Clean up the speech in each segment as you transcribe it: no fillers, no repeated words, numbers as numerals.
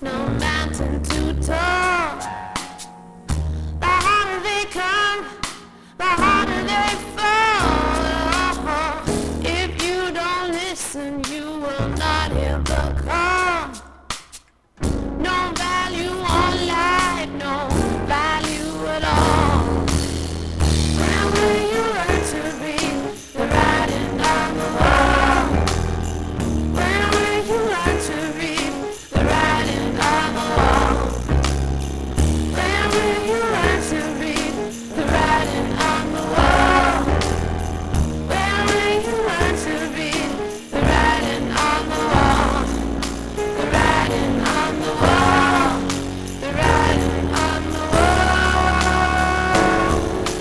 no mountain too tall. The harder they come, the harder they fall. If you don't listen, you will not hear the call. No value on life, no value at all. When will you learn to read the writing on the wall? When will you learn to read the writing on the wall? When will you learn to read the writing on the wall? When will you learn to read the writing on the wall? The writing on the wall. The writing on the wall.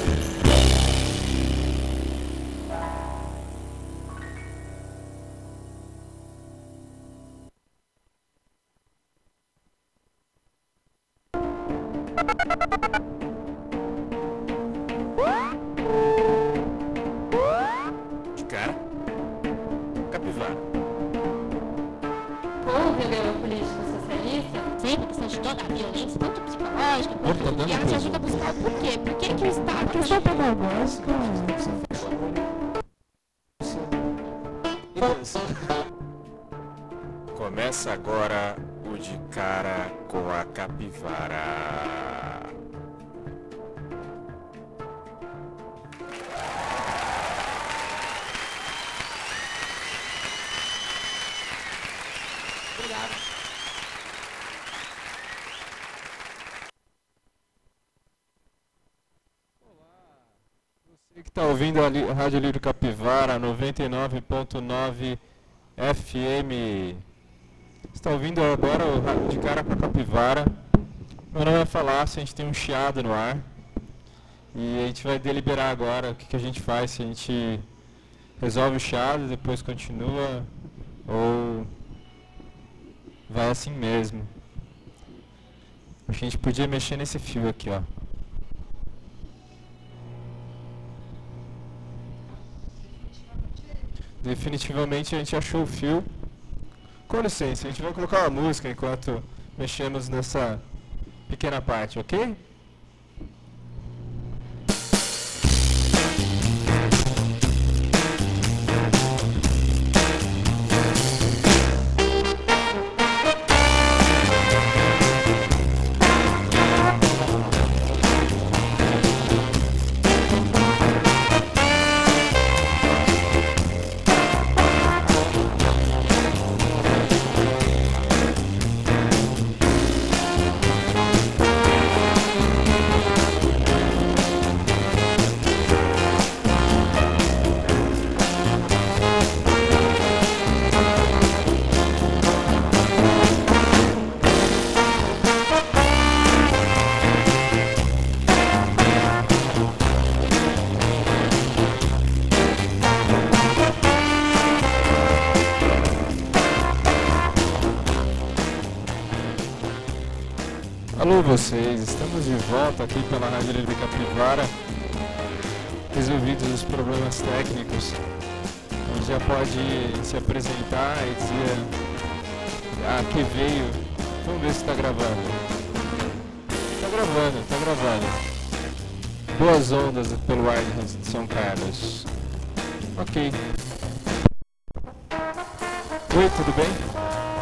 De cara? Capivara. Houve o político socialista sempre que se ajudou da violência, tanto psicológica quanto Opa, e ela te ajuda a buscar o porquê. Por que que o Estado... Porque só pedagógica. Começa agora o De Cara com a Capivara. Obrigada. Você que está ouvindo a Rádio Livre Capivara 99.9 FM. Está ouvindo agora o Rádio de Cara com a Capivara. Meu nome é Falácio, a gente tem um chiado no ar. E a gente vai deliberar agora o que a gente faz, se a gente resolve o chiado, depois continua ou vai assim mesmo. A gente podia mexer nesse fio aqui, ó. Definitivamente a gente achou o fio. Com licença, a gente vai colocar uma música enquanto mexemos nessa pequena parte, ok? Alô vocês, estamos de volta aqui pela Rádio Livre Capivara. Resolvidos os problemas técnicos, a gente já pode se apresentar e dizer a que veio. Vamos ver se está gravando. Tá gravando. Boas ondas pelo ar de São Carlos. Ok. Oi, tudo bem?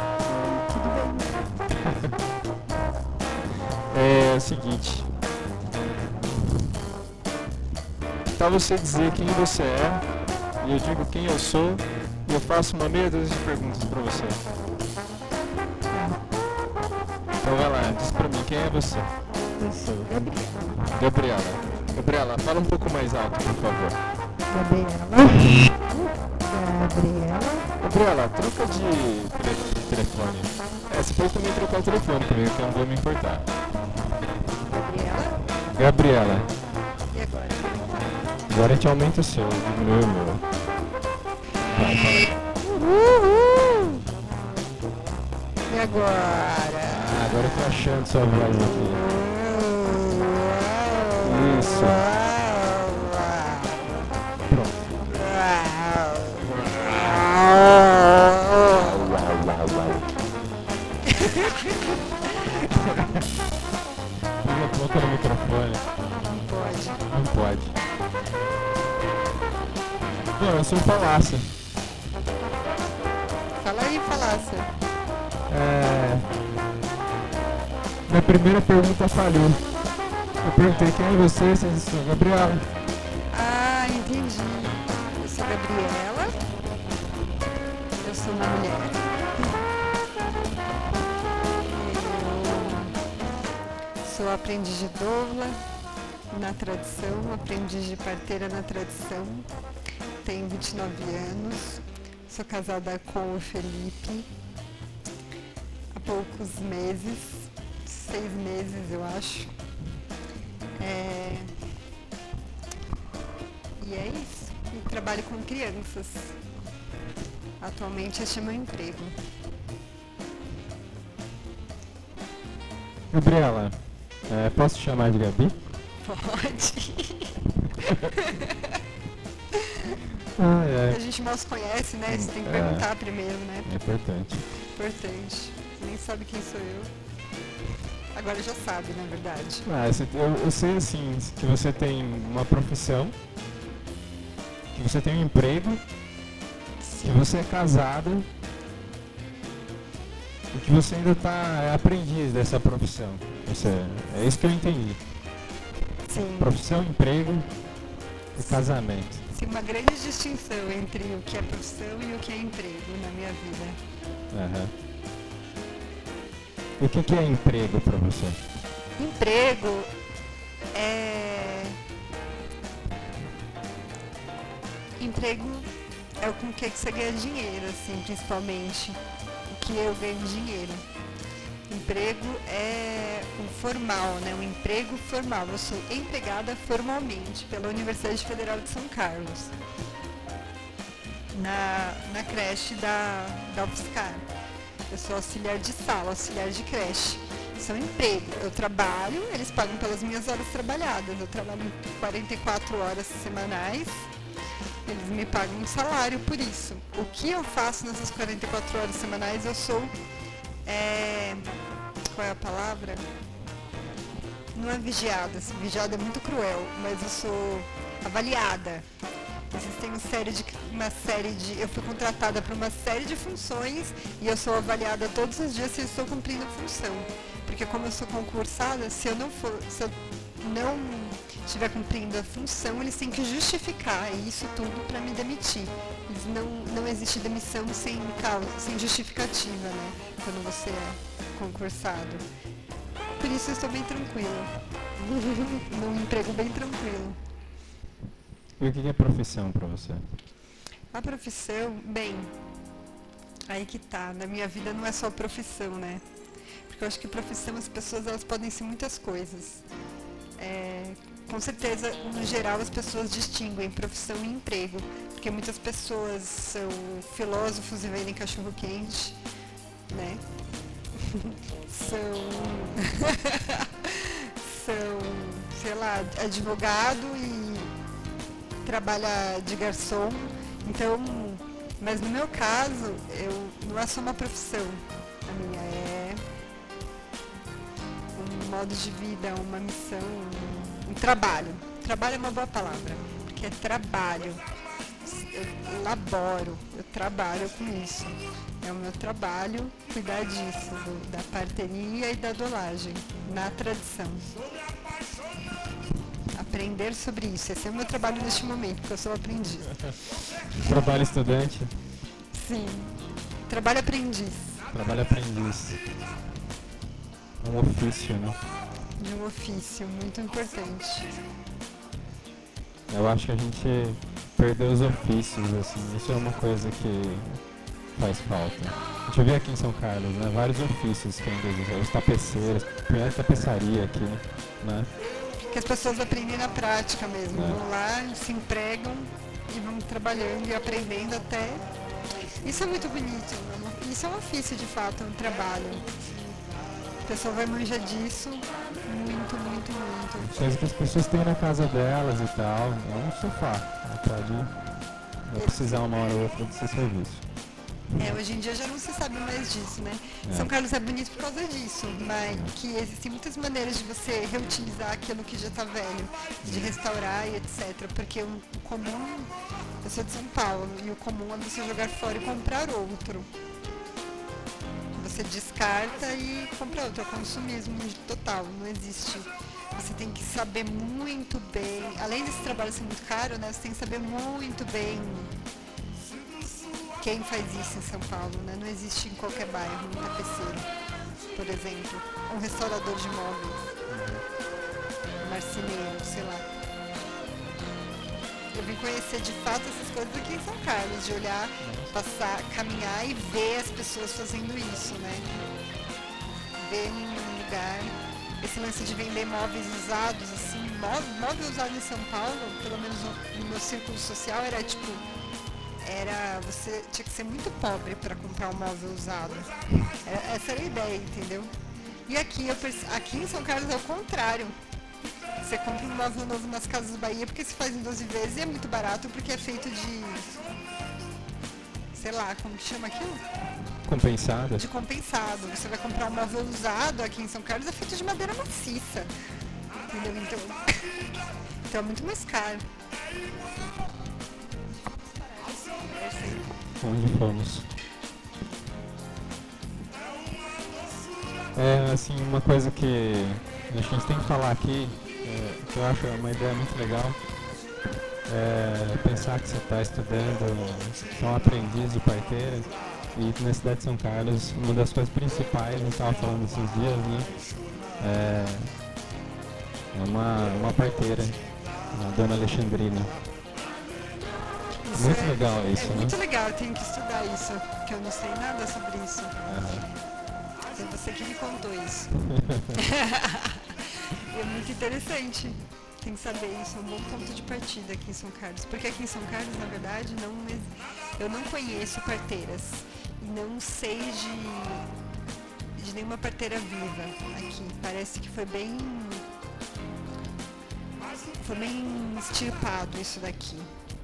É o seguinte, tá você dizer quem você é, e eu digo quem eu sou, e eu faço uma meia dúzia de perguntas pra você. Então vai lá, diz pra mim, quem é você? Eu sou Gabriela. Gabriela, fala um pouco mais alto, por favor. Gabriela, troca de telefone. Você pode também trocar o telefone comigo, que eu não vou me importar. Gabriela. E agora? Agora a gente aumenta o seu, diminui o meu. Vai, fala aí. E agora? Agora eu tô achando sua voz aqui. Isso. Pronto. Pega a boca no microfone. Não pode. Não pode. Não, eu sou o Palácio. Fala aí, Falácia. Minha primeira pergunta falhou. Eu perguntei quem é você, vocês são Gabriela. Ah, entendi. Eu sou Gabriela. Eu sou uma mulher. Eu sou aprendiz de doula na tradição, aprendiz de parteira na tradição. Tenho 29 anos. Sou casada com o Felipe há poucos meses, 6 meses eu acho. E é isso. E trabalho com crianças. Atualmente este é meu emprego. Gabriela, posso te chamar de Gabi? Pode. Ai. A gente mal se conhece, né? Você tem que perguntar primeiro, né? É importante. Importante. Nem sabe quem sou eu. Agora já sabe, na verdade. Eu sei assim, que você tem uma profissão, que você tem um emprego, que você é casada e que você ainda é aprendiz dessa profissão. É isso que eu entendi. Sim. Profissão, emprego e casamento. Sim, uma grande distinção entre o que é profissão e o que é emprego na minha vida. Aham. E o que é emprego pra você? Emprego é... Emprego é o com que você ganha dinheiro, assim, principalmente. O que eu ganho dinheiro. Emprego é um formal, né? Um emprego formal. Eu sou empregada formalmente pela Universidade Federal de São Carlos. Na creche da UFSCar. Eu sou auxiliar de sala, auxiliar de creche. Isso é um emprego. Eu trabalho, eles pagam pelas minhas horas trabalhadas. Eu trabalho 44 horas semanais. Eles me pagam um salário por isso. O que eu faço nessas 44 horas semanais, eu sou... Qual é a palavra? Não é vigiada. Vigiada é muito cruel, mas eu sou avaliada. Existem uma série de... Eu fui contratada para uma série de funções e eu sou avaliada todos os dias se eu estou cumprindo a função. Porque como eu sou concursada, se eu não estiver cumprindo a função, eles têm que justificar isso tudo para me demitir. Não existe demissão sem justificativa, né? Quando você é concursado. Por isso eu estou bem tranquila. Num emprego bem tranquilo. E o que é profissão pra você? A profissão, bem, aí que tá. Na minha vida não é só profissão, né? Porque eu acho que profissão, as pessoas elas podem ser muitas coisas. Com certeza, no geral, as pessoas distinguem profissão e emprego. Porque muitas pessoas são filósofos e vendem cachorro-quente, né? são, sei lá, advogado e trabalha de garçom. Então, mas no meu caso, não é só uma profissão. A minha é um modo de vida, uma missão, um trabalho. Trabalho é uma boa palavra, porque é trabalho. Eu laboro, eu trabalho com isso. É o meu trabalho cuidar disso, da parteria e da dolagem, na tradição. Aprender sobre isso. Esse é o meu trabalho neste momento, porque eu sou aprendiz. Trabalho estudante? Sim. Trabalho aprendiz. Trabalho aprendiz. Um ofício, né? De um ofício muito importante. Eu acho que a gente perdeu os ofícios, assim. Isso é uma coisa que faz falta. A gente vê aqui em São Carlos, né? Vários ofícios que ainda existem. Os tapeceiros, primeira tapeçaria aqui, né? Que as pessoas aprendem na prática mesmo. Vão lá, se empregam e vão trabalhando e aprendendo até... Isso é muito bonito. Isso é um ofício, de fato, é um trabalho. A pessoa vai manjar disso muito, muito, muito. Coisa que as pessoas têm na casa delas e tal. É um sofá. Ela pode precisar uma hora ou outra desse serviço. Hoje em dia já não se sabe mais disso, né? É. São Carlos é bonito por causa disso, mas que existem muitas maneiras de você reutilizar aquilo que já está velho, de restaurar e etc. Porque o comum, eu sou de São Paulo, e o comum é você jogar fora e comprar outro. Você descarta e compra outro, é consumismo total, não existe. Você tem que saber muito bem, além desse trabalho ser muito caro, né? Você tem que saber muito bem quem faz isso em São Paulo, né? Não existe em qualquer bairro, um tapeceiro, por exemplo, um restaurador de móveis, um marceneiro, sei lá. Eu vim conhecer de fato essas coisas aqui em São Carlos, de olhar, passar, caminhar e ver as pessoas fazendo isso, né? Ver em um lugar, esse lance de vender móveis usados, assim, móvel usado em São Paulo, pelo menos no meu círculo social, era tipo, você tinha que ser muito pobre para comprar um móvel usado. Essa era a ideia, entendeu? E aqui em São Carlos é o contrário. Você compra um móvel novo nas Casas Bahia porque se faz em 12 vezes e é muito barato porque é feito de, sei lá, como que chama aquilo? Compensado? De compensado. Você vai comprar um móvel usado aqui em São Carlos, é feito de madeira maciça. Entendeu? Então é muito mais caro. Onde fomos? Assim, uma coisa que a gente tem que falar aqui, que eu acho uma ideia muito legal, pensar que você está estudando, é um aprendiz de parteira, e na cidade de São Carlos, uma das coisas principais, a gente estava falando esses dias, né, é uma parteira, a dona Alexandrina. Muito legal isso, né? Muito legal, eu tenho que estudar isso, porque eu não sei nada sobre isso. Foi você que me contou isso. É muito interessante. Tem que saber isso, é um bom ponto de partida aqui em São Carlos. Porque aqui em São Carlos, na verdade, eu não conheço parteiras. E não sei de nenhuma parteira viva aqui. Parece que foi bem extirpado isso daqui.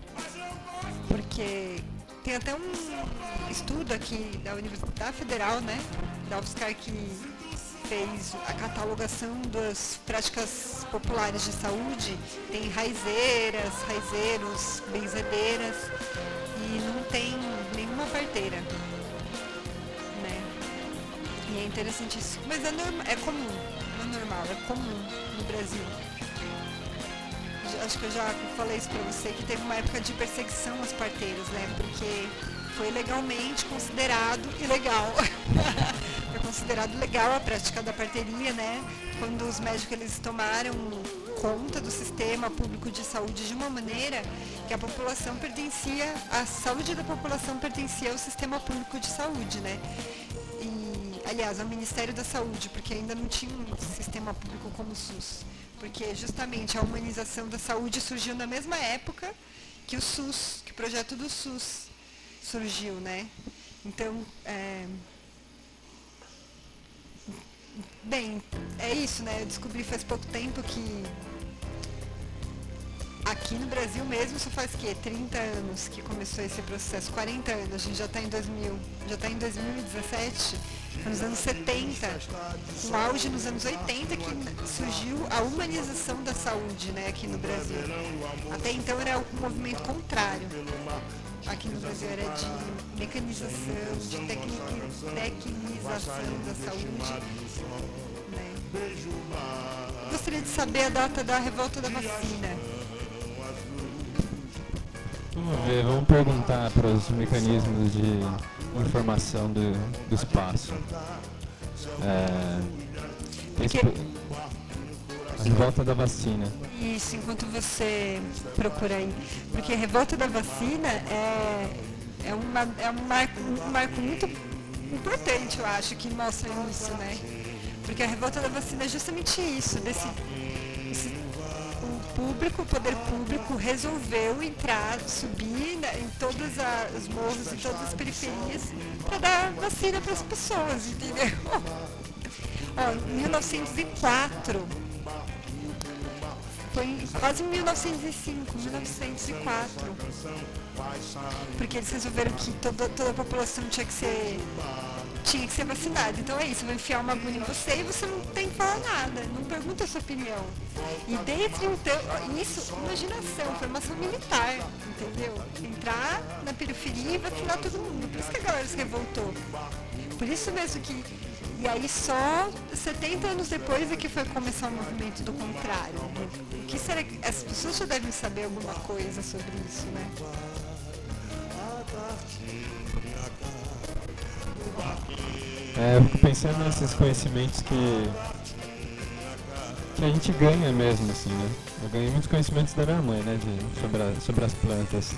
Porque tem até um estudo aqui da Universidade Federal, né, da UFSCar, que fez a catalogação das práticas populares de saúde. Tem raizeiras, raizeiros, benzedeiras e não tem nenhuma parteira, né? E é interessantíssimo, mas é comum, não é normal, é comum no Brasil. Acho que eu já falei isso pra você, que teve uma época de perseguição às parteiras, né? Porque foi legalmente considerado ilegal. Foi considerado legal a prática da parteria, né? Quando os médicos eles tomaram conta do sistema público de saúde de uma maneira que a população pertencia, a saúde da população pertencia ao sistema público de saúde, né? E, aliás, ao Ministério da Saúde, porque ainda não tinha um sistema público como o SUS. Porque justamente a humanização da saúde surgiu na mesma época que o SUS, que o projeto do SUS surgiu, né? Então, bem, é isso, né? Eu descobri faz pouco tempo que aqui no Brasil mesmo só faz 30 anos que começou esse processo, 40 anos, a gente já está em 2017, nos anos 70, com auge nos anos 80 que surgiu a humanização da saúde, né, aqui no Brasil. Até então era um movimento contrário. Aqui no Brasil era de mecanização, de tecnização da saúde, né. Gostaria de saber a data da revolta da vacina. Vamos perguntar para os mecanismos de informação do espaço. A revolta da vacina. Isso, enquanto você procura aí. Porque a revolta da vacina é um marco muito importante, eu acho, que mostra isso, né? Porque a revolta da vacina é justamente isso, o poder público resolveu entrar, subir em todos os morros e todas as periferias para dar vacina para as pessoas, entendeu? Ó, em 1904 foi quase em 1905, 1904. Porque eles resolveram que toda a população tinha que ser vacinada. Então é isso, eu vou enfiar uma agulha em você e você não tem que falar nada, não pergunta a sua opinião. E desde então, isso, imaginação, formação militar, entendeu? Entrar na periferia e vacinar todo mundo. Por isso que a galera se revoltou. Por isso mesmo que... E aí só 70 anos depois é que foi começar o movimento do contrário. O que será que... As pessoas já devem saber alguma coisa sobre isso, né? Eu fico pensando nesses conhecimentos que a gente ganha mesmo, assim, né? Eu ganhei muitos conhecimentos da minha mãe, né? Sobre as plantas.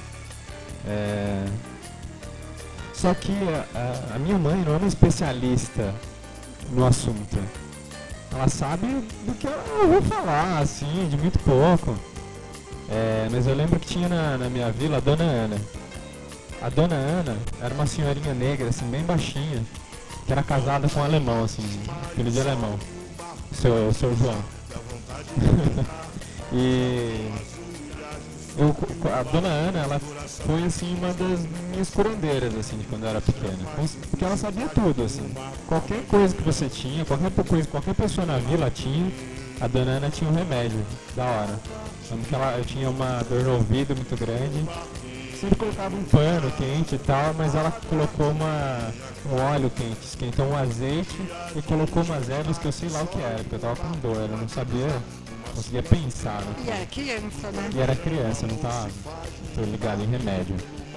Só que a minha mãe não é uma especialista no assunto. Ela sabe do que ela ouviu falar, assim, de muito pouco. Mas eu lembro que tinha na minha vila a Dona Ana. A Dona Ana era uma senhorinha negra, assim, bem baixinha, que era casada com um alemão, assim, filho de alemão, seu João. E a Dona Ana, ela foi, assim, uma das minhas curandeiras, assim, de quando eu era pequena. Porque ela sabia tudo, assim. Qualquer coisa que você tinha, qualquer pessoa na vila tinha, a Dona Ana tinha um remédio, da hora. Lembro que eu tinha uma dor no ouvido muito grande. Sempre colocava um pano quente e tal, mas ela colocou um óleo quente, esquentou um azeite e colocou umas ervas que eu sei lá o que era, porque eu tava com dor, eu não conseguia pensar. Né? E era criança, né? E era criança, eu não tava ligado em remédio.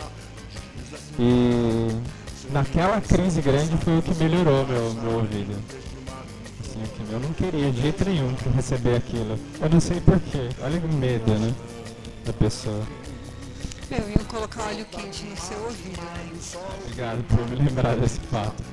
E naquela crise grande foi o que melhorou meu ouvido. Assim, eu não queria de jeito nenhum receber aquilo. Eu não sei porquê, olha o medo, né, da pessoa. Iam colocar óleo quente no seu ouvido, né? Obrigado por me lembrar desse fato.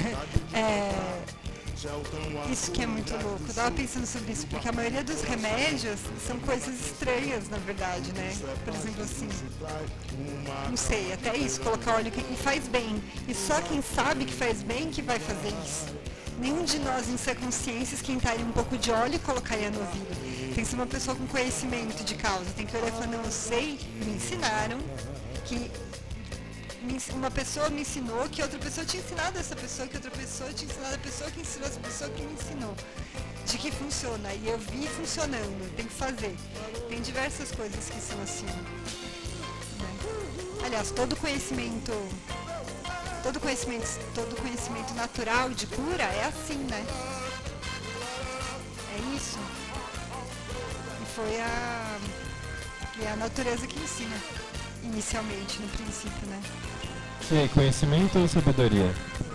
Isso que é muito louco. Eu tava pensando sobre isso, porque a maioria dos remédios são coisas estranhas, na verdade, né? Por exemplo, assim, não sei, até isso, colocar óleo quente, e faz bem. E só quem sabe que faz bem que vai fazer isso. Nenhum de nós, em sua consciência, esquentaria um pouco de óleo e colocaria no ouvido. Tem que ser uma pessoa com conhecimento de causa. Tem que olhar e falar, não, eu sei, me ensinaram, que uma pessoa me ensinou, que outra pessoa tinha ensinado essa pessoa, que outra pessoa tinha ensinado a pessoa que ensinou essa pessoa que me ensinou. De que funciona. E eu vi funcionando, tem que fazer. Tem diversas coisas que são assim. Né? Aliás, todo conhecimento natural de cura é assim, né? É isso. E foi a natureza que ensina, inicialmente, no princípio, né? E aí, conhecimento ou sabedoria?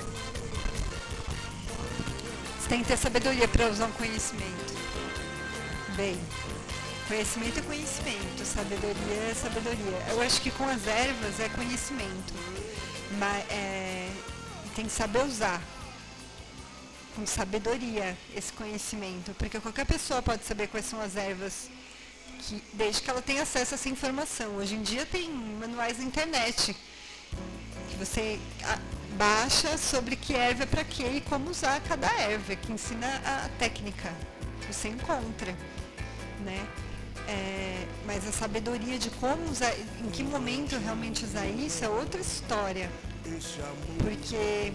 Você tem que ter sabedoria para usar um conhecimento. Bem, conhecimento é conhecimento, sabedoria é sabedoria. Eu acho que com as ervas é conhecimento, mas tem que saber usar com sabedoria esse conhecimento, porque qualquer pessoa pode saber quais são as ervas, desde que ela tenha acesso a essa informação. Hoje em dia tem manuais na internet que você baixa sobre que erva é para quê e como usar cada erva, que ensina a técnica, você encontra, né? Mas a sabedoria de como usar, em que momento realmente usar isso é outra história, porque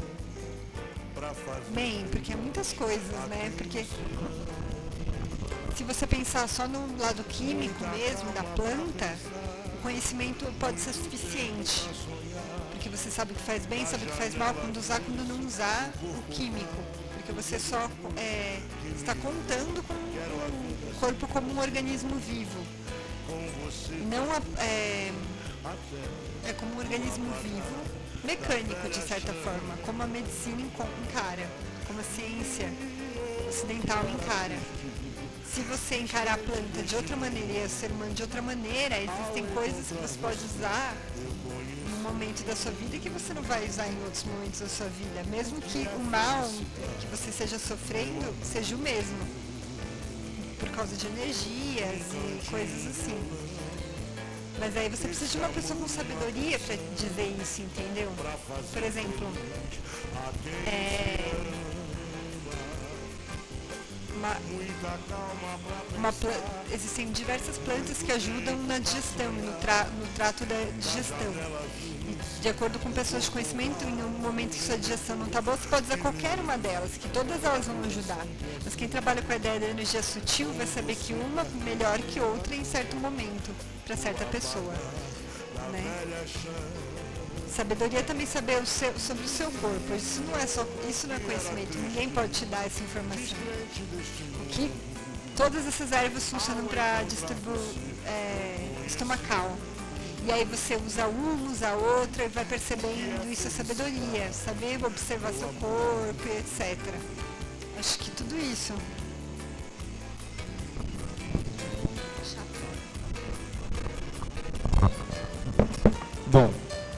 é muitas coisas, né? Porque se você pensar só no lado químico mesmo da planta, o conhecimento pode ser suficiente, porque você sabe o que faz bem, sabe o que faz mal, quando usar, quando não usar o químico, porque você só está contando com o corpo como um organismo vivo, não é como um organismo vivo, mecânico de certa forma, como a medicina encara, como a ciência ocidental encara. Se você encarar a planta de outra maneira e o ser humano de outra maneira, existem coisas que você pode usar num momento da sua vida que você não vai usar em outros momentos da sua vida, mesmo que o mal que você esteja sofrendo seja o mesmo, por causa de energias e coisas assim. Mas aí você precisa de uma pessoa com sabedoria para dizer isso, entendeu? Por exemplo, existem diversas plantas que ajudam na digestão, no trato da digestão. E, de acordo com pessoas de conhecimento, em um momento que sua digestão não está boa, você pode usar qualquer uma delas, que todas elas vão ajudar. Mas quem trabalha com a ideia da energia sutil vai saber que uma melhor que outra em certo momento, para certa pessoa. Né? Sabedoria é também saber sobre o seu corpo. Isso não é conhecimento. Ninguém pode te dar essa informação. Todas essas ervas funcionam para distúrbio estomacal. E aí você usa uma, usa outra e vai percebendo isso é sabedoria. Saber observar seu corpo, etc. Acho que tudo isso. Bom,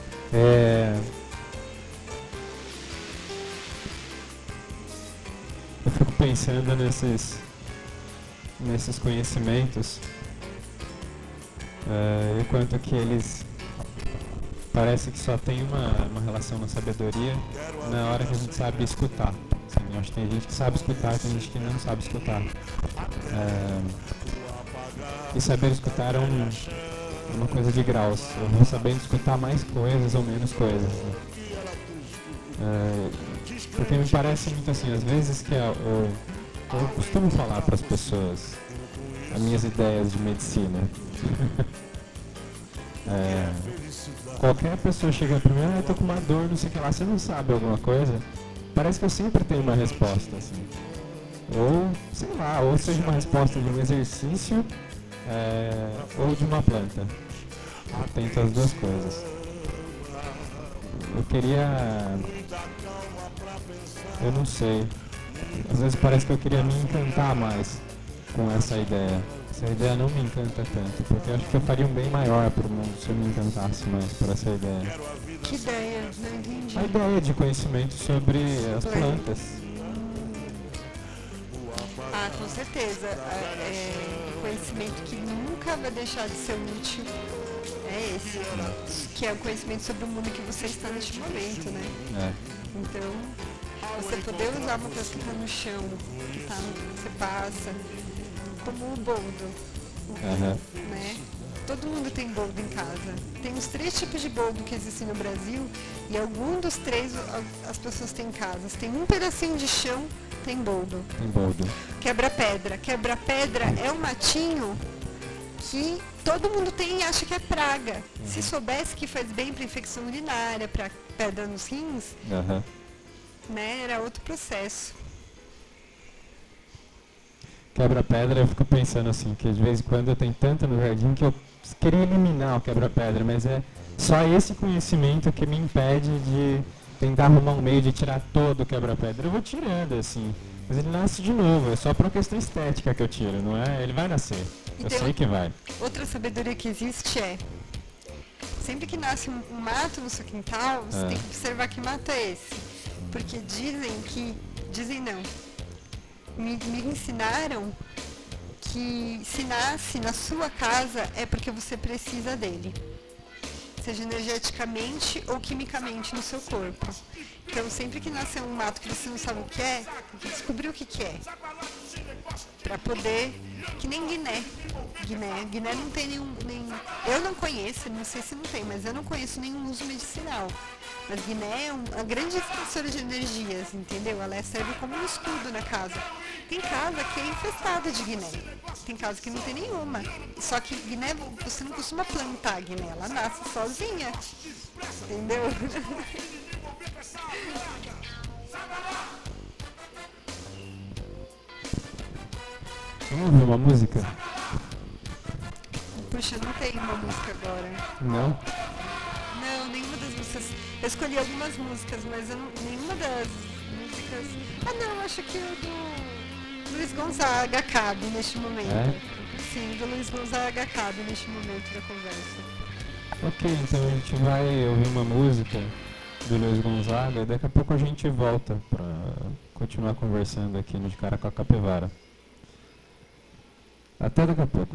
eu fico pensando nesses conhecimentos e quanto que eles parece que só tem uma relação na sabedoria na hora que a gente sabe escutar. Assim, eu acho que tem gente que sabe escutar e tem gente que não sabe escutar. E saber escutar é uma coisa de graus. Eu vou sabendo escutar mais coisas ou menos coisas. Né? Porque me parece muito assim, às vezes que eu costumo falar para as pessoas as minhas ideias de medicina. Qualquer pessoa chega pra mim, eu tô com uma dor, não sei o que lá, você não sabe alguma coisa? Parece que eu sempre tenho uma resposta, assim. Ou, sei lá, ou seja uma resposta de um exercício, ou de uma planta. Eu tento as duas coisas. Eu não sei. Às vezes parece que eu queria me encantar mais com essa ideia. Essa ideia não me encanta tanto, porque eu acho que eu faria um bem maior para o mundo se eu me encantasse mais por essa ideia. Que ideia? Não entendi. A ideia de conhecimento sobre as plantas. Com certeza. Conhecimento que nunca vai deixar de ser útil é esse, que é o conhecimento sobre o mundo que você está neste momento, né? Então, você poder usar uma coisa que está no chão, você passa, como o boldo, né? Todo mundo tem boldo em casa. Tem os 3 tipos de boldo que existem no Brasil e algum dos 3 as pessoas têm em casa. Tem um pedacinho de chão, tem boldo. Tem boldo. Quebra-pedra. Quebra-pedra é um matinho que todo mundo tem e acha que é praga. Se soubesse que faz bem para infecção urinária, para pedra nos rins, né, era outro processo. Quebra-pedra, eu fico pensando assim, que de vez em quando eu tenho tanto no jardim que eu queria eliminar o quebra-pedra, mas é só esse conhecimento que me impede de tentar arrumar um meio de tirar todo o quebra-pedra. Eu vou tirando, assim, mas ele nasce de novo, é só por uma questão estética que eu tiro, não é? Ele vai nascer, eu sei que vai. Outra sabedoria que existe sempre que nasce um mato no seu quintal, você tem que observar que mato é esse. Porque me ensinaram que se nasce na sua casa é porque você precisa dele, seja energeticamente ou quimicamente no seu corpo. Então sempre que nascer um mato que você não sabe o que é, tem que descobrir o que é, para poder, que nem Guiné não tem nenhum, eu não conheço, não sei se não tem, mas eu não conheço nenhum uso medicinal. Mas Guiné é uma grande expansora de energias, entendeu? Ela serve como um escudo na casa. Tem casa que é infestada de Guiné, tem casa que não tem nenhuma. Só que Guiné, você não costuma plantar Guiné, ela nasce sozinha, entendeu? Vamos ouvir uma música? Puxa, não tem uma música agora. Não? Não, nenhuma das músicas. Eu escolhi algumas músicas, mas nenhuma das músicas. Não, acho que o do Luiz Gonzaga cabe neste momento. Sim, do Luiz Gonzaga cabe neste momento da conversa. Ok, então a gente vai ouvir uma música do Luiz Gonzaga e daqui a pouco a gente volta para continuar conversando aqui no De Cara com a Capivara. Até daqui a pouco.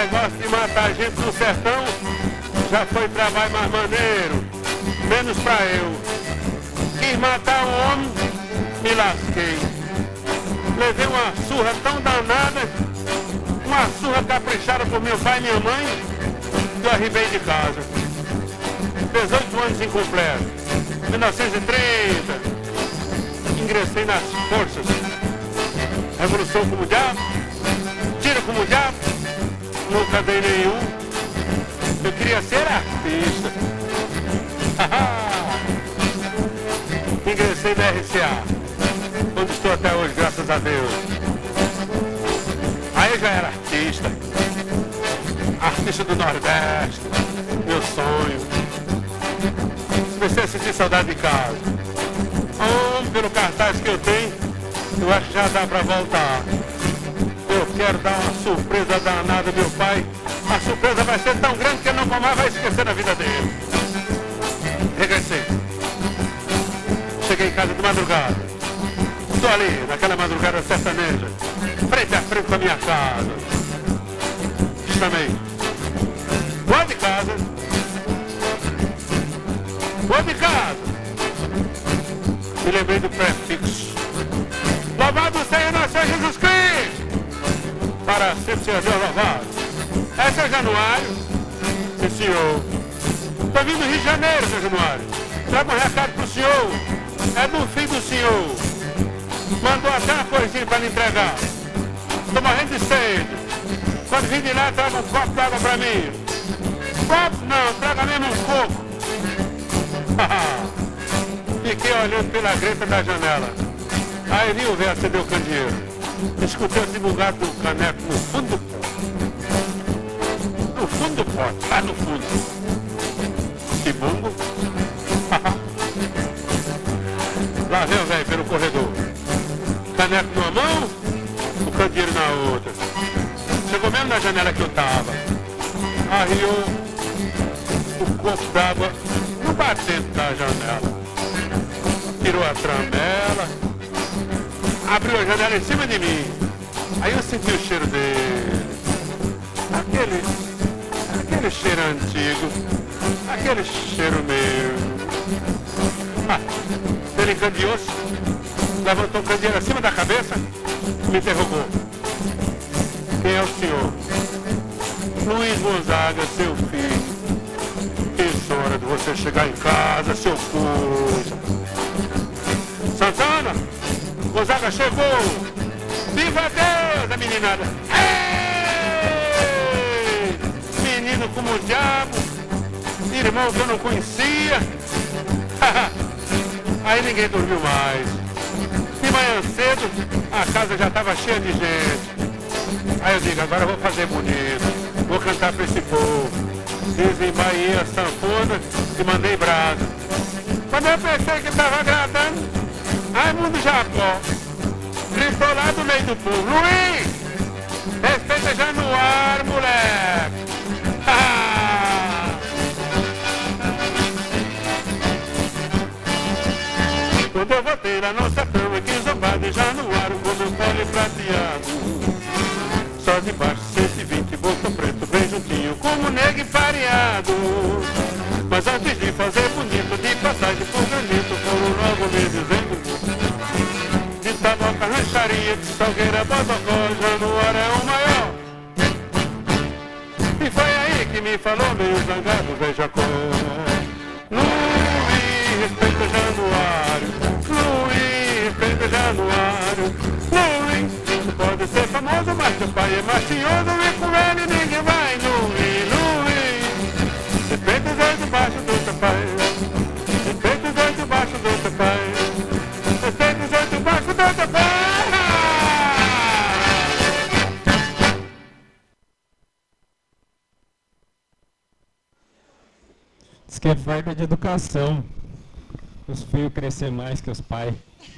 negócio de matar gente no sertão já foi trabalho mais maneiro, menos pra eu. Quis matar um homem, me lasquei. Levei uma surra tão danada, uma surra caprichada por meu pai e minha mãe, que eu arribei de casa. 18 anos incompleto. 1930, ingressei nas forças. Revolução como o diabo, tiro como o diabo, nunca dei nenhum. Eu queria ser artista. Ingressei na RCA, onde estou até hoje, graças a Deus. Aí eu já era artista. Artista do Nordeste, meu sonho. Comecei a sentir saudade de casa. Pelo cartaz que eu tenho, eu acho que já dá pra voltar. Eu quero dar uma surpresa danada ao meu pai. A surpresa vai ser tão grande que ele nunca mais vai esquecer da vida dele. Regressei. Cheguei em casa de madrugada. Estou ali, naquela madrugada sertaneja, frente a frente com a minha casa. Chamei. Vou de casa. Vou de casa. Me lembrei do prefixo. Louvado seja nosso Senhor Jesus Cristo. Para sempre seja Deus louvado. Esse é Januário. Sim, senhor. Estou vindo do Rio de Janeiro, seu Januário. Trago um recado pro senhor. É do filho do senhor. Mandou até uma coisinha para me entregar. Estou morrendo de sede. Quando vim de lá, traga um copo d'água para mim. Copo não, traga mesmo um coco. Fiquei olhando pela greta da janela. Aí vi o velho acender o candeeiro. Escutei o divulgado do caneco no fundo do pote. No fundo do pote, lá no fundo. Que bumbo. Lá vem o velho pelo corredor. Caneco numa mão, o candeeiro na outra. Chegou mesmo na janela que eu tava. Arriou o copo d'água no batente da janela. Tirou a tramela, abriu a janela em cima de mim. Aí eu senti o cheiro dele. Aquele cheiro antigo. Aquele cheiro meu. Ele encandeou-se, levantou o candeeiro acima da cabeça, me interrogou. Quem é o senhor? Luiz Gonzaga, seu filho. Que hora de você chegar em casa, seu coisa. Santana, Gonzaga chegou. Viva Deus, a meninada. Ei! Menino como o diabo. Irmão que eu não conhecia. Aí ninguém dormiu mais. De manhã cedo, a casa já estava cheia de gente. Aí eu digo, agora eu vou fazer bonito. Vou cantar pra esse povo. Desembaí a sanfona e mandei brasa. Quando eu pensei que estava agradando, Raimundo Jacó gritou lá do meio do povo. Luiz, respeita Januário, moleque. Quando eu voltei na nossa cama, que zombado de Januário, com meu pele prateado. Só de baixo, 120, bolso preto, bem juntinho, como negro pareado. Mas antes de fazer bonito, de passagem por granito, foram logo me dizendo de Taboca, Rancharia, de Salgueira, Bodocó, Januário é o maior. E foi aí que me falou meio zangado, velho Jacó. Luiz, respeita Januário. Luiz, respeita Januário. Luiz, você pode ser famoso, mas teu pai é machinhoso e com ele ninguém vai. Luiz, respeita os olhos debaixo do teu pai. Respeita os olhos debaixo do teu pai. Respeita os olhos debaixo do teu pai. Diz que é falta de educação. Os filhos crescer mais que os pais.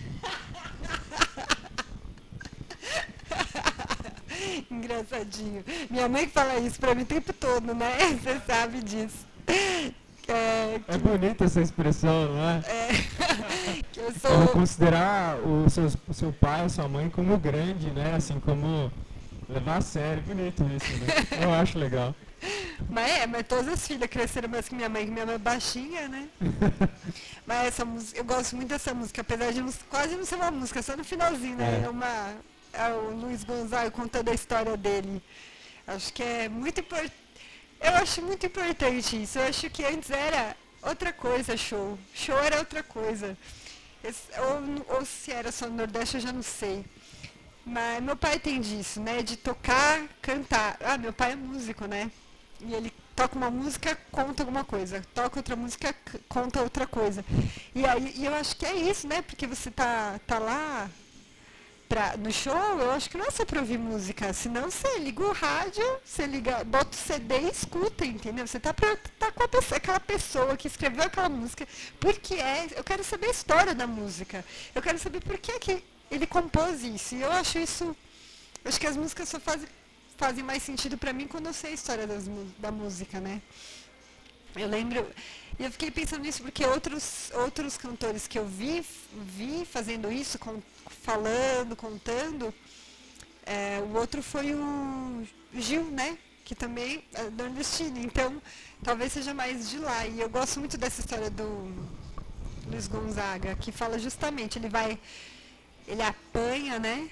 Engraçadinho. Minha mãe que fala isso pra mim o tempo todo, né? Você sabe disso. É bonita essa expressão, não é? Que eu sou... Considerar o seu pai, a sua mãe como grande, né? Assim como Levar a sério, bonito isso, né? Eu acho legal. Mas todas as filhas cresceram mais que minha mãe é baixinha, né? Mas essa música, eu gosto muito dessa música, apesar de quase não ser uma música, só no finalzinho, né? É o Luiz Gonzaga contando a história dele. Acho que é muito importante. Eu acho muito importante isso. Eu acho que antes era outra coisa, show. Show era outra coisa. Ou se era só no Nordeste, eu já não sei. Mas meu pai tem disso, né? De tocar, cantar. Ah, meu pai é músico, né? E ele toca uma música, conta alguma coisa. Toca outra música, conta outra coisa. E aí eu acho que é isso, né? Porque você tá lá no show, eu acho que não é só pra ouvir música. Senão você liga o rádio, bota o CD e escuta, entendeu? Você tá com aquela pessoa que escreveu aquela música. Eu quero saber a história da música. Eu quero saber por que ele compôs isso. E eu acho isso. Acho que as músicas só fazem mais sentido pra mim quando eu sei a história da música, né? Eu lembro. E eu fiquei pensando nisso porque outros cantores que eu vi fazendo isso, falando, contando, o outro foi o Gil, né? Que também é nordestino. Então, talvez seja mais de lá. E eu gosto muito dessa história do Luiz Gonzaga, que fala justamente, ele apanha, né?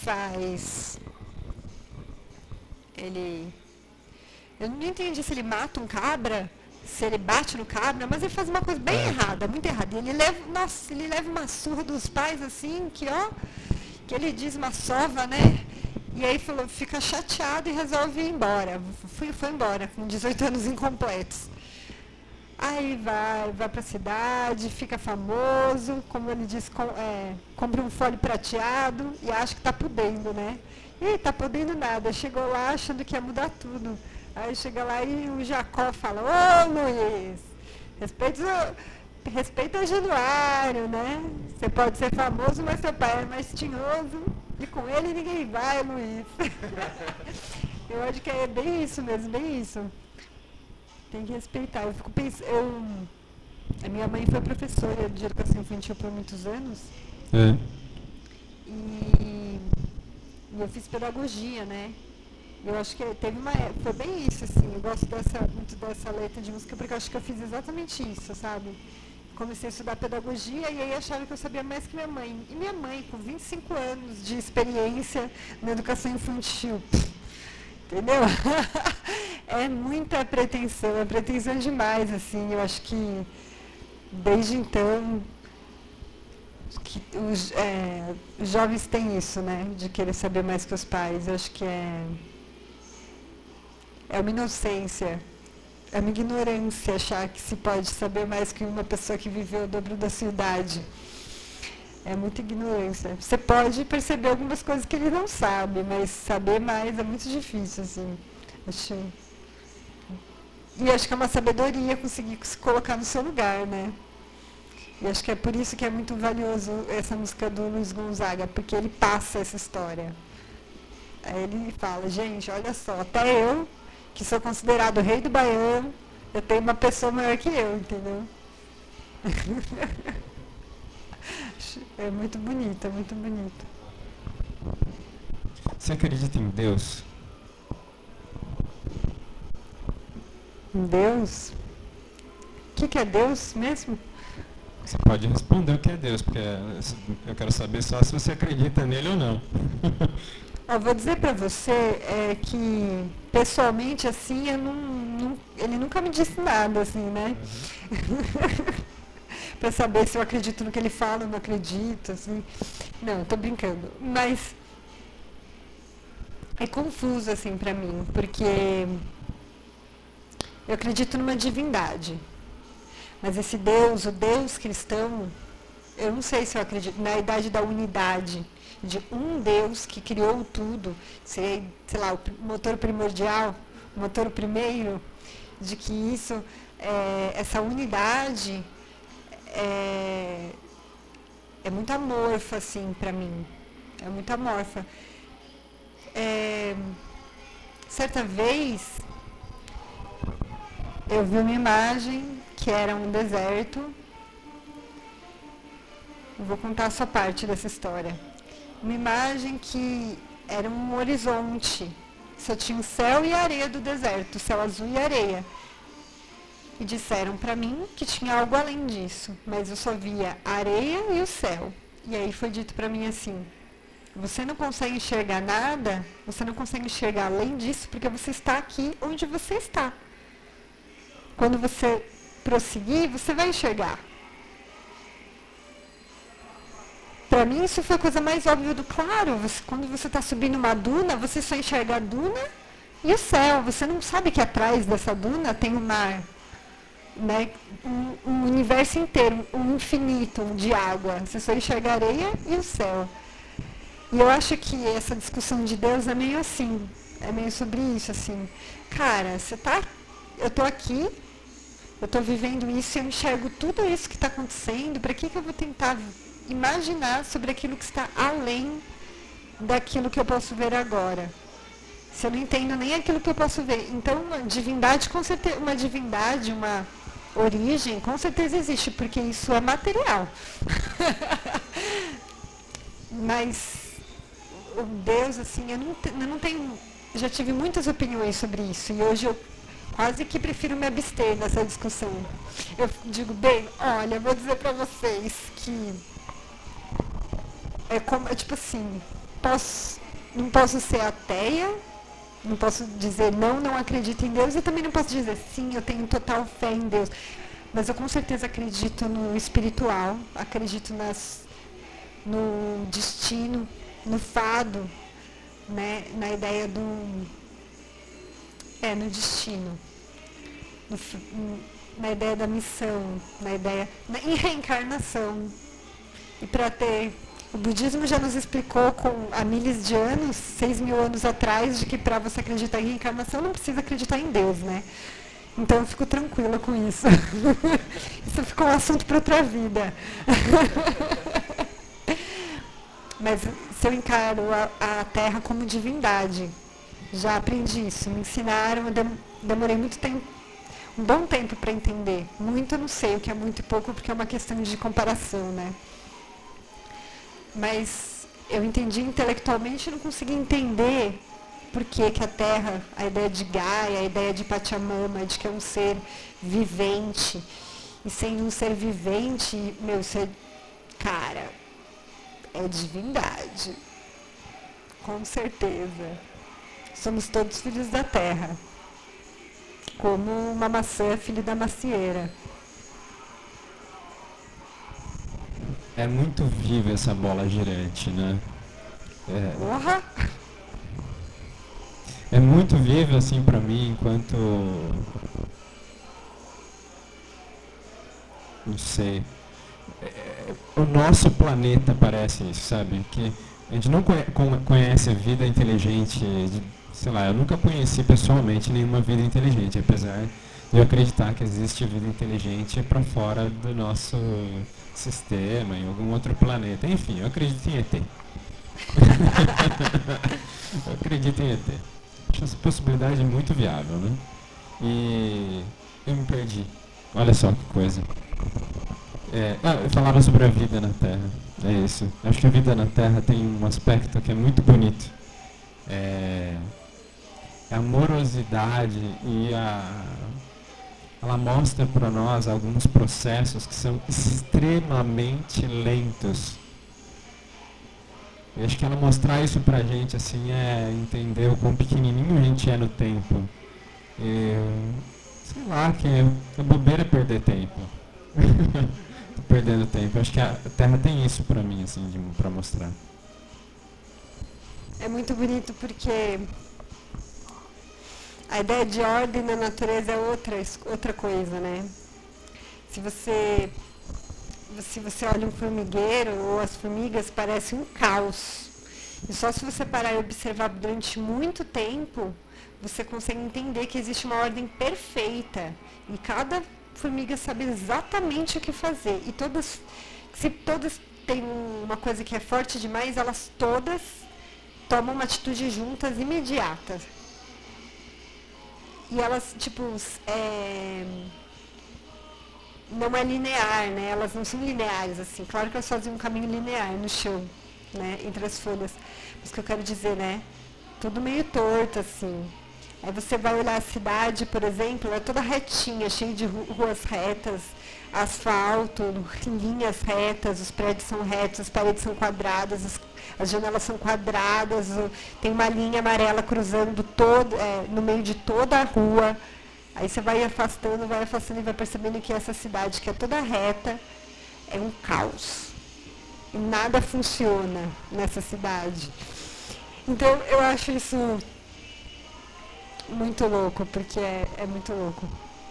Eu não entendi se ele mata um cabra, se ele bate no cabra, mas ele faz uma coisa bem errada, muito errada. E ele leva uma surra dos pais, assim, que ele diz uma sova, né? E aí fica chateado e resolve ir embora. Foi embora, com 18 anos incompletos. Aí vai pra cidade, fica famoso, como ele diz, compra um fole prateado e acha que tá podendo, né? E tá podendo nada, chegou lá achando que ia mudar tudo. Aí chega lá e o Jacó fala, ô Luiz, respeita o Januário, né? Você pode ser famoso, mas seu pai é mais tinhoso e com ele ninguém vai, Luiz. Eu acho que é bem isso mesmo, bem isso. Tem que respeitar. Eu fico pensando. A minha mãe foi professora de educação infantil por muitos anos. E eu fiz pedagogia, né? Eu acho que teve uma época, foi bem isso, assim. Eu gosto muito dessa letra de música porque eu acho que eu fiz exatamente isso, sabe? Comecei a estudar pedagogia e aí achava que eu sabia mais que minha mãe. E minha mãe, com 25 anos de experiência na educação infantil. Entendeu? É muita pretensão, é pretensão demais, assim. Eu acho que desde então os jovens têm isso, né? De querer saber mais que os pais. Eu acho que é uma inocência, é uma ignorância achar que se pode saber mais que uma pessoa que viveu o dobro da sua idade. É muita ignorância. Você pode perceber algumas coisas que ele não sabe, mas saber mais é muito difícil, assim. E acho que é uma sabedoria conseguir se colocar no seu lugar, né? E acho que é por isso que é muito valioso essa música do Luiz Gonzaga, porque ele passa essa história. Aí ele fala, gente, olha só, até eu, que sou considerado o rei do baiano, eu tenho uma pessoa maior que eu, entendeu? É muito bonito, é muito bonito. Você acredita em Deus? Em Deus? O que é Deus mesmo? Você pode responder o que é Deus, porque eu quero saber só se você acredita nele ou não. Eu vou dizer pra você que, pessoalmente, assim, ele nunca me disse nada, assim, né? Pra saber se eu acredito no que ele fala ou não acredito, assim. Não, tô brincando. Mas é confuso, assim, pra mim, porque eu acredito numa divindade. Mas esse Deus, o Deus cristão, eu não sei se eu acredito na idade da unidade, de um Deus que criou tudo, sei lá, o motor primordial, o motor primeiro, de que isso, essa unidade é muito amorfa, assim, pra mim. É muito amorfa. Certa vez, eu vi uma imagem que era um deserto. Eu vou contar só parte dessa história. Uma imagem que era um horizonte. Só tinha o céu e a areia do deserto, o céu azul e areia. E disseram para mim que tinha algo além disso, mas eu só via a areia e o céu. E aí foi dito para mim assim: você não consegue enxergar nada, você não consegue enxergar além disso porque você está aqui onde você está. Quando você prosseguir, você vai enxergar. Para mim isso foi a coisa mais óbvia do claro. Quando você está subindo uma duna, você só enxerga a duna e o céu. Você não sabe que atrás dessa duna tem o mar, né? Um universo inteiro, um infinito de água. Você só enxerga a areia e o céu. E eu acho que essa discussão de Deus é meio assim, é meio sobre isso, assim. Cara, eu estou aqui, eu estou vivendo isso, eu enxergo tudo isso que está acontecendo, para que eu vou tentar imaginar sobre aquilo que está além daquilo que eu posso ver agora? Se eu não entendo nem aquilo que eu posso ver. Então, uma divindade, com certeza, uma origem, com certeza existe, porque isso é material. Mas o Deus, assim, eu não tenho... Já tive muitas opiniões sobre isso, e hoje eu quase que prefiro me abster dessa discussão. Eu digo, bem, olha, eu vou dizer para vocês que tipo assim, não posso ser ateia, não posso dizer não acredito em Deus, e também não posso dizer sim, eu tenho total fé em Deus. Mas eu com certeza acredito no espiritual, acredito no destino, no fado, né, na ideia no destino, na ideia da missão, em reencarnação. E o budismo já nos explicou há milhares de anos, 6.000 anos atrás, de que para você acreditar em reencarnação não precisa acreditar em Deus, né? Então eu fico tranquila com isso. Isso ficou um assunto para outra vida. Mas se eu encaro a Terra como divindade, já aprendi isso, me ensinaram, eu demorei um bom tempo para entender. Muito eu não sei o que é muito e pouco, porque é uma questão de comparação, né? Mas eu entendi intelectualmente e não consegui entender por que a Terra, a ideia de Gaia, a ideia de Pachamama, de que é um ser vivente. E sendo um ser vivente, isso é, cara, é divindade. Com certeza. Somos todos filhos da Terra. Como uma maçã é filho da macieira. É muito viva essa bola girante, né? Porra! É muito viva, assim, pra mim, enquanto... Não sei. O nosso planeta parece isso, sabe? Que a gente não conhece a vida inteligente, sei lá, eu nunca conheci pessoalmente nenhuma vida inteligente, apesar de eu acreditar que existe vida inteligente para fora do nosso sistema, em algum outro planeta. Enfim, eu acredito em ET. Eu acredito em ET. Acho essa possibilidade muito viável, né? E eu me perdi. Olha só que coisa. Eu falava sobre a vida na Terra. É isso. Acho que a vida na Terra tem um aspecto que é muito bonito. A amorosidade e ela mostra para nós alguns processos que são extremamente lentos. E acho que ela mostrar isso pra gente assim é entender o quão pequenininho a gente é no tempo. Sei lá, que a bobeira é perder tempo. Tô perdendo tempo. Acho que a Terra tem isso pra mim, assim, pra mostrar. É muito bonito porque a ideia de ordem na natureza é outra coisa, né? Se você olha um formigueiro ou as formigas, parece um caos. E só se você parar e observar durante muito tempo, você consegue entender que existe uma ordem perfeita. E cada formiga sabe exatamente o que fazer. E se todas têm uma coisa que é forte demais, elas todas tomam uma atitude juntas, imediatas. E elas, não é linear, né? Elas não são lineares, assim. Claro que elas fazem um caminho linear no chão. né, entre as folhas. Isso que eu quero dizer, né? Tudo meio torto, assim. Aí você vai olhar a cidade, por exemplo, é toda retinha, cheia de ruas retas, asfalto, linhas retas, os prédios são retos, as paredes são quadradas, as janelas são quadradas, tem uma linha amarela cruzando no meio de toda a rua. Aí você vai afastando e vai percebendo que essa cidade, que é toda reta, é um caos. E nada funciona nessa cidade. Então, eu acho isso muito louco, porque é muito louco.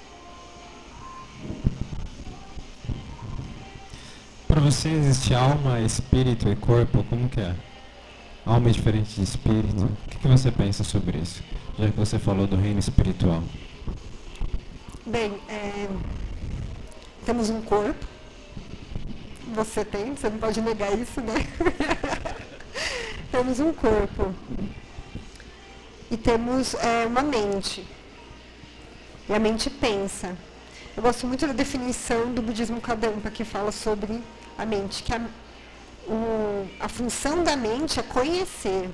Para você existe alma, espírito e corpo? Como que é? Alma é diferente de espírito? O que você pensa sobre isso? Já que você falou do reino espiritual. Bem, temos um corpo. Você não pode negar isso, né? Temos um corpo. E temos uma mente. E a mente pensa. Eu gosto muito da definição do budismo Kadampa, que fala sobre a mente, que a função da mente é conhecer.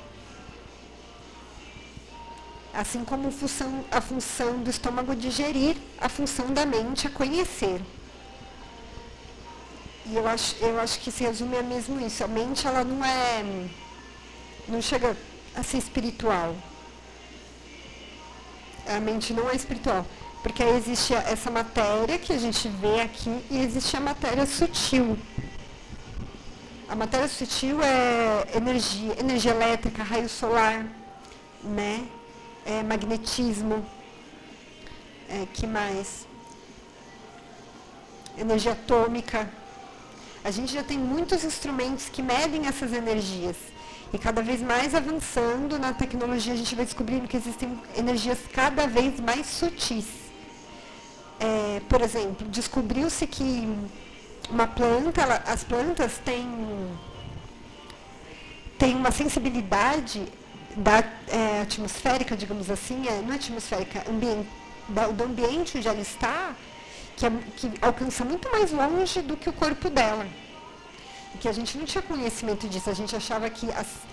Assim como a função do estômago digerir, a função da mente é conhecer. E eu acho que se resume a mesmo isso. A mente, ela não chega a ser espiritual. A mente não é espiritual. Porque aí existe essa matéria que a gente vê aqui e existe a matéria sutil. A matéria sutil é energia elétrica, raio solar, né? Magnetismo. Que mais? Energia atômica. A gente já tem muitos instrumentos que medem essas energias. E cada vez mais avançando na tecnologia, a gente vai descobrindo que existem energias cada vez mais sutis. Por exemplo, descobriu-se que uma planta, as plantas têm uma sensibilidade atmosférica, digamos assim, não é atmosférica, do ambiente onde ela está, que alcança muito mais longe do que o corpo dela. E que a gente não tinha conhecimento disso, a gente achava que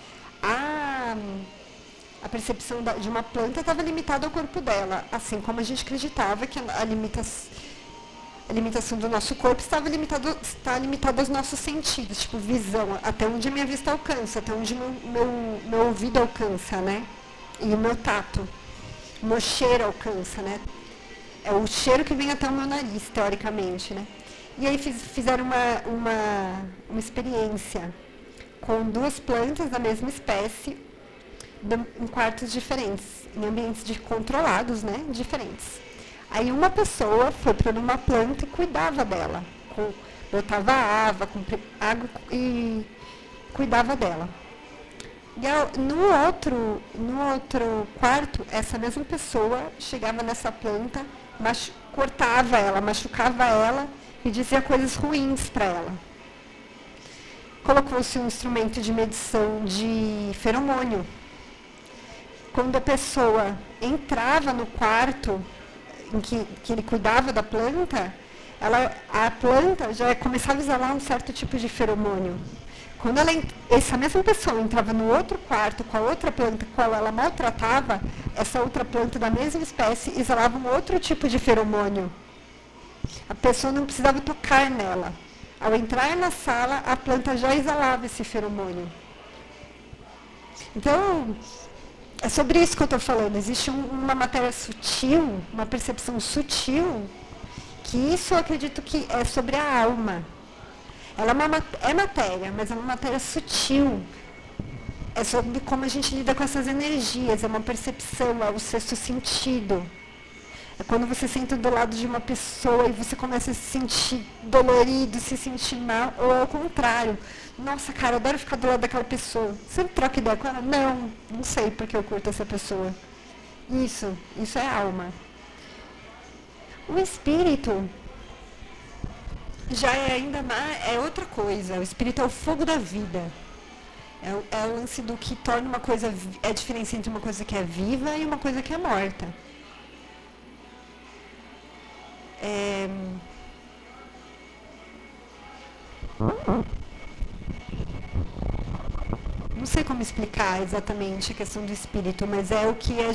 a percepção de uma planta estava limitada ao corpo dela, assim como a gente acreditava que a limitação do nosso corpo está limitada aos nossos sentidos, tipo visão, até onde a minha vista alcança, até onde meu ouvido alcança, né? E o meu tato, o meu cheiro alcança, né? É o cheiro que vem até o meu nariz, teoricamente, né? E aí fizeram uma experiência com 2 plantas da mesma espécie em quartos diferentes, em ambientes controlados, né? Diferentes. Aí uma pessoa foi para uma planta e cuidava dela. Botava água e cuidava dela. E no outro quarto, essa mesma pessoa chegava nessa planta, cortava ela, machucava ela e dizia coisas ruins para ela. Colocou-se um instrumento de medição de feromônio. Quando a pessoa entrava no quarto em que ele cuidava da planta, a planta já começava a exalar um certo tipo de feromônio. Quando essa mesma pessoa entrava no outro quarto com a outra planta qual ela maltratava, essa outra planta da mesma espécie exalava um outro tipo de feromônio. A pessoa não precisava tocar nela. Ao entrar na sala, a planta já exalava esse feromônio. Então, é sobre isso que eu estou falando. Existe uma matéria sutil, uma percepção sutil, que isso eu acredito que é sobre a alma. Ela é matéria, mas é uma matéria sutil. É sobre como a gente lida com essas energias, é uma percepção, é o sexto sentido. É quando você senta do lado de uma pessoa e você começa a se sentir dolorido, se sentir mal, ou ao contrário. Nossa, cara, eu adoro ficar do lado daquela pessoa. Você não troca ideia com ela? Não sei porque eu curto essa pessoa. Isso é alma. O espírito já é ainda mais, é outra coisa. O espírito é o fogo da vida. É o lance do que torna uma coisa, é a diferença entre uma coisa que é viva e uma coisa que é morta. sei como explicar exatamente a questão do espírito, mas é o que é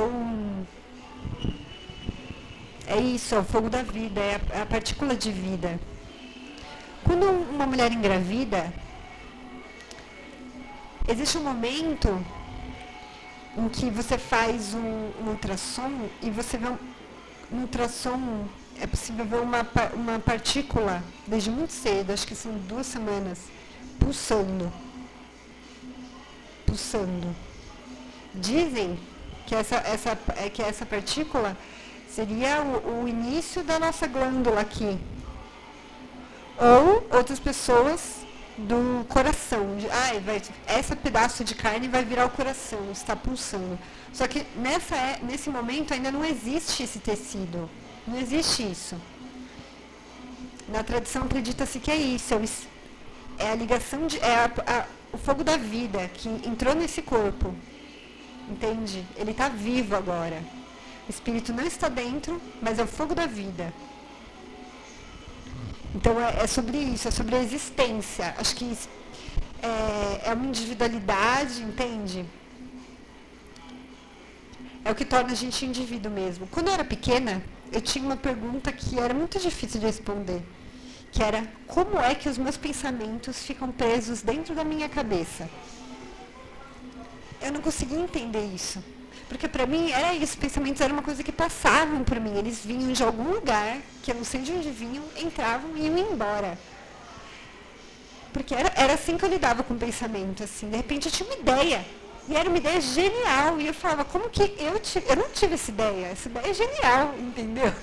isso, é o fogo da vida, é a partícula de vida. Quando uma mulher engravida, existe um momento em que você faz um ultrassom e você vê um ultrassom, é possível ver uma partícula desde muito cedo, acho que são 2 semanas, pulsando. Dizem que essa partícula seria o início da nossa glândula aqui. Ou outras pessoas do coração. Esse pedaço de carne vai virar o coração, está pulsando. Só que nesse momento ainda não existe esse tecido. Não existe isso. Na tradição acredita-se que é isso. É a ligação, o fogo da vida que entrou nesse corpo. Entende? Ele está vivo agora. O espírito não está dentro, mas é o fogo da vida. Então é sobre isso, é sobre a existência. Acho que é uma individualidade, entende? É o que torna a gente indivíduo mesmo. Quando eu era pequena, eu tinha uma pergunta que era muito difícil de responder. Que era, como é que os meus pensamentos ficam presos dentro da minha cabeça? Eu não conseguia entender isso. Porque para mim era isso, os pensamentos eram uma coisa que passavam por mim. Eles vinham de algum lugar, que eu não sei de onde vinham, entravam e iam embora. Porque era assim que eu lidava com o pensamento, assim. De repente eu tinha uma ideia. E era uma ideia genial. E eu falava, como que eu não tive essa ideia? Essa ideia é genial, entendeu?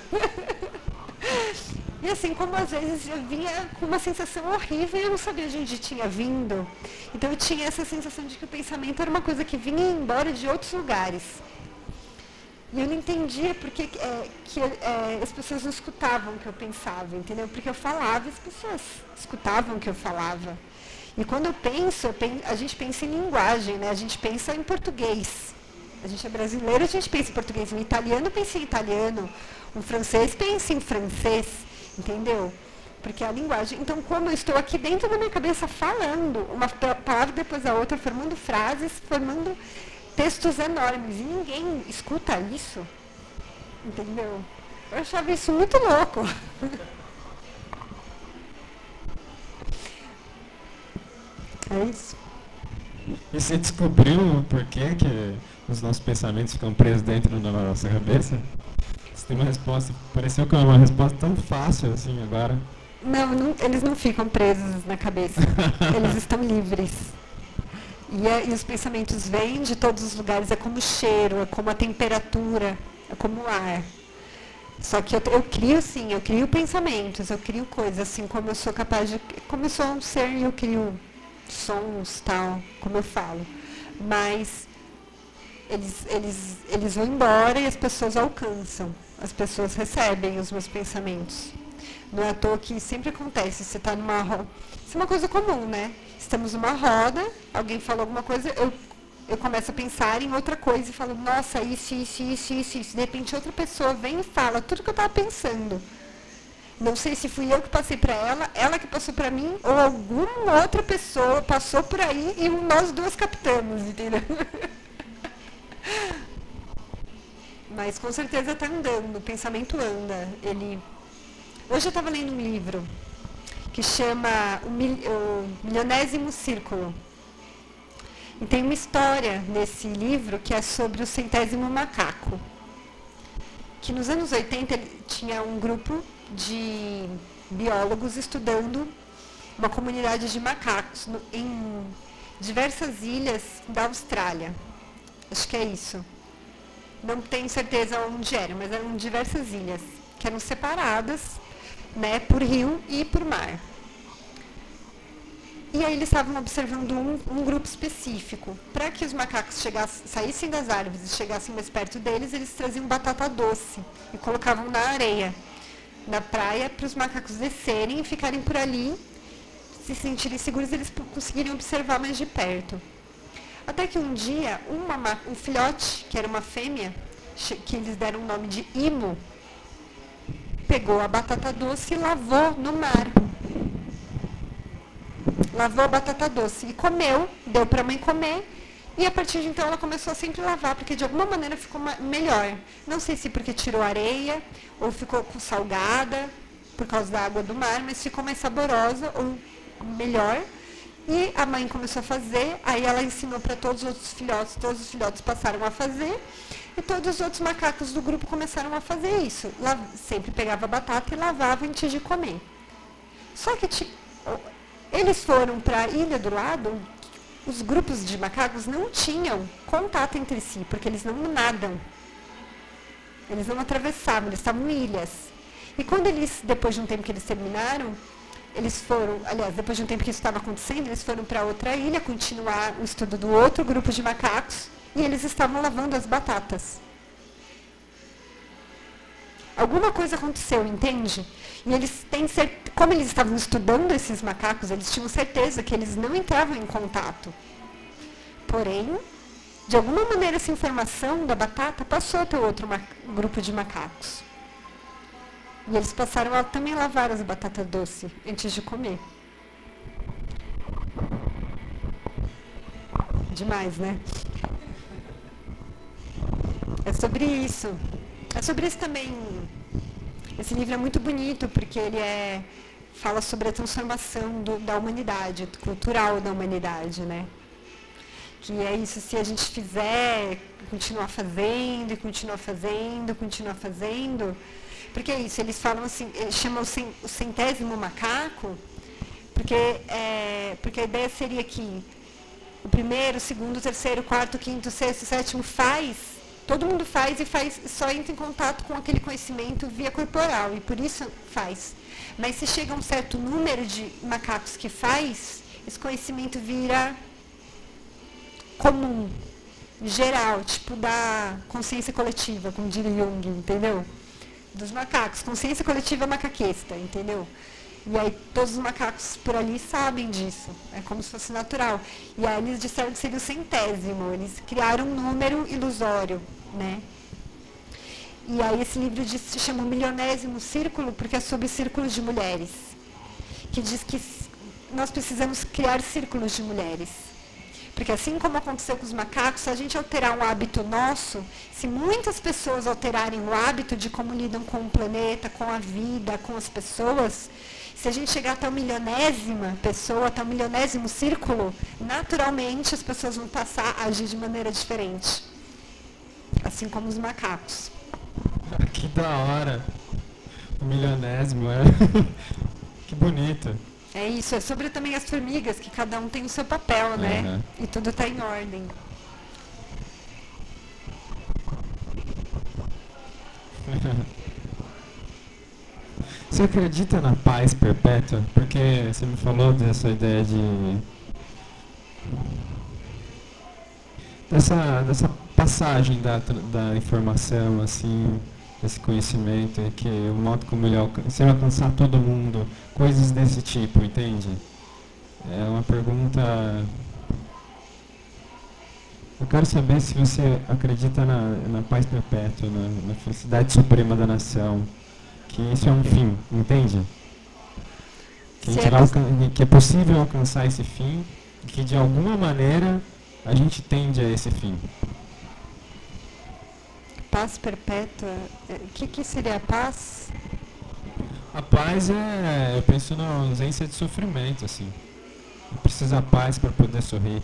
E assim, como às vezes eu vinha com uma sensação horrível e eu não sabia de onde tinha vindo. Então eu tinha essa sensação de que o pensamento era uma coisa que vinha embora de outros lugares. E eu não entendia porque as pessoas não escutavam o que eu pensava, entendeu? Porque eu falava e as pessoas escutavam o que eu falava. E quando eu penso, a gente pensa em linguagem, né? A gente pensa em português. A gente é brasileiro, a gente pensa em português. Um italiano pensa em italiano. Um francês pensa em francês. Entendeu? Porque a linguagem... Então, como eu estou aqui dentro da minha cabeça falando, uma palavra depois da outra, formando frases, formando textos enormes, e ninguém escuta isso, entendeu? Eu achava isso muito louco. É isso. E você descobriu por que os nossos pensamentos ficam presos dentro da nossa cabeça? Você tem uma resposta, pareceu que é uma resposta tão fácil assim agora. Não, eles não ficam presos na cabeça. Eles estão livres. E os pensamentos vêm de todos os lugares, é como o cheiro, é como a temperatura, é como o ar. Só que eu crio, sim, eu crio pensamentos, eu crio coisas, assim, como eu sou capaz de... Como eu sou um ser e eu crio sons, tal, como eu falo. Mas eles vão embora e as pessoas alcançam. As pessoas recebem os meus pensamentos. Não é à toa que sempre acontece, você está numa roda... Isso é uma coisa comum, né? Estamos numa roda, alguém falou alguma coisa, eu começo a pensar em outra coisa e falo, nossa, isso. De repente outra pessoa vem e fala tudo que eu estava pensando. Não sei se fui eu que passei para ela que passou para mim, ou alguma outra pessoa passou por aí e nós duas captamos, entendeu? Mas com certeza está andando, o pensamento anda. Hoje eu estava lendo um livro que chama O Milionésimo Círculo. E tem uma história nesse livro que é sobre o 100º macaco. Que nos anos 80 tinha um grupo de biólogos estudando uma comunidade de macacos em diversas ilhas da Austrália. Acho que é isso. Não tenho certeza onde era, mas eram diversas ilhas que eram separadas, né, por rio e por mar. E aí eles estavam observando um grupo específico. Para que os macacos saíssem das árvores e chegassem mais perto deles, eles traziam batata doce e colocavam na areia, na praia, para os macacos descerem e ficarem por ali, se sentirem seguros, eles conseguirem observar mais de perto. Até que um dia, um filhote, que era uma fêmea, que eles deram o nome de Imo, pegou a batata doce e lavou no mar. lavou a batata doce e comeu, deu para a mãe comer, e a partir de então ela começou a sempre lavar, porque de alguma maneira ficou melhor. Não sei se porque tirou areia, ou ficou salgada, por causa da água do mar, mas ficou mais saborosa, ou melhor. E a mãe começou a fazer, aí ela ensinou para todos os filhotes passaram a fazer, e todos os outros macacos do grupo começaram a fazer isso. Sempre pegava a batata e lavava antes de comer. Só que eles foram para a ilha do lado, os grupos de macacos não tinham contato entre si, porque eles não nadam. Eles não atravessavam, eles estavam em ilhas. E quando eles, depois de um tempo que eles terminaram, depois de um tempo que isso estava acontecendo, eles foram para outra ilha, continuar o estudo do outro grupo de macacos, e eles estavam lavando as batatas. Alguma coisa aconteceu, entende? E eles têm certeza, como eles estavam estudando esses macacos, eles tinham certeza que eles não entravam em contato. Porém, de alguma maneira essa informação da batata passou para outro grupo de macacos. E eles passaram a também lavar as batatas doces antes de comer. Demais, né? É sobre isso. É sobre isso também. Esse livro é muito bonito, porque ele fala sobre a transformação da humanidade, cultural da humanidade, né? Que é isso, se a gente fizer, continuar fazendo, porque é isso, eles falam assim, eles chamam o centésimo macaco, porque a ideia seria que o primeiro, o segundo, o terceiro, o quarto, o quinto, o sexto, o sétimo todo mundo faz só entra em contato com aquele conhecimento via corporal, e por isso faz. Mas se chega a um certo número de macacos que faz, esse conhecimento vira comum, geral, tipo da consciência coletiva, como diria Jung, entendeu? Dos macacos, consciência coletiva macaquista, entendeu? E aí todos os macacos por ali sabem disso, é como se fosse natural. E aí eles disseram que seria o centésimo, eles criaram um número ilusório, né? E aí esse livro se chama O Milionésimo Círculo, porque é sobre círculos de mulheres, que diz que nós precisamos criar círculos de mulheres. Porque assim como aconteceu com os macacos, se a gente alterar um hábito nosso, se muitas pessoas alterarem o hábito de como lidam com o planeta, com a vida, com as pessoas, se a gente chegar até a milionésima pessoa, até o milionésimo círculo, naturalmente as pessoas vão passar a agir de maneira diferente. Assim como os macacos. Que da hora. O milionésimo, Que bonito. É isso, é sobre também as formigas, que cada um tem o seu papel, né? E tudo está em ordem. Você acredita na paz perpétua? Porque você me falou dessa ideia dessa passagem da informação, assim, desse conhecimento, que o modo como ele se alcançar todo mundo, coisas desse tipo, entende? É uma pergunta. Eu quero saber se você acredita na paz perpétua, na felicidade suprema da nação, que isso é um fim, entende? Que é possível alcançar esse fim, e que de alguma maneira a gente tende a esse fim. Paz perpétua, o que seria a paz? A paz eu penso na ausência de sofrimento, assim. Precisa da paz para poder sorrir.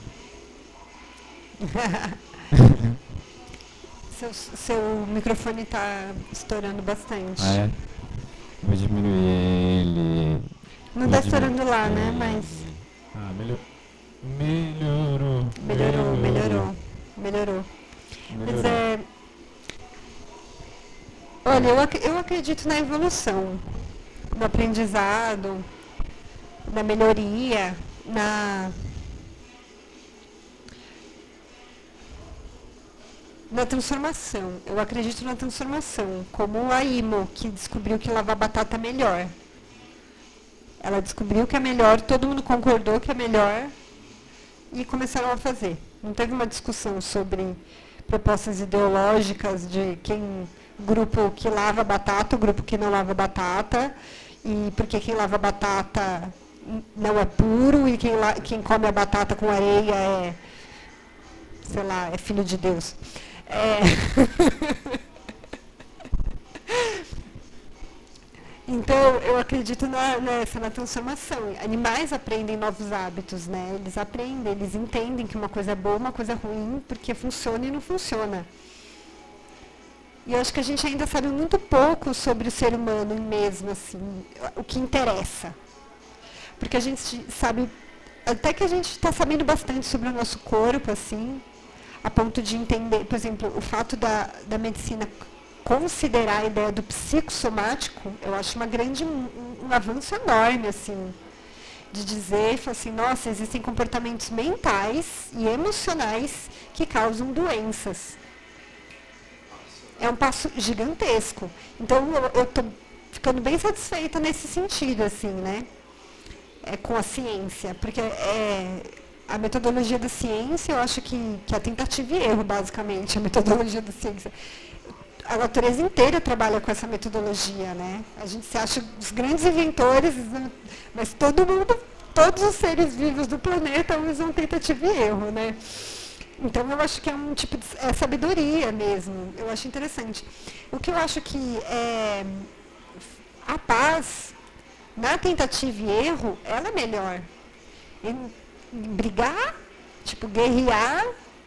Seu microfone está estourando bastante. Ah, é? Vou diminuir ele. Não está estourando lá, né? Mas... Ah, melhorou. Melhorou. Mas olha, eu acredito na evolução, no aprendizado, na melhoria, na transformação. Eu acredito na transformação, como a Imo, que descobriu que lavar batata é melhor. Ela descobriu que é melhor, todo mundo concordou que é melhor e começaram a fazer. Não teve uma discussão sobre propostas ideológicas de grupo que lava batata, o grupo que não lava batata, e porque quem lava batata não é puro e quem come a batata com areia é, sei lá, é filho de Deus. Então, eu acredito na transformação. Animais aprendem novos hábitos, né? Eles aprendem, eles entendem que uma coisa é boa, uma coisa é ruim, porque funciona e não funciona. E eu acho que a gente ainda sabe muito pouco sobre o ser humano mesmo, assim, o que interessa. Porque a gente sabe, até que a gente está sabendo bastante sobre o nosso corpo, assim, a ponto de entender, por exemplo, o fato da medicina considerar a ideia do psicossomático, eu acho um avanço enorme, assim, de dizer, assim, nossa, existem comportamentos mentais e emocionais que causam doenças. É um passo gigantesco. Então, eu estou ficando bem satisfeita nesse sentido, assim, né? Com a ciência, porque a metodologia da ciência, eu acho que a tentativa e erro, basicamente, a metodologia da ciência. A natureza inteira trabalha com essa metodologia, né? A gente se acha os grandes inventores, mas todos os seres vivos do planeta usam tentativa e erro, né? Então, eu acho que é um tipo de sabedoria mesmo. Eu acho interessante. O que eu acho que a paz, na tentativa e erro, ela é melhor. Em brigar, tipo, guerrear,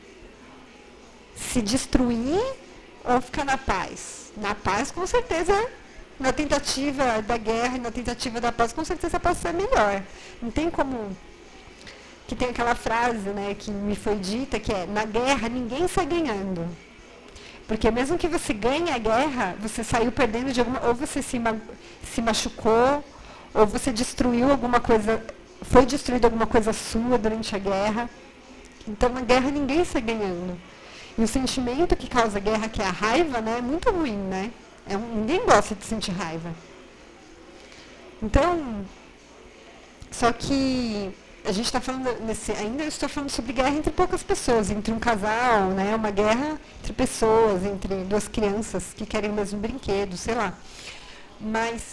se destruir, ou ficar na paz? Na paz, com certeza, na tentativa da guerra e na tentativa da paz, com certeza a paz é melhor. Não tem como... Que tem aquela frase, né, que me foi dita, que é, na guerra ninguém sai ganhando. Porque mesmo que você ganhe a guerra, você saiu perdendo de alguma... Ou você se machucou, ou você destruiu alguma coisa... Foi destruída alguma coisa sua durante a guerra. Então, na guerra ninguém sai ganhando. E o sentimento que causa a guerra, que é a raiva, né, é muito ruim, né? Ninguém gosta de sentir raiva. Então, só que a gente está falando, ainda eu estou falando sobre guerra entre poucas pessoas, entre um casal, né, uma guerra entre pessoas, entre duas crianças que querem o mesmo brinquedo, sei lá. Mas,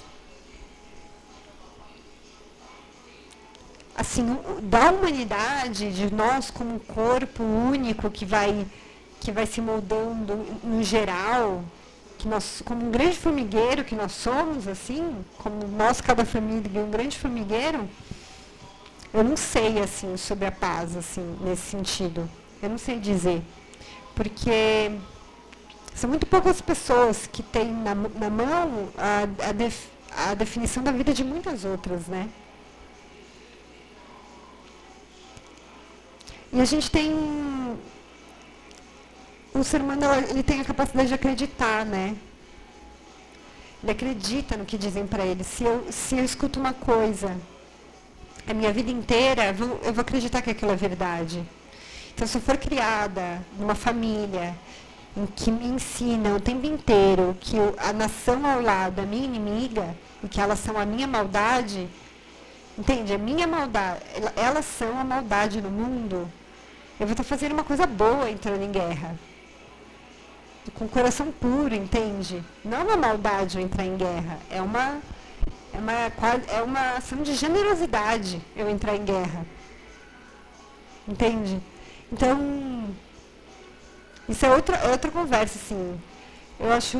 assim, da humanidade, de nós como um corpo único que vai se moldando no geral, que nós, como um grande formigueiro que nós somos, assim, como nós, cada família, um grande formigueiro, eu não sei, assim, sobre a paz, assim, nesse sentido. Eu não sei dizer. Porque são muito poucas pessoas que têm na mão a definição da vida de muitas outras, né? E a gente tem... O ser humano, ele tem a capacidade de acreditar, né? Ele acredita no que dizem para ele. Se eu escuto uma coisa a minha vida inteira, eu vou acreditar que aquilo é verdade. Então, se eu for criada numa família em que me ensinam o tempo inteiro que a nação ao lado é minha inimiga e que elas são a minha maldade, entende? A minha maldade, elas são a maldade no mundo, eu vou estar fazendo uma coisa boa entrando em guerra. Com o coração puro, entende? Não é uma maldade eu entrar em guerra, é uma ação de generosidade eu entrar em guerra. Entende? Então, isso é outra conversa, assim. Eu acho...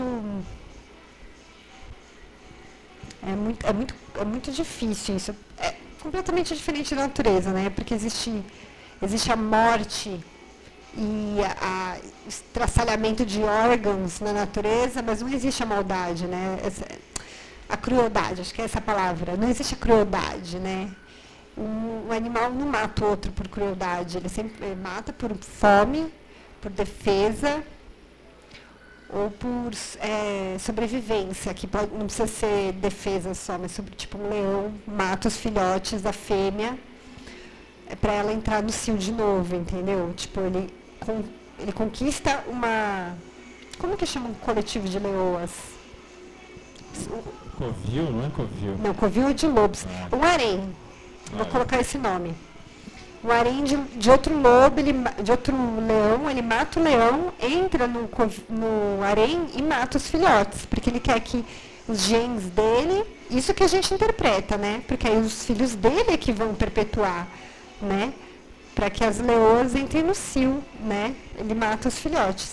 É muito difícil isso. É completamente diferente da natureza, né? Porque existe a morte e o estraçalhamento de órgãos na natureza, mas não existe a maldade, né? A crueldade, acho que é essa a palavra. Não existe a crueldade, né? Um animal não mata o outro por crueldade, ele sempre mata por fome, por defesa ou por sobrevivência, que não precisa ser defesa só, mas tipo um leão mata os filhotes da fêmea para ela entrar no cio de novo, entendeu? Tipo, ele conquista uma... Como que chama um coletivo de leoas? Covil, não é covil? Não, covil é de lobos. Um harém. Vou colocar esse nome. Um harém de outro lobo, de outro leão, ele mata o leão, entra no harém e mata os filhotes, porque ele quer que os genes dele Isso que a gente interpreta, né? Porque aí os filhos dele é que vão perpetuar, né? Para que as leoas entrem no cio, né? Ele mata os filhotes.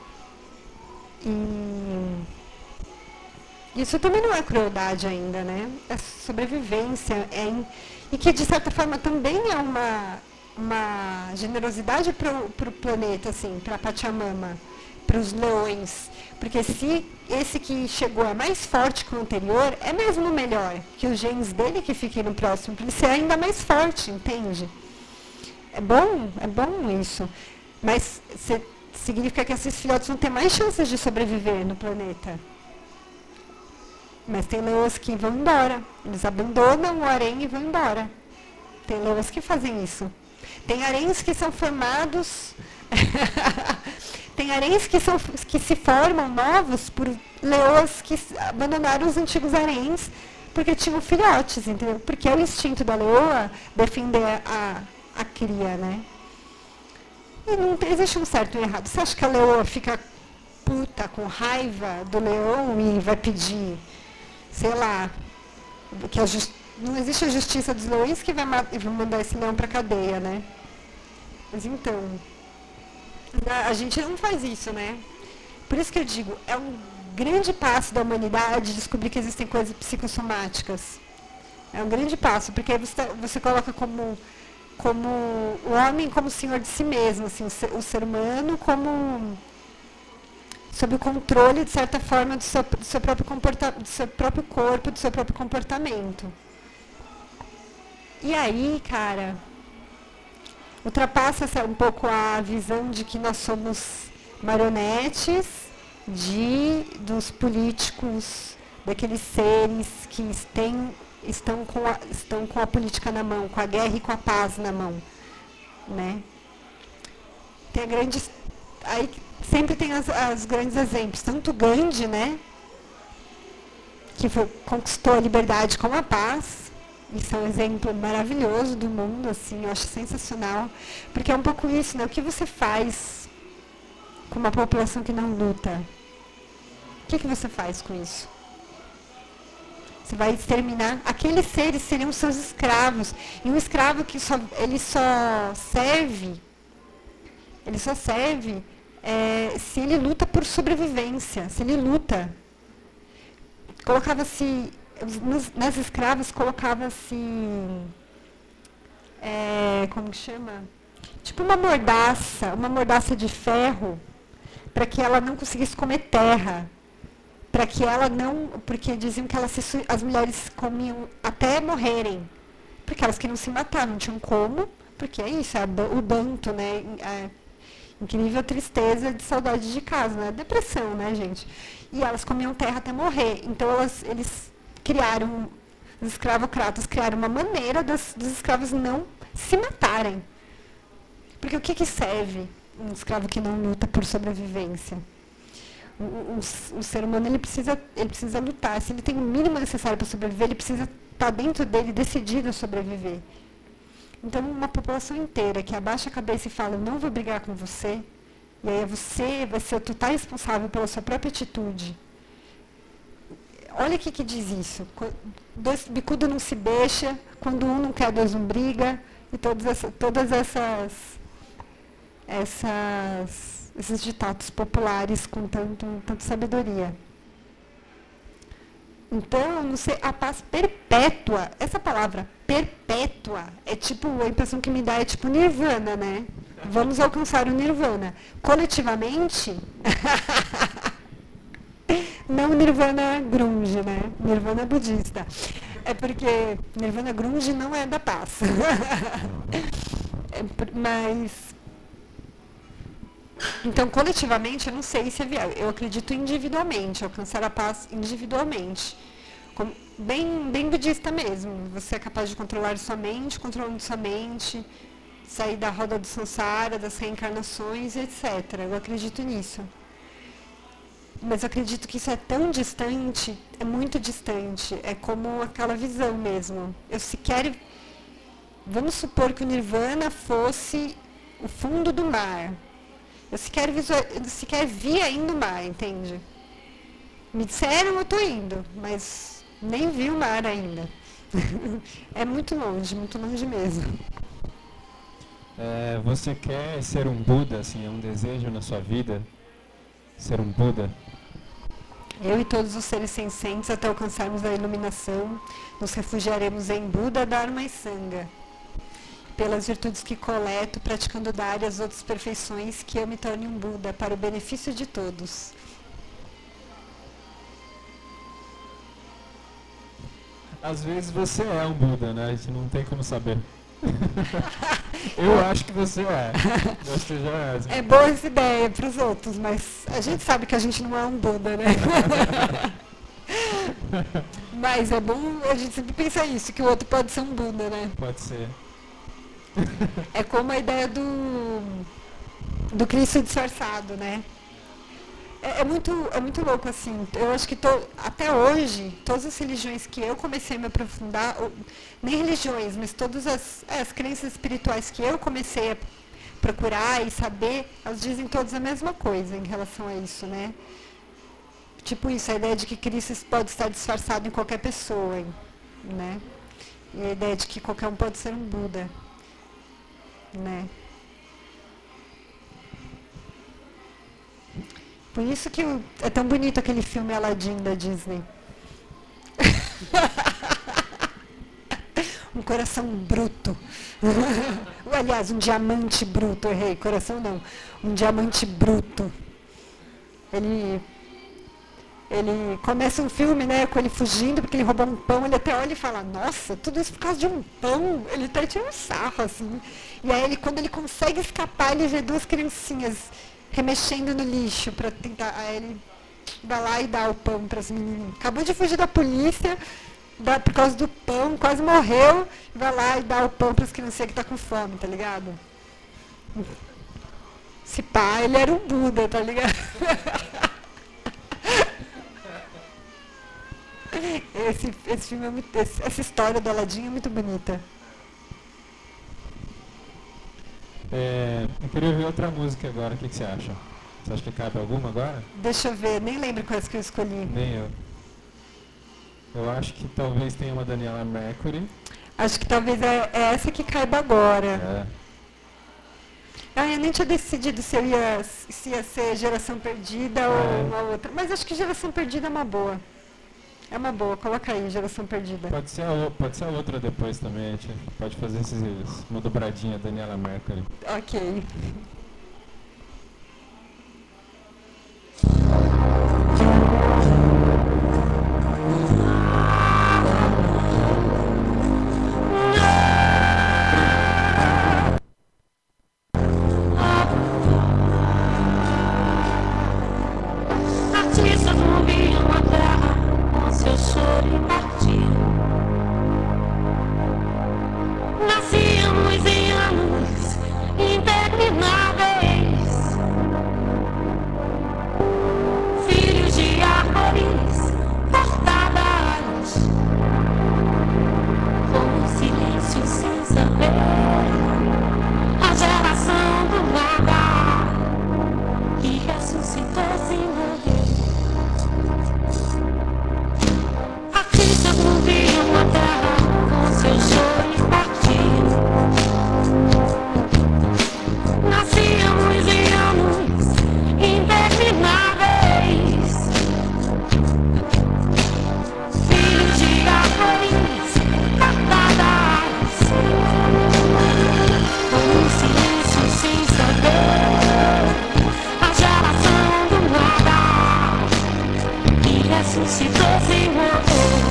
E isso também não é crueldade ainda, né? É sobrevivência, e que de certa forma também é uma generosidade para o planeta, assim, para a Pachamama, para os leões. Porque se esse que chegou é mais forte que o anterior, é mesmo melhor que os genes dele que fiquem no próximo, para ele ser ainda mais forte, entende? É bom isso. Mas significa que esses filhotes vão ter mais chances de sobreviver no planeta. Mas tem leoas que vão embora. Eles abandonam o harém e vão embora. Tem leoas que fazem isso. Tem haréns que são formados... Tem haréns que se formam novos por leoas que abandonaram os antigos haréns porque tinham filhotes, entendeu? Porque é o instinto da leoa defender a cria, né? E não existe um certo e um errado. Você acha que a leoa fica puta, com raiva do leão e vai pedir, sei lá, que não existe a justiça dos leões que vai mandar esse leão pra cadeia, né? Mas então, a gente não faz isso, né? Por isso que eu digo, é um grande passo da humanidade descobrir que existem coisas psicossomáticas. É um grande passo, porque aí você coloca como o homem como senhor de si mesmo, assim, o ser humano como sob o controle, de certa forma, do seu próprio corpo, do seu próprio comportamento. E aí, cara, ultrapassa um pouco a visão de que nós somos marionetes dos políticos, daqueles seres que estão com a política na mão, com a guerra e com a paz na mão, né? Aí sempre tem os grandes exemplos, tanto Gandhi, né, que conquistou a liberdade com a paz. Isso é um exemplo maravilhoso do mundo, assim, eu acho sensacional, porque é um pouco isso, né? O que você faz com uma população que não luta? O que você faz com isso? Você vai exterminar. Aqueles seres seriam seus escravos. E um escravo que ele só serve se ele luta por sobrevivência, se ele luta. Colocava-se, nas escravas colocava-se, como que chama? Tipo uma mordaça de ferro, para que ela não conseguisse comer terra. Para que ela não, porque diziam que as mulheres comiam até morrerem, porque elas queriam se matar, não tinham como, porque é isso, o banto, né, a incrível tristeza de saudade de casa, né, depressão, né, gente, e elas comiam terra até morrer, então eles criaram, os escravocratas criaram uma maneira dos escravos não se matarem, porque o que serve um escravo que não luta por sobrevivência? O ser humano ele precisa lutar. Se ele tem o mínimo necessário para sobreviver, ele precisa estar dentro dele decidido a sobreviver. Então, uma população inteira que abaixa a cabeça e fala, eu não vou brigar com você, e aí você vai ser o total responsável pela sua própria atitude. Olha o que diz isso. Dois bicudos não se deixa, quando um não quer, dois não briga, e todas esses ditados populares com tanta sabedoria. Então, não sei, a paz perpétua, essa palavra perpétua, é tipo, a impressão que me dá é tipo nirvana, né? Vamos alcançar o nirvana. Coletivamente, não nirvana grunge, né? Nirvana budista. É porque nirvana grunge não é da paz. Mas... Então, coletivamente, eu não sei se é viável. Eu acredito individualmente, alcançar a paz individualmente. Bem budista mesmo. Você é capaz de controlar sua mente, controlando sua mente, sair da roda do samsara, das reencarnações, etc. Eu acredito nisso. Mas eu acredito que isso é tão distante, é muito distante. É como aquela visão mesmo. Vamos supor que o nirvana fosse o fundo do mar. Eu sequer vi ainda o mar, entende? Me disseram, eu estou indo, mas Nem vi o mar ainda. É muito longe mesmo. Você quer ser um Buda, assim, é um desejo na sua vida? Ser um Buda? Eu e todos os seres sencientes, até alcançarmos a iluminação, nos refugiaremos em Buda, Dharma e Sangha. Pelas virtudes que coleto, praticando dar as outras perfeições, que eu me torne um Buda, para o benefício de todos. Às vezes você é um Buda, né? A gente não tem como saber. Eu acho que você é. Você já é. Assim. É boa essa ideia para os outros, mas a gente sabe que a gente não é um Buda, né? Mas é bom a gente sempre pensar isso, que o outro pode ser um Buda, né? Pode ser. É como a ideia do Cristo disfarçado, né? É muito louco, assim. Eu acho que até hoje, todas as religiões que eu comecei a me aprofundar, nem religiões, mas todas as crenças espirituais que eu comecei a procurar e saber, elas dizem todas a mesma coisa em relação a isso, né? Tipo isso, a ideia de que Cristo pode estar disfarçado em qualquer pessoa, né? E a ideia de que qualquer um pode ser um Buda, né? Por isso que é tão bonito aquele filme Aladdin da Disney. Um coração bruto. Aliás, um diamante bruto, errei, coração não. Um diamante bruto. Ele começa um filme, né, com ele fugindo, porque ele roubou um pão, ele até olha e fala, nossa, tudo isso por causa de um pão. Ele até tira um sarro, assim. E aí, quando ele consegue escapar, ele vê duas criancinhas remexendo no lixo para tentar. Aí ele vai lá e dá o pão para as meninas. Acabou de fugir da polícia por causa do pão, quase morreu. Vai lá e dá o pão para as crianças que estão com fome, tá ligado? Esse pá, ele era um Buda, tá ligado? Esse filme é muito, essa história do Aladdin é muito bonita. Eu queria ouvir outra música agora, o que você acha? Você acha que cabe alguma agora? Deixa eu ver, nem lembro quais que eu escolhi. Nem eu. Eu acho que talvez tenha uma Daniela Mercury. Acho que talvez é essa que caiba agora. Eu nem tinha decidido se ia ser Geração Perdida ou uma outra. Mas acho que Geração Perdida é uma boa. É uma boa, coloca aí, Geração Perdida. Pode ser a outra depois também, a gente pode fazer uma dobradinha, Daniela Mercury. Ok. Artistas moviam a terra com seu choro e partiam. Nascíamos em anos intermináveis, filhos de árvores cortadas, com o silêncio sem saber, a geração do nada que ressuscitou sem morrer. Artistas moviam a terra com seu choro e partiam. Nascíamos em anos intermináveis, filhos de árvores cortadas, com um silêncio sem saber, a geração do nada que ressuscitou sem morrer.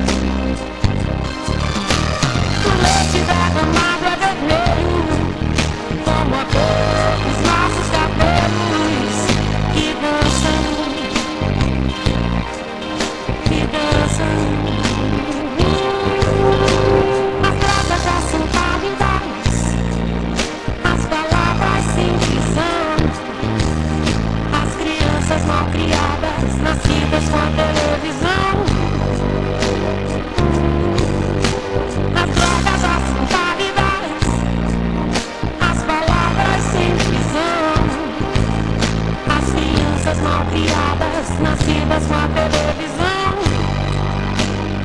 O leite derramado é vermelho, como a cor dos nossos cabelos, que dançam, que dançam. As pratas já são pálidas, as palavras sem visão, as crianças mal criadas, nascidas com a televisão. As drogas já são pálidas, as palavras sem visão, as crianças mal criadas, nascidas com a televisão.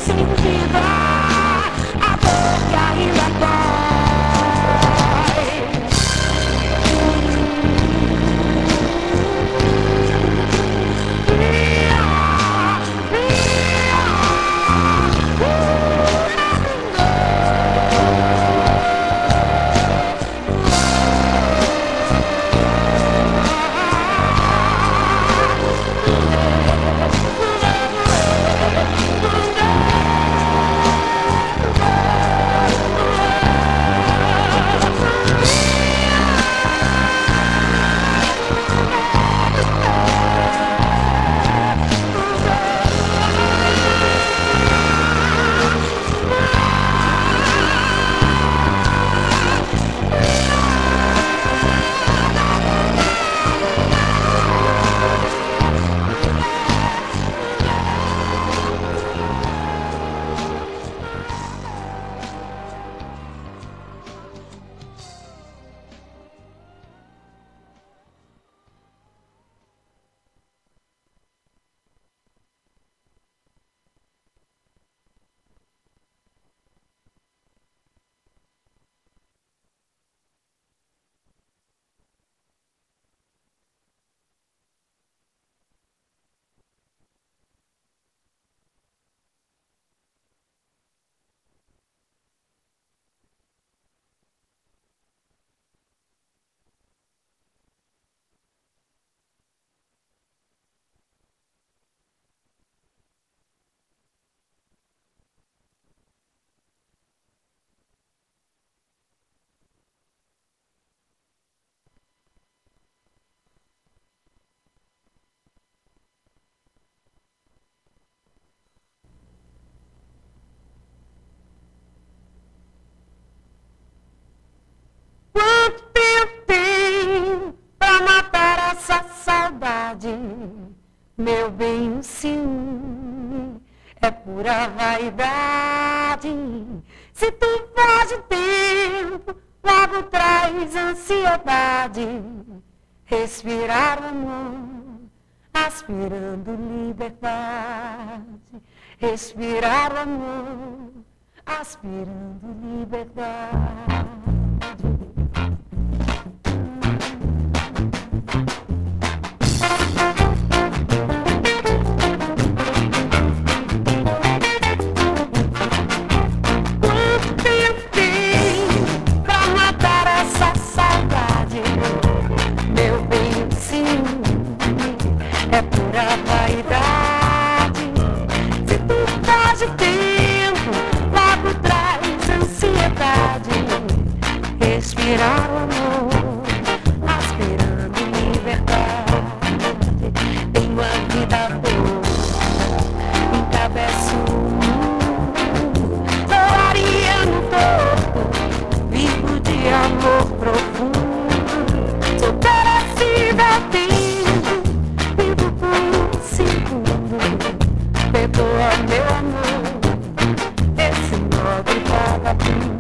sentido a dor que ainda dói. Quanto tempo tem pra matar essa saudade? Meu bem, o ciúme é pura vaidade. Se tu foge tempo, logo traz ansiedade. Respirar o amor, aspirando liberdade. Respirar o amor, aspirando liberdade. Respirar o amor, aspirando liberdade. Tenho uma vida boa, encabeço o mundo. Sou ariano todo, vivo de amor profundo. Sou perecível, vivo por um segundo. Perdoa meu amor, esse nobre vagabundo.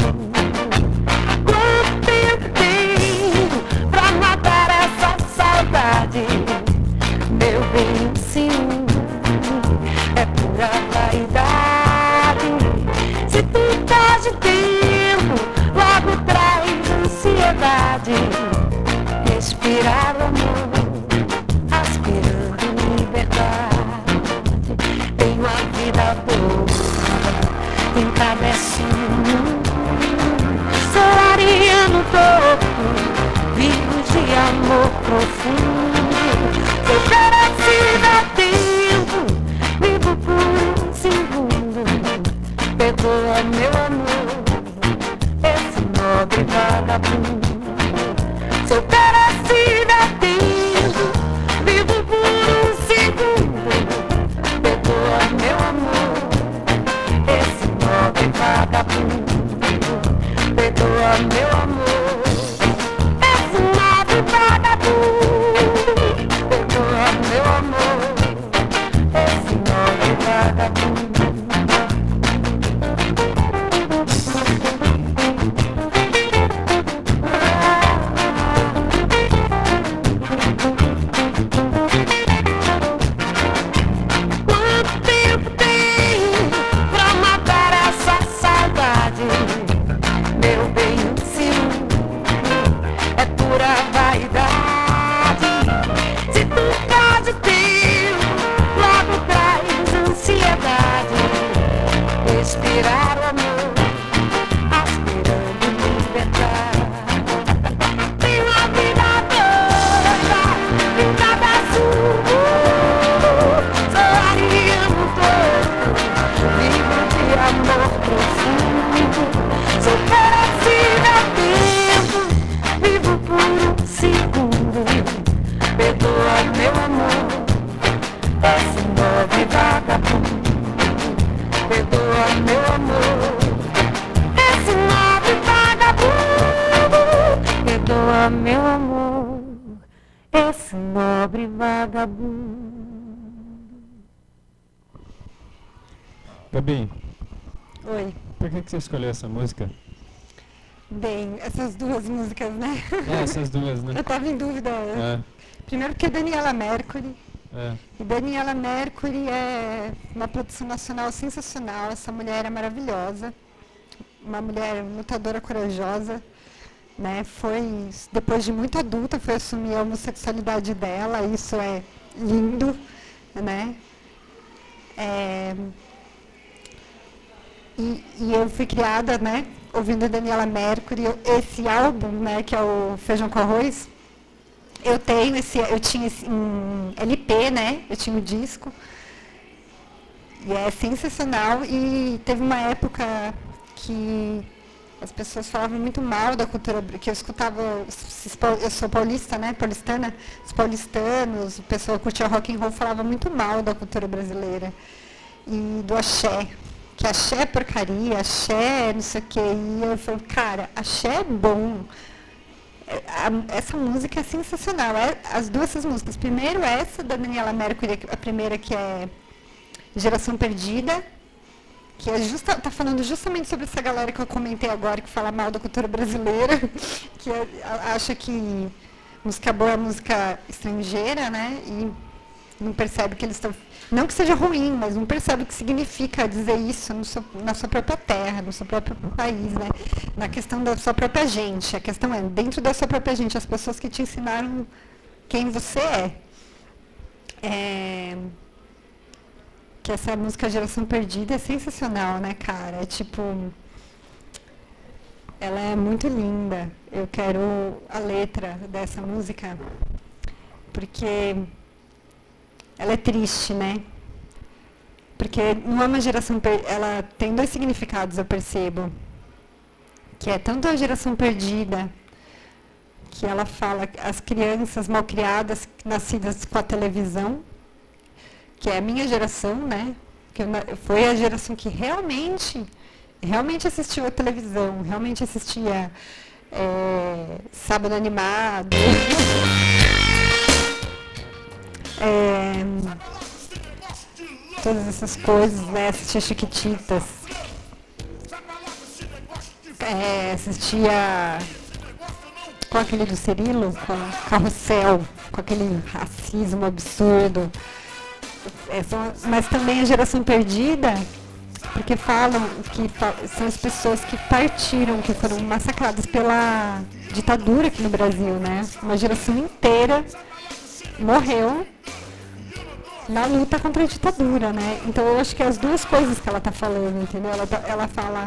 Meu bem, sim, é pura vaidade. Se tu estás de tempo, logo traz ansiedade. Respirar o amor, aspirando liberdade. Tenho uma vida boa, encabeço o mundo. Sou ariano todo, vivo de amor profundo. Sou perecível a tempo, vivo por um segundo. Perdoa meu amor, esse nobre vagabundo. Sou perecível a tempo, vivo por um segundo. Perdoa meu amor, esse nobre vagabundo. Perdoa meu amor, esse nobre vagabundo. Meu amor, esse nobre vagabundo. Quanto tempo tem pra pobre vagabundo. Gabi, Oi. por que você escolheu essa música? Bem, essas duas músicas, né? Essas duas, né? Eu tava em dúvida. Primeiro porque Daniela Mercury. E Daniela Mercury é uma produção nacional sensacional. Essa mulher é maravilhosa. Uma mulher lutadora corajosa. Né? Foi, depois de muito adulta, foi assumir a homossexualidade dela. Isso é lindo, né? E eu fui criada, né, ouvindo Daniela Mercury. Esse álbum, né, que é o Feijão com Arroz, eu tinha esse LP, né, eu tinha o disco. E é sensacional. E teve uma época que as pessoas falavam muito mal da cultura, que eu escutava, eu sou paulista, né, paulistana, os paulistanos, o pessoal que curtia rock and roll falava muito mal da cultura brasileira e do axé, que axé é porcaria, axé não sei o que, e eu falei, cara, axé é bom, essa música é sensacional, as duas essas músicas, primeiro essa da Daniela Mercury, a primeira que é Geração Perdida, que tá falando justamente sobre essa galera que eu comentei agora, que fala mal da cultura brasileira, que acha que música boa é música estrangeira, né? E não percebe que eles estão... Não que seja ruim, mas não percebe o que significa dizer isso na sua própria terra, no seu próprio país, né? Na questão da sua própria gente. A questão é, dentro da sua própria gente, as pessoas que te ensinaram quem você é. Que essa música Geração Perdida é sensacional, né, cara? É tipo... Ela é muito linda. Eu quero a letra dessa música, porque ela é triste, né? Porque não é uma geração... Ela tem dois significados, eu percebo. Que é tanto a geração perdida, que ela fala as crianças malcriadas, nascidas com a televisão, que é a minha geração, né? Que foi a geração que realmente assistiu a televisão, realmente assistia Sábado Animado, todas essas coisas, né? Assistia Chiquititas, assistia com aquele do Cirilo, com Carrossel, com aquele racismo absurdo. Mas também a geração perdida, porque falam que são as pessoas que partiram, que foram massacradas pela ditadura aqui no Brasil, né? Uma geração inteira morreu na luta contra a ditadura, né? Então eu acho que é as duas coisas que ela está falando, entendeu? Ela fala...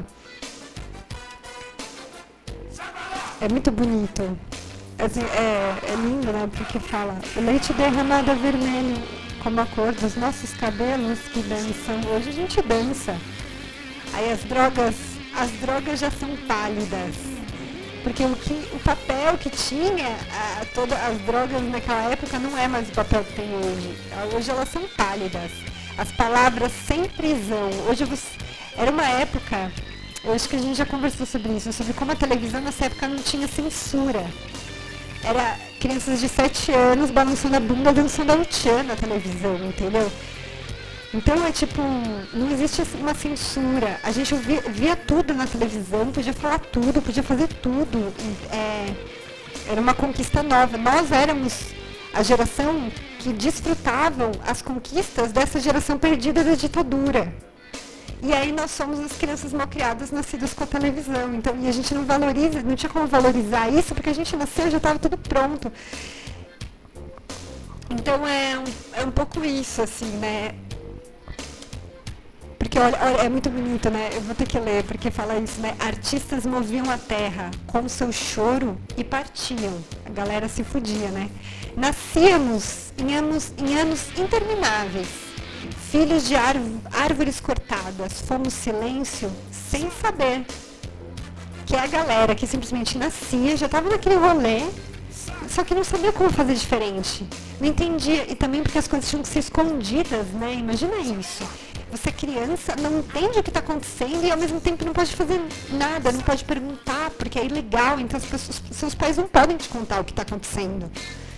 É muito bonito. Assim, é lindo, né? Porque fala, o leite derramado é vermelho, como a cor dos nossos cabelos que dançam. Hoje a gente dança. Aí as drogas já são pálidas. Porque o papel que tinha, todas as drogas naquela época não é mais o papel que tem hoje. Hoje elas são pálidas. As palavras sem prisão. Era uma época, eu acho que a gente já conversou sobre isso, sobre como a televisão nessa época não tinha censura. Era crianças de 7 anos balançando a bunda, dançando a Utiã na televisão, entendeu? Então é tipo, não existe uma censura. A gente via tudo na televisão, podia falar tudo, podia fazer tudo. Era uma conquista nova. Nós éramos a geração que desfrutavam as conquistas dessa geração perdida da ditadura. E aí nós somos as crianças malcriadas nascidas com a televisão. Então, e a gente não valoriza, não tinha como valorizar isso, porque a gente nasceu, já estava tudo pronto. Então é um pouco isso, assim, né? Porque olha, é muito bonito, né? Eu vou ter que ler, porque fala isso, né? Artistas moviam a terra com seu choro e partiam. A galera se fudia, né? Nascíamos em anos intermináveis. Filhos de árvores cortadas, fomos silêncio sem saber. Que é a galera que simplesmente nascia, já estava naquele rolê, só que não sabia como fazer diferente. Não entendia, e também porque as coisas tinham que ser escondidas, né? Imagina isso. Você criança, não entende o que está acontecendo e ao mesmo tempo não pode fazer nada, não pode perguntar, porque é ilegal, então seus pais não podem te contar o que está acontecendo.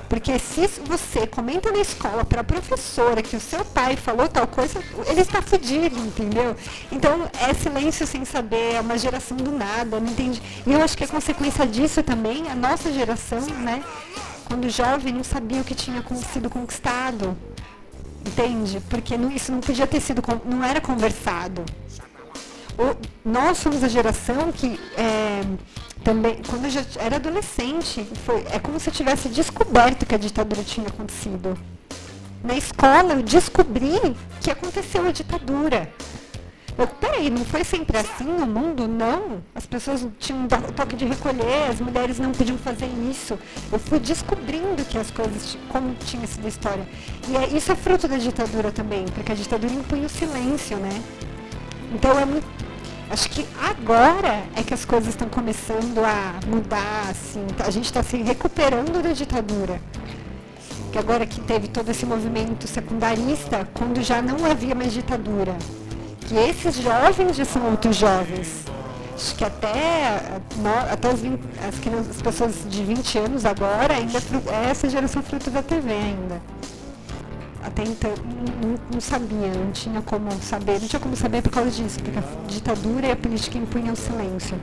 Porque se você comenta na escola para a professora que o seu pai falou tal coisa, ele está fudido, entendeu? Então, é silêncio sem saber, é uma geração do nada, não entende? E eu acho que a consequência disso também, a nossa geração, né? Quando jovem, não sabia o que tinha sido conquistado, entende? Porque isso não podia ter sido, não era conversado. Nós somos a geração que também, quando eu já era adolescente, é como se eu tivesse descoberto que a ditadura tinha acontecido. Na escola eu descobri que aconteceu a ditadura. Peraí, não foi sempre assim no mundo? Não. As pessoas tinham toque de recolher, as mulheres não podiam fazer isso. Eu fui descobrindo que as coisas, como tinha sido a história. E isso é fruto da ditadura também, porque a ditadura impunha o silêncio, né? Então acho que agora é que as coisas estão começando a mudar, assim. A gente está se recuperando da ditadura. Que agora que teve todo esse movimento secundarista, quando já não havia mais ditadura. Que esses jovens já são outros jovens. Acho que até as pessoas de 20 anos agora, ainda é essa geração fruto da TV ainda. Até então, não sabia, não tinha como saber por causa disso, porque a ditadura e a política impunham o silêncio.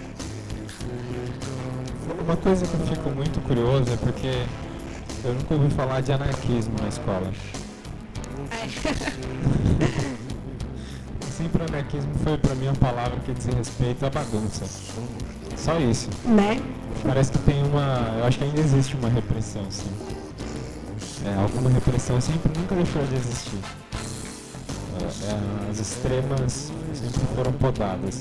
Uma coisa que eu fico muito curioso é porque eu nunca ouvi falar de anarquismo na escola. Sempre o anarquismo foi pra mim uma palavra que diz respeito à bagunça. Só isso. Né? Parece que tem eu acho que ainda existe uma repressão, sim. Alguma repressão nunca deixou de existir. As extremas sempre foram podadas.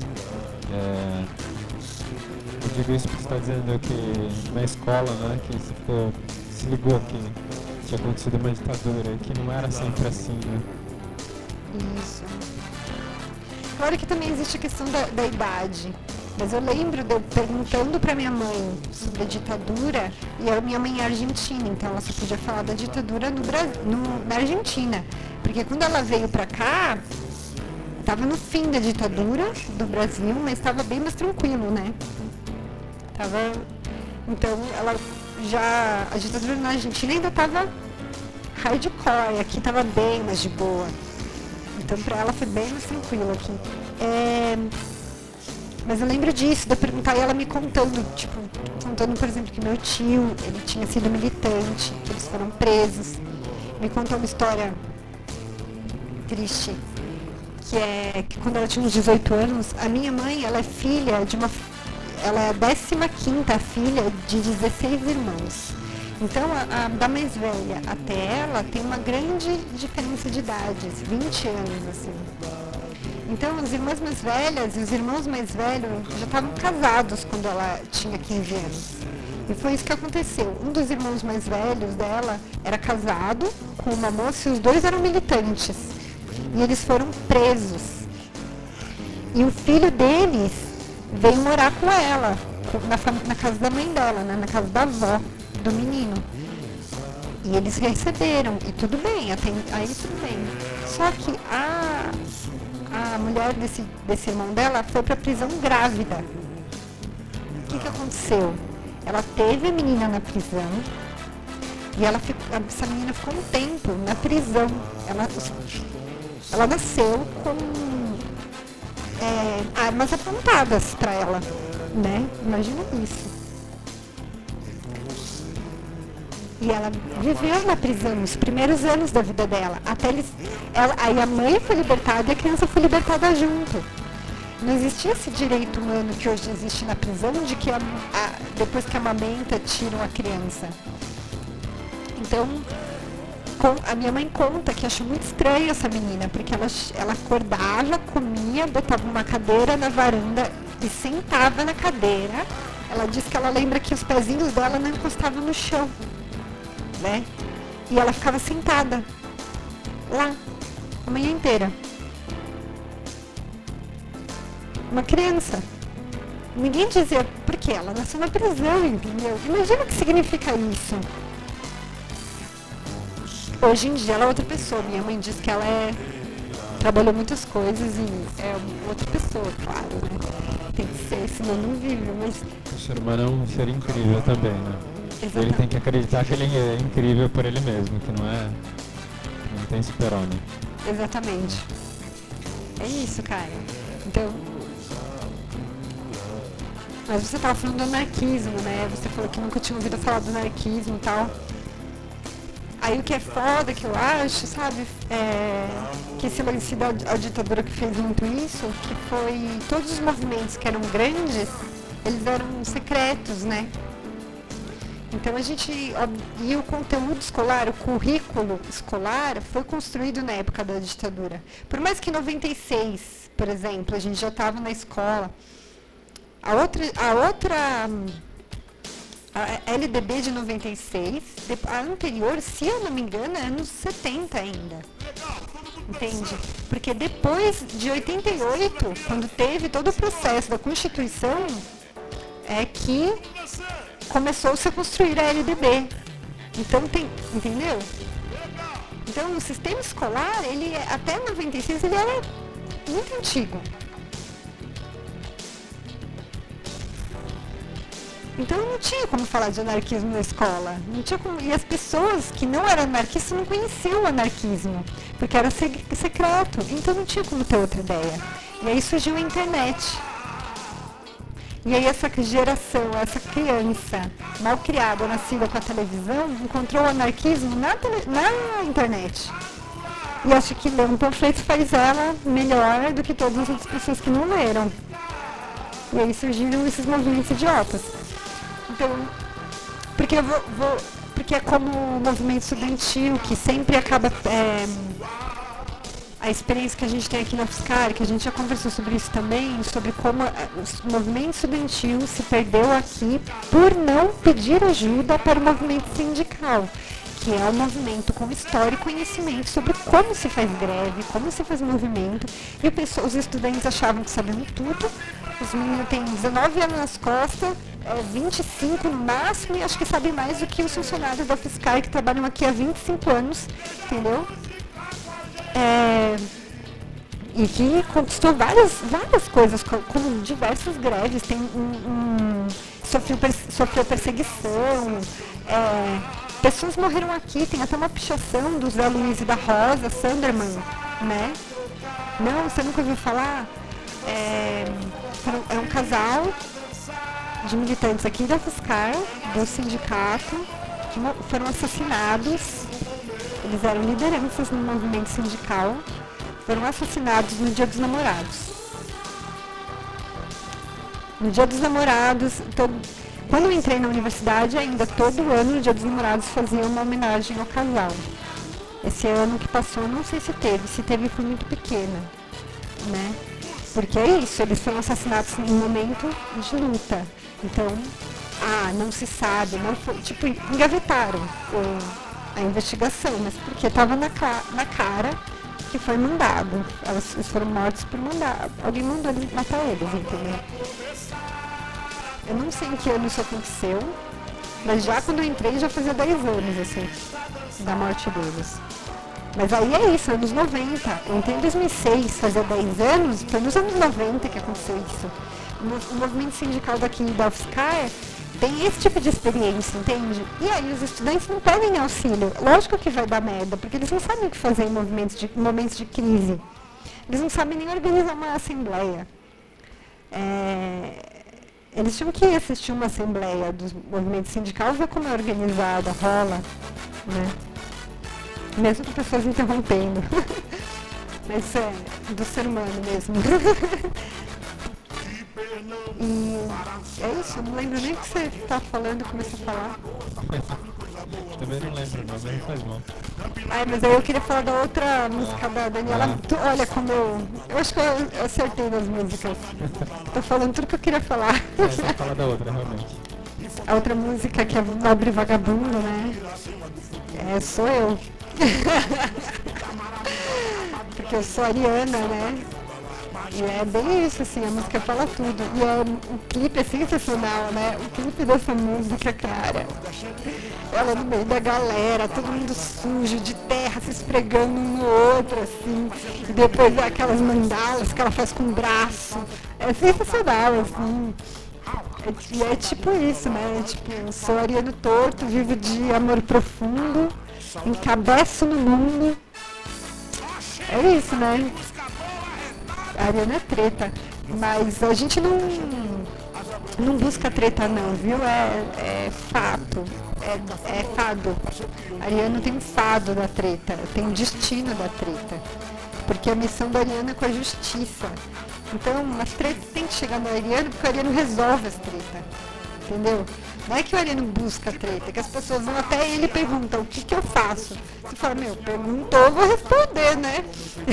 Eu digo isso porque você está dizendo que na escola, né, que você se ligou que tinha acontecido uma ditadura, que não era sempre assim, né? Isso. Claro que também existe a questão da idade. Mas eu lembro de eu perguntando para minha mãe sobre a ditadura, e a minha mãe é argentina, então ela só podia falar da ditadura na Argentina. Porque quando ela veio para cá, estava no fim da ditadura do Brasil, mas estava bem mais tranquilo, né? Então, a ditadura na Argentina ainda estava hardcore, aqui estava bem mais de boa. Então, para ela foi bem mais tranquilo aqui. Mas eu lembro disso, de eu perguntar e ela me contando, por exemplo, que meu tio, ele tinha sido militante, que eles foram presos. Me contou uma história triste, que é que quando ela tinha uns 18 anos, a minha mãe, ela é filha ela é a 15ª filha de 16 irmãos. Então, a da mais velha até ela tem uma grande diferença de idades, 20 anos, assim. Então, as irmãs mais velhas e os irmãos mais velhos já estavam casados quando ela tinha 15 anos. E foi isso que aconteceu. Um dos irmãos mais velhos dela era casado com uma moça e os dois eram militantes. E eles foram presos. E o filho deles veio morar com ela, na casa da mãe dela, né? Na casa da avó do menino. E eles receberam, e tudo bem, aí tudo bem. Só que a mulher desse irmão dela foi pra prisão grávida. O que aconteceu? Ela teve a menina na prisão, e essa menina ficou um tempo na prisão. Ela nasceu com armas apontadas pra ela, né? Imagina isso. E ela viveu na prisão os primeiros anos da vida dela. Aí a mãe foi libertada e a criança foi libertada junto. Não existia esse direito humano que hoje existe na prisão, de que depois que amamenta, tiram a criança. Então, a minha mãe conta que achou muito estranho essa menina, porque ela acordava, comia, botava uma cadeira na varanda e sentava na cadeira. Ela diz que ela lembra que os pezinhos dela não encostavam no chão. Né? E ela ficava sentada lá a manhã inteira. Uma criança. Ninguém dizia por que ela nasceu na prisão, entendeu? Imagina o que significa isso. Hoje em dia ela é outra pessoa. Minha mãe diz que ela trabalhou muitas coisas e é outra pessoa, claro, né? Tem que ser, senão não vive, mas... O ser humano é um ser incrível também, né? Ele tem que acreditar que ele é incrível por ele mesmo, que não tem super-homem. Exatamente. É isso, cara. Então... Mas você tava falando do anarquismo, né? Você falou que nunca tinha ouvido falar do anarquismo e tal. Aí o que é foda, que eu acho, sabe, que esse lance da ditadura que fez muito isso, que foi todos os movimentos que eram grandes, eles eram secretos, né? Então a gente, e o conteúdo escolar, o currículo escolar foi construído na época da ditadura. Por mais que em 96, por exemplo, a gente já estava na escola, a LDB de 96, a anterior, se eu não me engano, é anos 70 ainda. Entende? Porque depois de 88, quando teve todo o processo da Constituição, é que começou-se a construir a LDB. Então, entendeu? Então, o sistema escolar, ele até 96, ele era muito antigo. Então não tinha como falar de anarquismo na escola. Não tinha como, e as pessoas que não eram anarquistas não conheciam o anarquismo, porque era secreto, então não tinha como ter outra ideia. E aí surgiu a internet. E aí essa geração, essa criança mal criada, nascida com a televisão, encontrou o anarquismo na internet. E acho que ler um panfleto faz ela melhor do que todas as outras pessoas que não leram. E aí surgiram esses movimentos idiotas. Então, porque é como o movimento estudantil, que sempre acaba... a experiência que a gente tem aqui na UFSCar, que a gente já conversou sobre isso também, sobre como o movimento estudantil se perdeu aqui por não pedir ajuda para o movimento sindical, que é um movimento com história e conhecimento sobre como se faz greve, como se faz movimento, e os estudantes achavam que sabiam tudo. Os meninos têm 19 anos nas costas, 25 no máximo, e acho que sabem mais do que os funcionários da UFSCar que trabalham aqui há 25 anos, entendeu? E que conquistou várias coisas, como diversas greves, sofreu perseguição, pessoas morreram aqui, tem até uma pichação do Zé Luiz e da Rosa Sanderman, né? Não, você nunca ouviu falar? É um casal de militantes aqui da UFSCar, do sindicato, que foram assassinados. Eles eram lideranças no movimento sindical, foram assassinados no Dia dos Namorados. No Dia dos Namorados, quando eu entrei na universidade, ainda todo ano, no Dia dos Namorados, fazia uma homenagem ao casal. Esse ano que passou, não sei se teve foi muito pequena, né? Porque é isso, eles foram assassinados em um momento de luta. Então, não se sabe, não foi, tipo, engavetaram a investigação, mas porque estava na cara que foi mandado. Eles foram mortos por mandar. Alguém mandou matar eles, entendeu? Eu não sei em que ano isso aconteceu, mas já quando eu entrei já fazia 10 anos, assim, da morte deles. Mas aí é isso, anos 90. Eu entrei em 2006, fazia 10 anos, foi nos anos 90 que aconteceu isso. O movimento sindical daqui da UFSCar tem esse tipo de experiência, entende? E aí os estudantes não pedem auxílio. Lógico que vai dar merda, porque eles não sabem o que fazer em momentos de crise. Eles não sabem nem organizar uma assembleia. Eles tinham que assistir uma assembleia do movimento sindical, ver como é organizada, rola, né? Mesmo com pessoas interrompendo. Mas do ser humano mesmo. E é isso, eu não lembro nem o que você tá falando e comecei a falar. Também não lembro, mas não faz mal. Mas aí eu queria falar da outra música da Daniela. Olha como eu acho que eu acertei nas músicas. Tô falando tudo que eu queria falar. Você fala da outra, realmente. A outra música que é Nobre Vagabundo, né? Sou eu. Porque eu sou ariana, né? E é bem isso, assim, a música fala tudo. E o clipe é sensacional, né? O clipe dessa música, cara. Ela no meio da galera, todo mundo sujo, de terra, se esfregando um no outro, assim. E depois aquelas mandalas que ela faz com o braço. É sensacional, assim. E é tipo isso, né? Tipo, sou ariano torto, vivo de amor profundo, encabeço no mundo. É isso, né? A ariana é treta. Mas a gente não busca treta não, viu? É fato. É fado. Ariano tem um fado da treta, tem um destino da treta. Porque a missão da Ariana é com a justiça. Então, as tretas tem que chegar no Ariano porque o Ariano resolve as tretas. Entendeu? Não é que o Ariano busca a treta, é que as pessoas vão até ele e perguntam o que eu faço. Você fala, meu, perguntou, eu vou responder, né?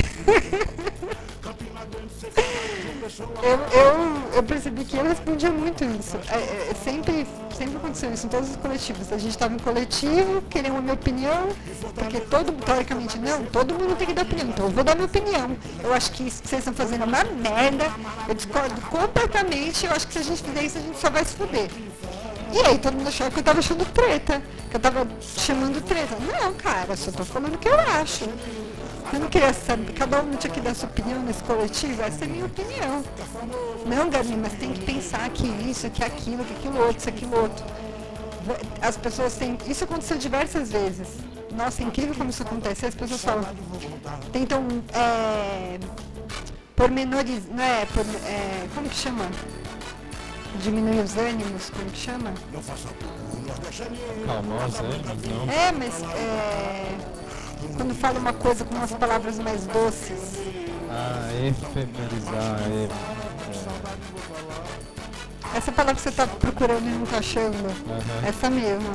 Eu percebi que eu respondia muito isso. Sempre aconteceu isso em todos os coletivos. A gente estava em coletivo, querendo a minha opinião, porque teoricamente, não, todo mundo tem que dar opinião, então eu vou dar minha opinião. Eu acho que isso que vocês estão fazendo é uma merda, eu discordo completamente, eu acho que se a gente fizer isso, a gente só vai se fuder. E aí todo mundo achou que eu tava achando treta, que eu tava chamando treta. Não, cara, eu só tô falando o que eu acho. Eu não queria saber, cada um tinha que dar sua opinião nesse coletivo, essa é a minha opinião. Não, Gabi, mas tem que pensar que isso, que aquilo outro, isso, aquilo outro. As pessoas têm. Isso aconteceu diversas vezes. Nossa, é incrível como isso acontece. As pessoas falam, tentam pormenores, não é? Como que chama? Diminuir os ânimos, como que chama? Calmar os ânimos, não? Mas quando fala uma coisa com umas palavras mais doces. Efemerizar, Essa palavra que você tá procurando e não tá achando. Essa mesmo.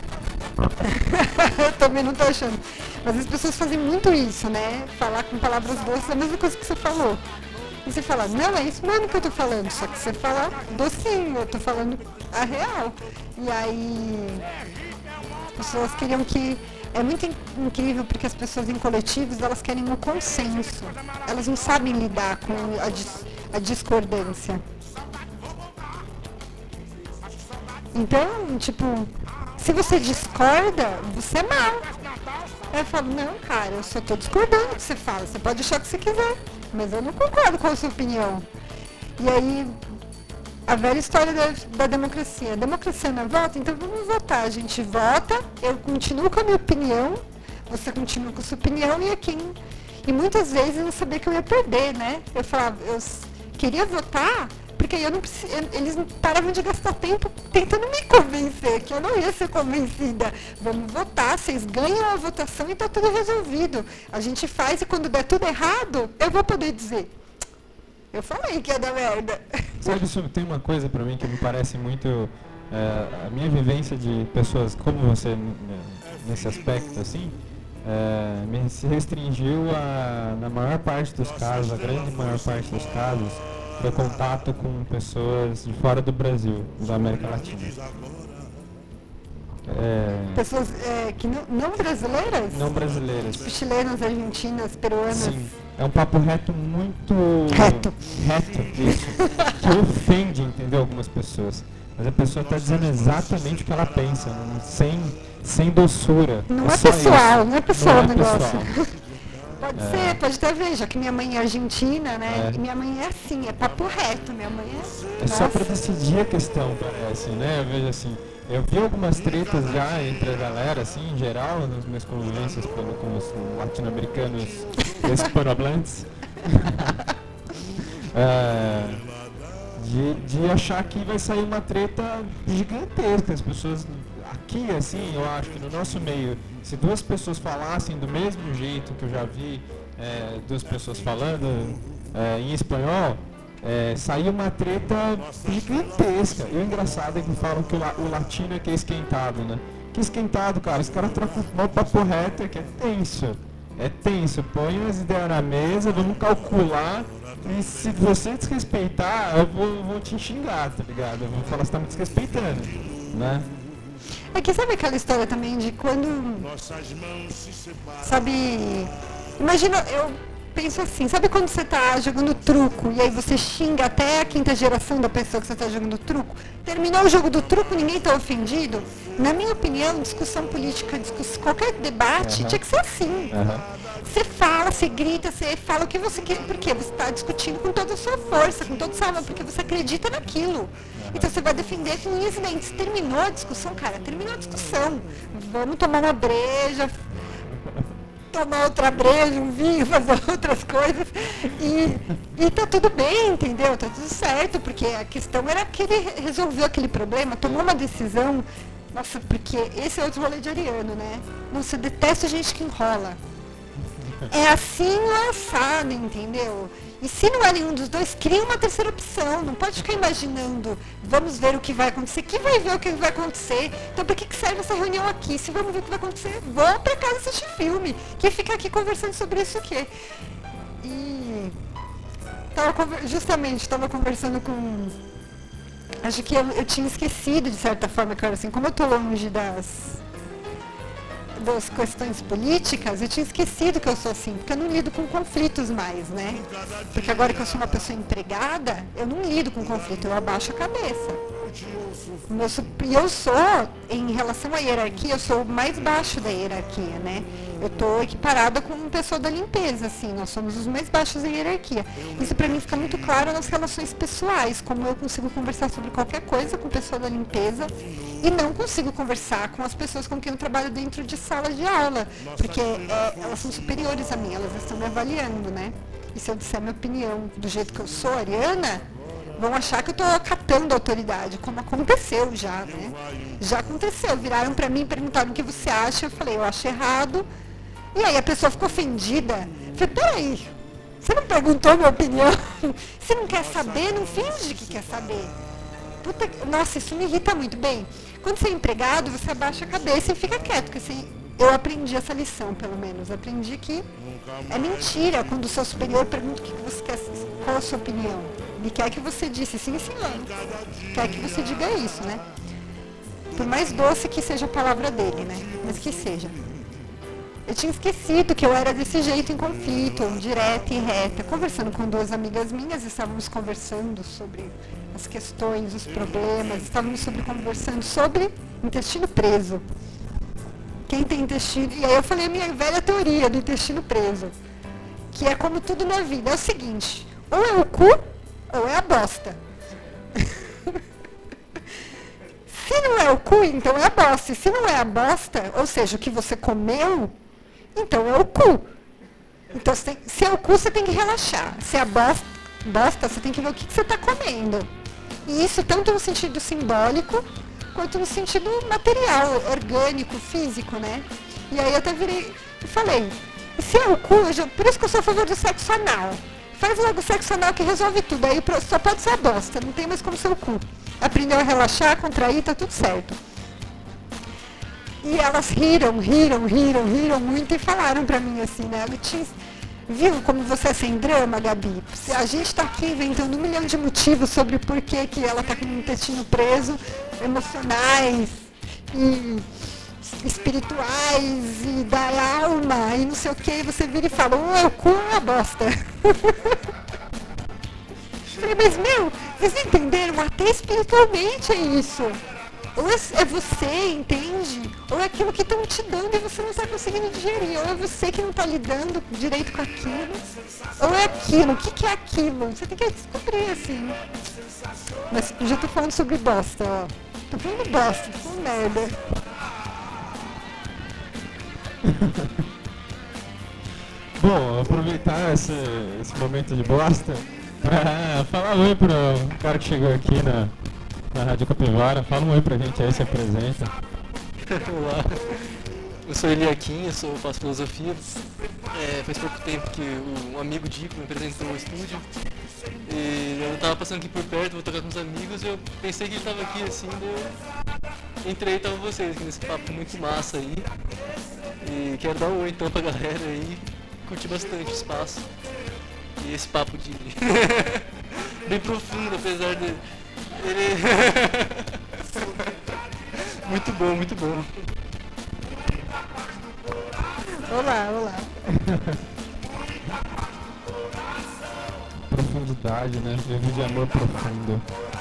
Eu também não tô achando. Mas as pessoas fazem muito isso, né? Falar com palavras doces é a mesma coisa que você falou. E você fala, não, é isso mesmo que eu tô falando, só que você fala docinho, eu tô falando a real. E aí as pessoas queriam que... É muito incrível porque as pessoas em coletivos, elas querem um consenso. Elas não sabem lidar com a discordância. Então, tipo, se você discorda, você é mal. Aí eu falo, não, cara, eu só tô discordando do que você fala. Você pode achar o que você quiser, mas eu não concordo com a sua opinião. E aí, a velha história da democracia. A democracia não vota, então vamos votar. A gente vota, eu continuo com a minha opinião, você continua com a sua opinião e muitas vezes eu não sabia que eu ia perder, né? Eu falava, eu queria votar, porque eu não eles não paravam de gastar tempo tentando me convencer, que eu não ia ser convencida. Vamos votar, vocês ganham a votação e tá tudo resolvido. A gente faz e quando der tudo errado, eu vou poder dizer, eu falei que ia dar merda. Sabe, tem uma coisa pra mim que me parece muito... a minha vivência de pessoas como você nesse aspecto, assim, me se restringiu na maior parte dos casos, a grande maior parte dos casos, do contato com pessoas de fora do Brasil, da América Latina. Pessoas que não brasileiras? Não brasileiras. Tipo chilenas, argentinas, peruanas. Sim. É um papo reto muito... Reto, isso. Que ofende, entendeu? Algumas pessoas. Mas a pessoa está dizendo exatamente o que ela pensa, sem doçura. Não é pessoal, isso. não é pessoal o negócio. Pessoal. Pode ser, pode até ver, já que minha mãe é argentina, né? E minha mãe é assim, é papo reto, minha mãe é... É só para decidir a questão, parece, né? Eu vejo assim, eu vi algumas tretas já entre a galera, assim, em geral, nas minhas convivências com os latino-americanos hispanohablantes. De achar que vai sair uma treta gigantesca. As pessoas aqui, assim, eu acho que no nosso meio, se duas pessoas falassem do mesmo jeito que eu já vi duas pessoas falando em espanhol, saiu uma treta gigantesca. E o engraçado é que falam que o latino é que é esquentado, né? Que esquentado, cara. Os caras trocam mal papo reto, que é tenso. É tenso. Põe as ideias na mesa, vamos calcular. E se você desrespeitar, eu vou te xingar, tá ligado? Eu vou falar que você tá me desrespeitando, né? É que sabe aquela história também de quando... Sabe... Imagina, eu penso assim, sabe quando você tá jogando truco e aí você xinga até a quinta geração da pessoa que você tá jogando truco? Terminou o jogo do truco, ninguém tá ofendido? Na minha opinião, discussão política, qualquer debate tinha que ser assim. Você fala, você grita, você fala o que você quer, porque você está discutindo com toda a sua força, com todo o seu amor, porque você acredita naquilo. Então você vai defender com unhas e dentes. Terminou a discussão, cara, terminou a discussão. Vamos tomar uma breja, tomar outra breja, um vinho, fazer outras coisas. E tá tudo bem, entendeu? Tá tudo certo, porque a questão era que ele resolveu aquele problema, tomou uma decisão. Nossa, porque esse é outro rolê de ariano, né? Nossa, eu detesto gente que enrola. É assim ou assado, entendeu? E se não é nenhum dos dois, cria uma terceira opção. Não pode ficar imaginando, vamos ver o que vai acontecer. Quem vai ver o que vai acontecer? Então, para que serve essa reunião aqui? Se vamos ver o que vai acontecer, vou para casa assistir filme. Quem fica aqui conversando sobre isso aqui? E justamente, estava conversando com... Acho que eu tinha esquecido, de certa forma, que era assim, como eu estou longe das questões políticas, eu tinha esquecido que eu sou assim, porque eu não lido com conflitos mais, né? Porque agora que eu sou uma pessoa empregada, eu não lido com conflito, eu abaixo a cabeça. E eu sou, em relação à hierarquia, eu sou o mais baixo da hierarquia, né? Eu estou equiparada com uma pessoa da limpeza, assim, nós somos os mais baixos da hierarquia. Isso para mim fica muito claro nas relações pessoais, como eu consigo conversar sobre qualquer coisa com pessoa da limpeza e não consigo conversar com as pessoas com quem eu trabalho dentro de sala de aula, porque elas são superiores a mim, elas estão me avaliando, né? E se eu disser minha opinião do jeito que eu sou, Ariana, vão achar que eu estou acatando a autoridade, como aconteceu já, né? Já aconteceu, viraram para mim e perguntaram o que você acha, eu falei, eu acho errado. E aí a pessoa ficou ofendida. Eu falei, peraí, você não perguntou minha opinião? Você não quer saber? Não finge que quer saber. Puta, nossa, isso me irrita muito. Bem, quando você é empregado, você abaixa a cabeça e fica quieto, porque assim, eu aprendi essa lição, pelo menos. Aprendi que é mentira quando o seu superior pergunta o que você quer, qual a sua opinião. Ele quer que você disse sim, senhor. Quer que você diga isso, né? Por mais doce que seja a palavra dele, né? Mas que seja. Eu tinha esquecido que eu era desse jeito em conflito, direta e reta. Conversando com duas amigas minhas, estávamos conversando sobre as questões, os problemas, estávamos conversando sobre intestino preso. Quem tem intestino... E aí eu falei a minha velha teoria do intestino preso, que é como tudo na vida. É o seguinte, ou é o cu, ou é a bosta. Se não é o cu, então é a bosta. E se não é a bosta, ou seja, o que você comeu, então é o cu. Então, se é o cu, você tem que relaxar. Se é a bosta, você tem que ver o que você está comendo. E isso tanto no sentido simbólico, quanto no sentido material, orgânico, físico, né? E aí eu até virei e falei, se é o cu, por isso que eu sou a favor do sexo anal. Faz logo o sexo anal que resolve tudo. Aí só pode ser a bosta, não tem mais como ser o cu. Aprendeu a relaxar, contrair, tá tudo certo. E elas riram muito e falaram pra mim assim, né? Viu como você é sem drama, Gabi? A gente tá aqui inventando 1 milhão de motivos sobre por que ela tá com o intestino preso, emocionais e espirituais e da alma e não sei o que, e você vira e fala, o cu é uma bosta. Falei, mas vocês entenderam? Até espiritualmente é isso. Ou é você, entende? Ou é aquilo que estão te dando e você não está conseguindo digerir. Ou é você que não está lidando direito com aquilo. Ou é aquilo. O que é aquilo? Você tem que descobrir, assim. Mas já estou falando sobre bosta, ó. Tô falando bosta, tô falando merda. Bom, aproveitar esse momento de bosta pra falar oi pro cara que chegou aqui na Rádio Capivara. Fala um oi pra gente aí, se apresenta. Olá, eu sou Eliakim, eu faço filosofia. Faz pouco tempo que um amigo Dico me apresentou o estúdio. E eu tava passando aqui por perto, vou tocar com os amigos, e eu pensei que ele tava aqui assim, eu entrei e tava com vocês, nesse papo muito massa aí. E quero dar um oi então pra galera aí, curti bastante o espaço. E esse papo de bem profundo, apesar de ele muito bom, muito bom. Olá. Profundidade, né? Vivo de amor profundo.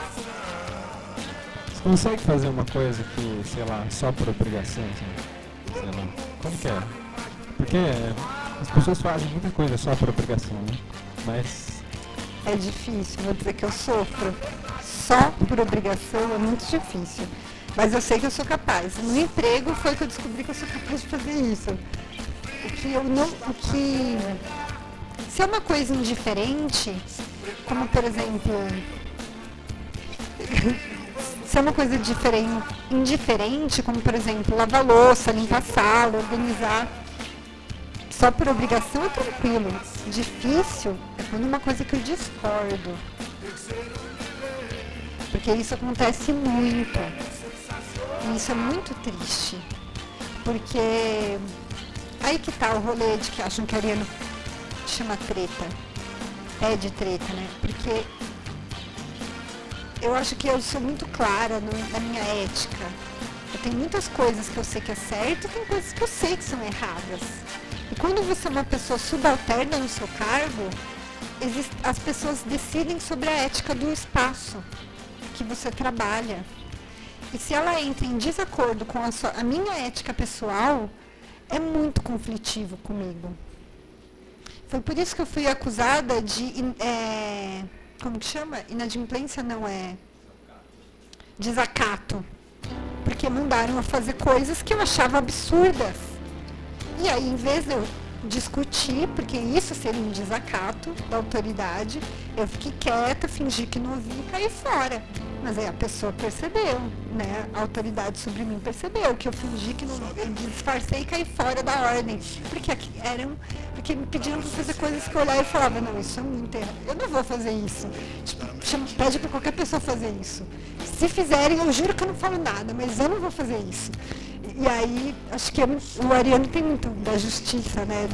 Você consegue fazer uma coisa que, sei lá, só por obrigação, assim? Sei lá. Como que é? Porque As pessoas fazem muita coisa só por obrigação, né? Mas É difícil, vou dizer que eu sofro. Só por obrigação é muito difícil. Mas eu sei que eu sou capaz. No emprego foi que eu descobri que eu sou capaz de fazer isso. Se é uma coisa indiferente, como por exemplo, se é uma coisa indiferente, como por exemplo, lavar louça, limpar a sala, organizar, só por obrigação é tranquilo. Difícil é quando é uma coisa que eu discordo. Porque isso acontece muito. E isso é muito triste. Porque aí que tá o rolê de que acham que a Ariano chama treta. É de treta, né? Porque eu acho que eu sou muito clara na minha ética. Eu tenho muitas coisas que eu sei que é certo e tem coisas que eu sei que são erradas. E quando você é uma pessoa subalterna no seu cargo, as pessoas decidem sobre a ética do espaço que você trabalha. E se ela entra em desacordo com a minha ética pessoal, é muito conflitivo comigo. Foi por isso que eu fui acusada de, como que chama? Inadimplência não é desacato. Porque mandaram eu fazer coisas que eu achava absurdas. E aí, em vez de eu discutir, porque isso seria um desacato da autoridade, eu fiquei quieta, fingi que não ouvi e caí fora. Mas aí a pessoa percebeu, né? A autoridade sobre mim percebeu que eu fingi que não... Eu disfarcei e caí fora da ordem. Porque me pediram para fazer coisas que eu olhava e falava, não, isso é muito errado. Eu não vou fazer isso. Tipo, pede para qualquer pessoa fazer isso. Se fizerem, eu juro que eu não falo nada, mas eu não vou fazer isso. E aí, acho que o Ariano tem muito da justiça, né?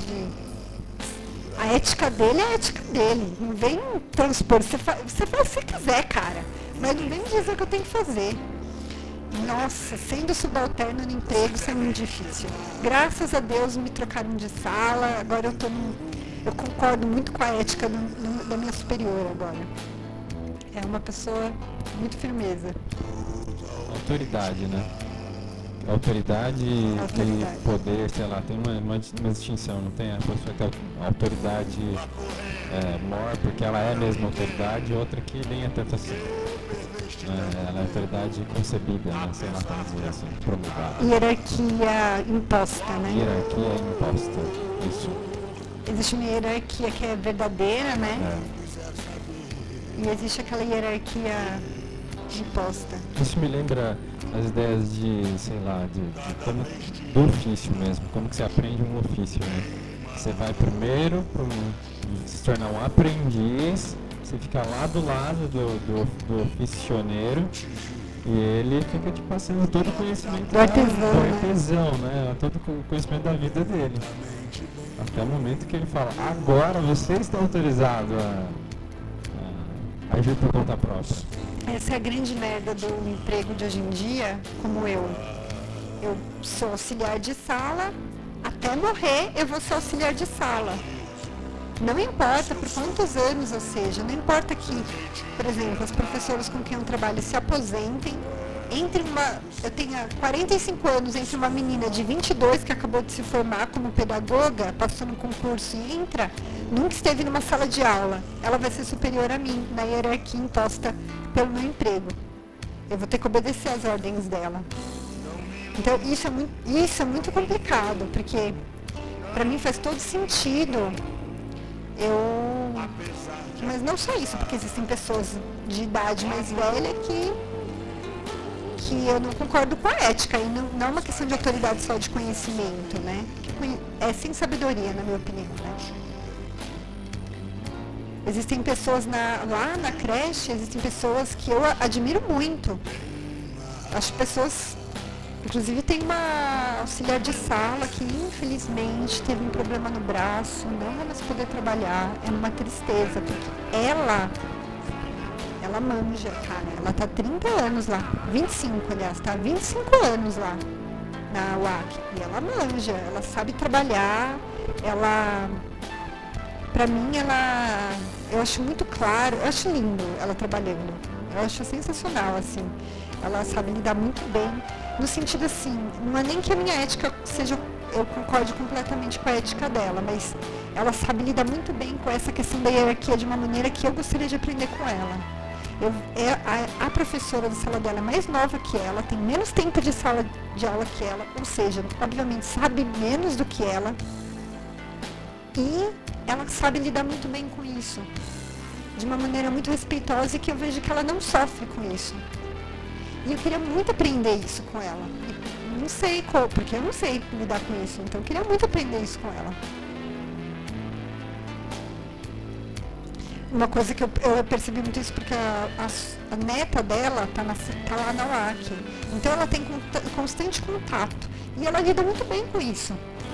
A ética dele é a ética dele. Não vem transpor. Você faz o que você quiser, cara. Mas não vem dizer o que eu tenho que fazer. Nossa, sendo subalterno no emprego, isso é muito difícil. Graças a Deus me trocaram de sala. Agora eu concordo muito com a ética da minha superior agora. É uma pessoa muito firmeza. autoridade, né? Autoridade e poder, sei lá, tem uma distinção, não tem? A pessoa que tem autoridade maior porque ela é mesmo autoridade, e outra que nem é tanto assim. Ela é autoridade concebida, né? Sei lá como dizer assim, promulgada. Hierarquia imposta, né? Hierarquia imposta, isso. Existe uma hierarquia que é verdadeira, né? E existe aquela hierarquia imposta. Isso me lembra as ideias de, sei lá, de como, do ofício mesmo, como que você aprende um ofício, né? Você vai primeiro se tornar um aprendiz, você fica lá do lado do oficioneiro e ele fica te passando todo o conhecimento do artesão, né? Todo o conhecimento da vida dele. Até o momento que ele fala, agora você está autorizado a agir por conta própria. Essa é a grande merda do emprego de hoje em dia, como eu sou auxiliar de sala, até morrer eu vou ser auxiliar de sala. Não importa por quantos anos eu seja, não importa que, por exemplo, as professoras com quem eu trabalho se aposentem, eu tenha 45 anos entre uma menina de 22 que acabou de se formar como pedagoga, passou no concurso e entra, nunca esteve numa sala de aula. Ela vai ser superior a mim, na hierarquia imposta pelo meu emprego. Eu vou ter que obedecer às ordens dela. Então, isso é muito complicado, porque para mim faz todo sentido. Mas não só isso, porque existem pessoas de idade mais velha que eu não concordo com a ética, e não é uma questão de autoridade só de conhecimento, né? É sem sabedoria, na minha opinião, né? Existem pessoas lá na creche, existem pessoas que eu admiro muito. Acho pessoas, inclusive tem uma auxiliar de sala que infelizmente teve um problema no braço, não vai mais poder trabalhar, é uma tristeza, porque ela manja, cara, ela tá 30 anos lá, 25 aliás, tá 25 anos lá na UAC, e ela manja, ela sabe trabalhar, pra mim eu acho muito claro, eu acho lindo ela trabalhando, eu acho sensacional, assim, ela sabe lidar muito bem, no sentido assim, não é nem que a minha ética seja, eu concorde completamente com a ética dela, mas ela sabe lidar muito bem com essa questão da hierarquia de uma maneira que eu gostaria de aprender com ela. A professora da sala dela é mais nova que ela, tem menos tempo de sala de aula que ela, ou seja, obviamente sabe menos do que ela, e ela sabe lidar muito bem com isso, de uma maneira muito respeitosa, e que eu vejo que ela não sofre com isso. E eu queria muito aprender isso com ela. E não sei como, porque eu não sei lidar com isso, então eu queria muito aprender isso com ela. Uma coisa que eu percebi muito isso porque a neta dela tá lá na UAC. Então ela tem constante contato. E ela lida muito bem com isso.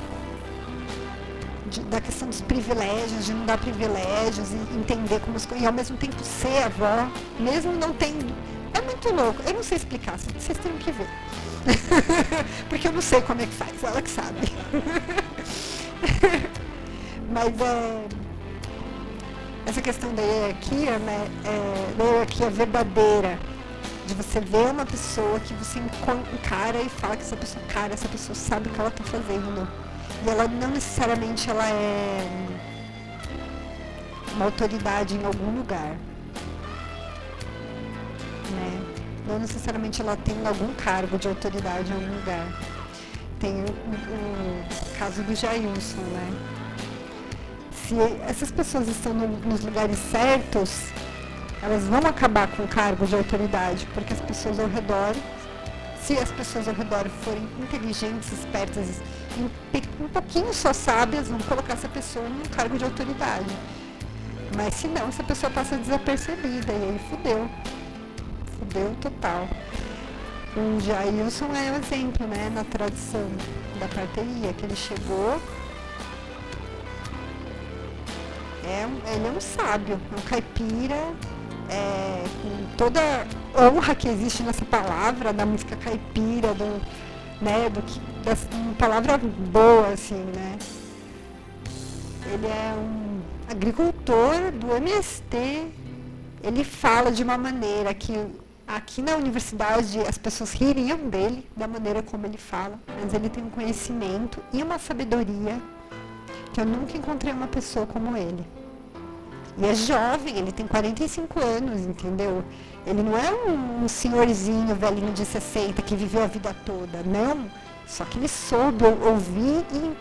Da questão dos privilégios, de não dar privilégios, e entender como as coisas. E ao mesmo tempo ser avó, mesmo não tendo. É muito louco. Eu não sei explicar, vocês têm que ver. Porque eu não sei como é que faz, ela que sabe. Mas essa questão da hierarquia, né, da hierarquia verdadeira, de você ver uma pessoa que você encara e fala que essa pessoa sabe o que ela está fazendo. E ela não necessariamente ela é uma autoridade em algum lugar. Né? Não necessariamente ela tem algum cargo de autoridade em algum lugar. Tem o caso do Jailson, né? Se essas pessoas estão nos lugares certos, elas vão acabar com o cargo de autoridade, porque as pessoas ao redor, se as pessoas ao redor forem inteligentes, espertas e um pouquinho só sábias, vão colocar essa pessoa num cargo de autoridade. Mas se não, essa pessoa passa desapercebida, e aí fudeu total. O Jailson é um exemplo, né, na tradição da parteria, que ele chegou. Ele é um sábio, um caipira, com toda a honra que existe nessa palavra, da música caipira, uma palavra boa, assim, né? Ele é um agricultor do MST, ele fala de uma maneira que aqui na universidade as pessoas ririam dele, da maneira como ele fala, mas ele tem um conhecimento e uma sabedoria que eu nunca encontrei uma pessoa como ele. E é jovem, ele tem 45 anos, entendeu? Ele não é um senhorzinho, velhinho de 60, que viveu a vida toda, não. Só que ele soube ouvir e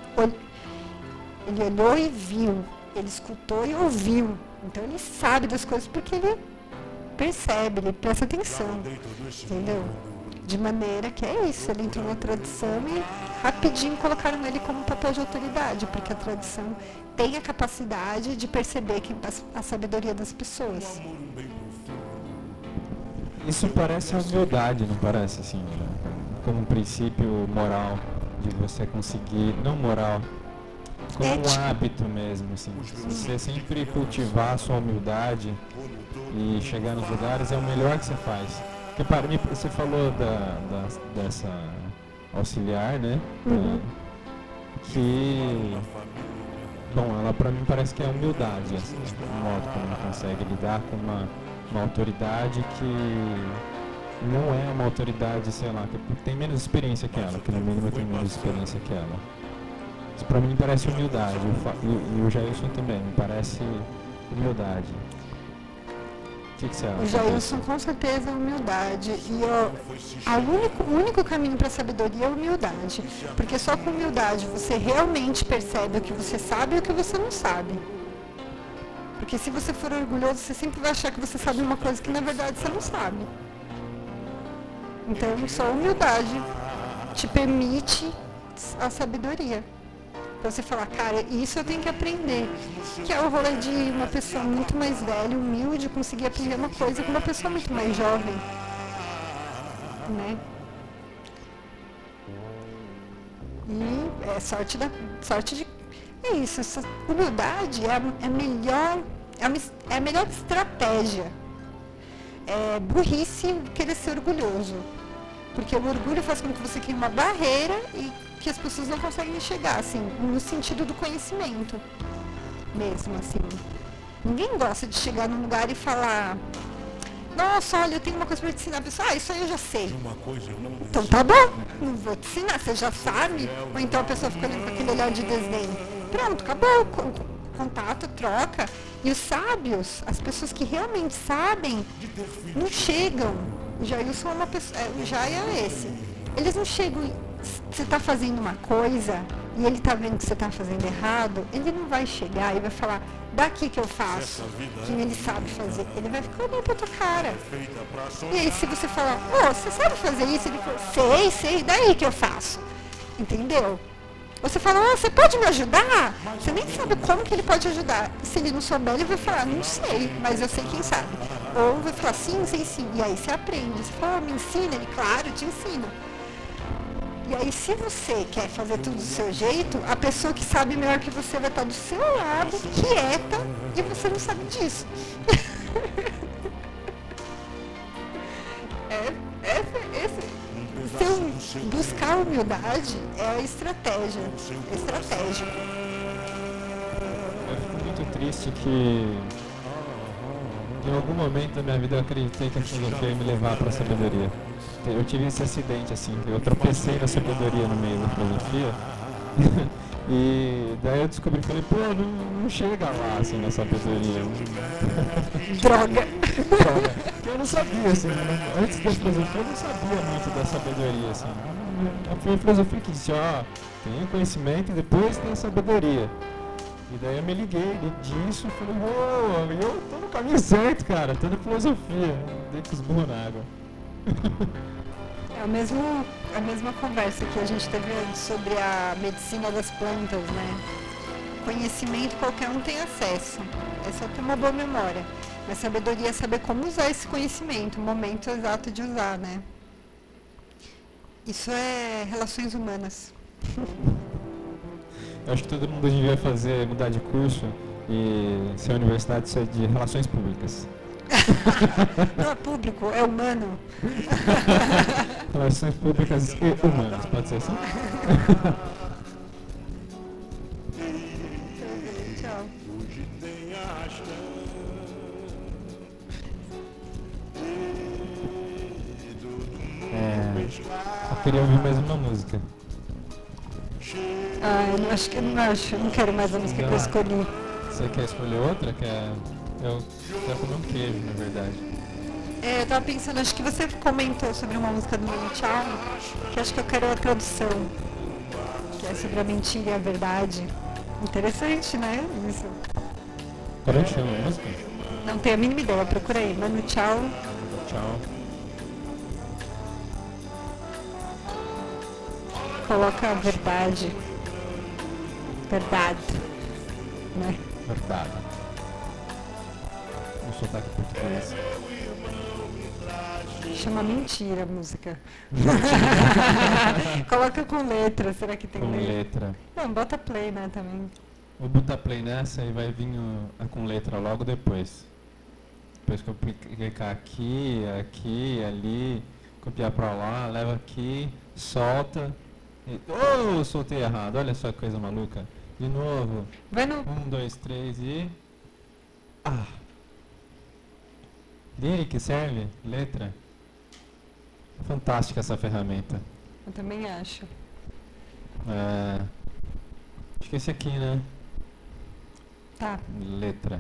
ele olhou e viu, ele escutou e ouviu. Então ele sabe das coisas porque ele percebe, ele presta atenção, entendeu? De maneira que é isso, ele entrou na tradição e rapidinho colocaram ele como papel de autoridade, porque a tradição tem a capacidade de perceber a sabedoria das pessoas. Isso parece a humildade, não parece, assim, né? Como um princípio moral de você conseguir, não moral, como um hábito mesmo, assim, você sempre cultivar a sua humildade e chegar nos lugares é o melhor que você faz. Porque para mim, você falou dessa auxiliar, né? Que, bom, ela para mim parece que é humildade, assim, o modo como ela consegue lidar com uma autoridade que não é uma autoridade, sei lá, que tem menos experiência que ela, que no mínimo tem menos experiência que ela. Isso pra mim parece humildade, e o Jailson também, me parece humildade. O que você acha? O Jailson com certeza é humildade, e o único caminho para a sabedoria é a humildade, porque só com humildade você realmente percebe o que você sabe e o que você não sabe. Porque se você for orgulhoso, você sempre vai achar que você sabe uma coisa que na verdade você não sabe. Então só a humildade te permite a sabedoria. Pra você falar, cara, isso eu tenho que aprender. Que é o rolê de uma pessoa muito mais velha, humilde, conseguir aprender uma coisa com uma pessoa muito mais jovem. Né? E é sorte de... É isso, essa humildade é a melhor estratégia. É burrice querer ser orgulhoso. Porque o orgulho faz com que você crie uma barreira e que as pessoas não conseguem chegar, assim, no sentido do conhecimento mesmo, assim. Ninguém gosta de chegar num lugar e falar, Nossa, olha, eu tenho uma coisa para te ensinar. A pessoa, isso aí eu já sei. Uma coisa eu não Então tá bom, não vou te ensinar, você já sabe. Ou então a pessoa fica olhando com aquele olhar de desdém. Pronto, acabou. Contato, troca. E os sábios, as pessoas que realmente sabem, não chegam. O Jailson é uma pessoa. O Jai é esse. Eles não chegam. Você está fazendo uma coisa e ele está vendo que você está fazendo errado, ele não vai chegar e vai falar, daqui que eu faço, que ele sabe fazer. Ele vai ficar olhando pra tua cara. E aí se você falar, você sabe fazer isso? Ele fala, sei, daí que eu faço. Entendeu? Você fala, você pode me ajudar? Você nem sabe como que ele pode ajudar. Se ele não souber, ele vai falar, não sei, mas eu sei quem sabe. Ou vai falar, sim, sei sim. E aí você aprende. Você fala, me ensina? Ele, claro, eu te ensino. E aí, se você quer fazer tudo do seu jeito, a pessoa que sabe melhor que você vai estar do seu lado, quieta, e você não sabe disso. Buscar humildade é a estratégia. É estratégico. Eu fico muito triste que em algum momento da minha vida eu acreditei que a filosofia ia me levar para a sabedoria. Eu tive esse acidente assim, eu tropecei na sabedoria no meio da filosofia. E daí eu descobri, falei, não chega lá assim na sabedoria. Droga! Porque eu não sabia, assim, antes da filosofia eu não sabia muito da sabedoria, assim. Foi a filosofia que disse, tem o conhecimento e depois tem a sabedoria. E daí eu me liguei disso e falei, eu tô no caminho certo, cara, tô na filosofia. Dei com os burros na água. É a mesma conversa que a gente teve sobre a medicina das plantas, né? Conhecimento qualquer um tem acesso, é só ter uma boa memória. Mas sabedoria é saber como usar esse conhecimento, o momento exato de usar, né? Isso é relações humanas. Eu acho que todo mundo devia mudar de curso e ser a universidade de relações públicas. Não é público, é humano. Relações públicas e humanas, pode ser assim? Tchau. Eu queria ouvir mais uma música. Eu não quero mais a música que eu escolhi. Você quer escolher outra? Eu quero comer um queijo, na verdade. Eu tava pensando, acho que você comentou sobre uma música do Manu Chao, que acho que eu quero a tradução, que é sobre a mentira e a verdade. Interessante, né? Isso. Como é que chama a música? Não tenho a mínima ideia, procura aí. Manu Chao. Tchau. Coloca a verdade. Verdade. Né? Verdade. No sotaque português. Chama Mentira a música. Coloca com letra, será que tem Com letra. Não, bota play, né, também. Vou botar play nessa e vai vir com letra logo depois. Depois que eu clicar aqui, ali, copiar pra lá, leva aqui, solta. Soltei errado, olha só que coisa maluca. De novo. Vai no... 1, 2, 3 e... Lyric serve? Letra? Fantástica essa ferramenta. Eu também acho. Acho que esse aqui, né? Tá. Letra.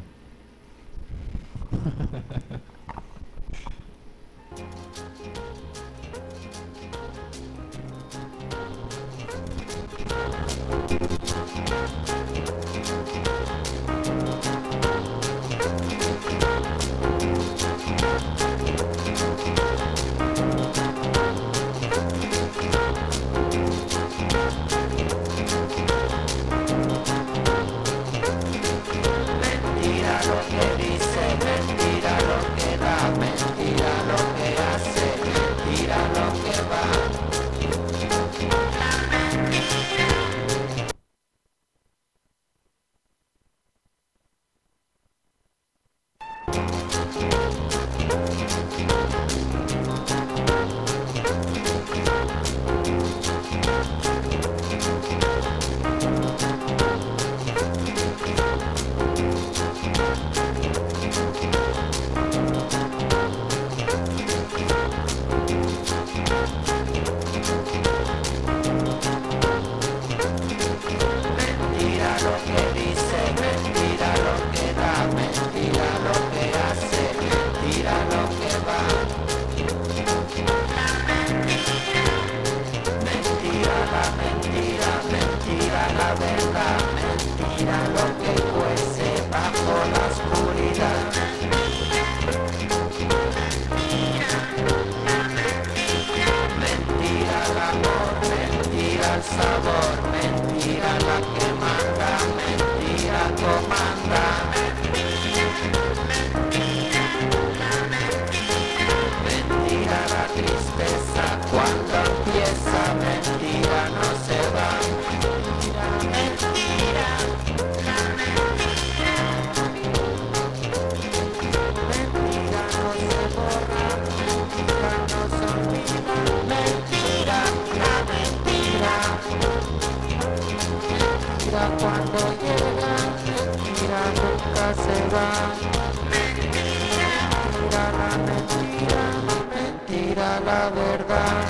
Mentira la verdad.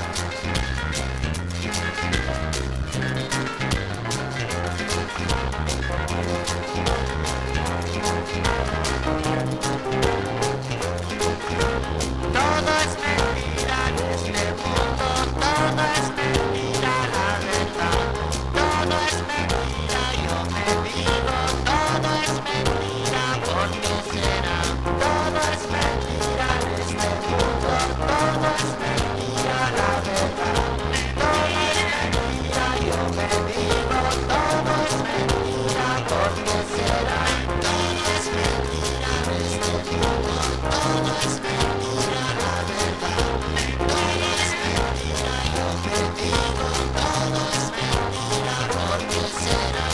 Todo es mentira en este mundo, todo es mentira la verdad. Todo es mentira, yo me digo, todo es mentira, ¿por qué será? Todo es mentira en este mundo, todo es mentira la verdad. Todo es mentira, yo me digo, todo es mentira, ¿por qué será? Todo es mentira en este mundo, todo es mentira la verdad. Todo es mentira, yo me digo, todo es mentira, ¿por qué será?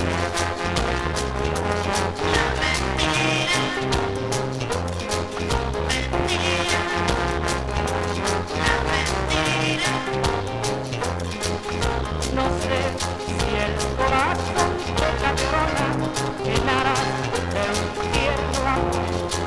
No sé si el corazón te perdona en aras de un tierno amor.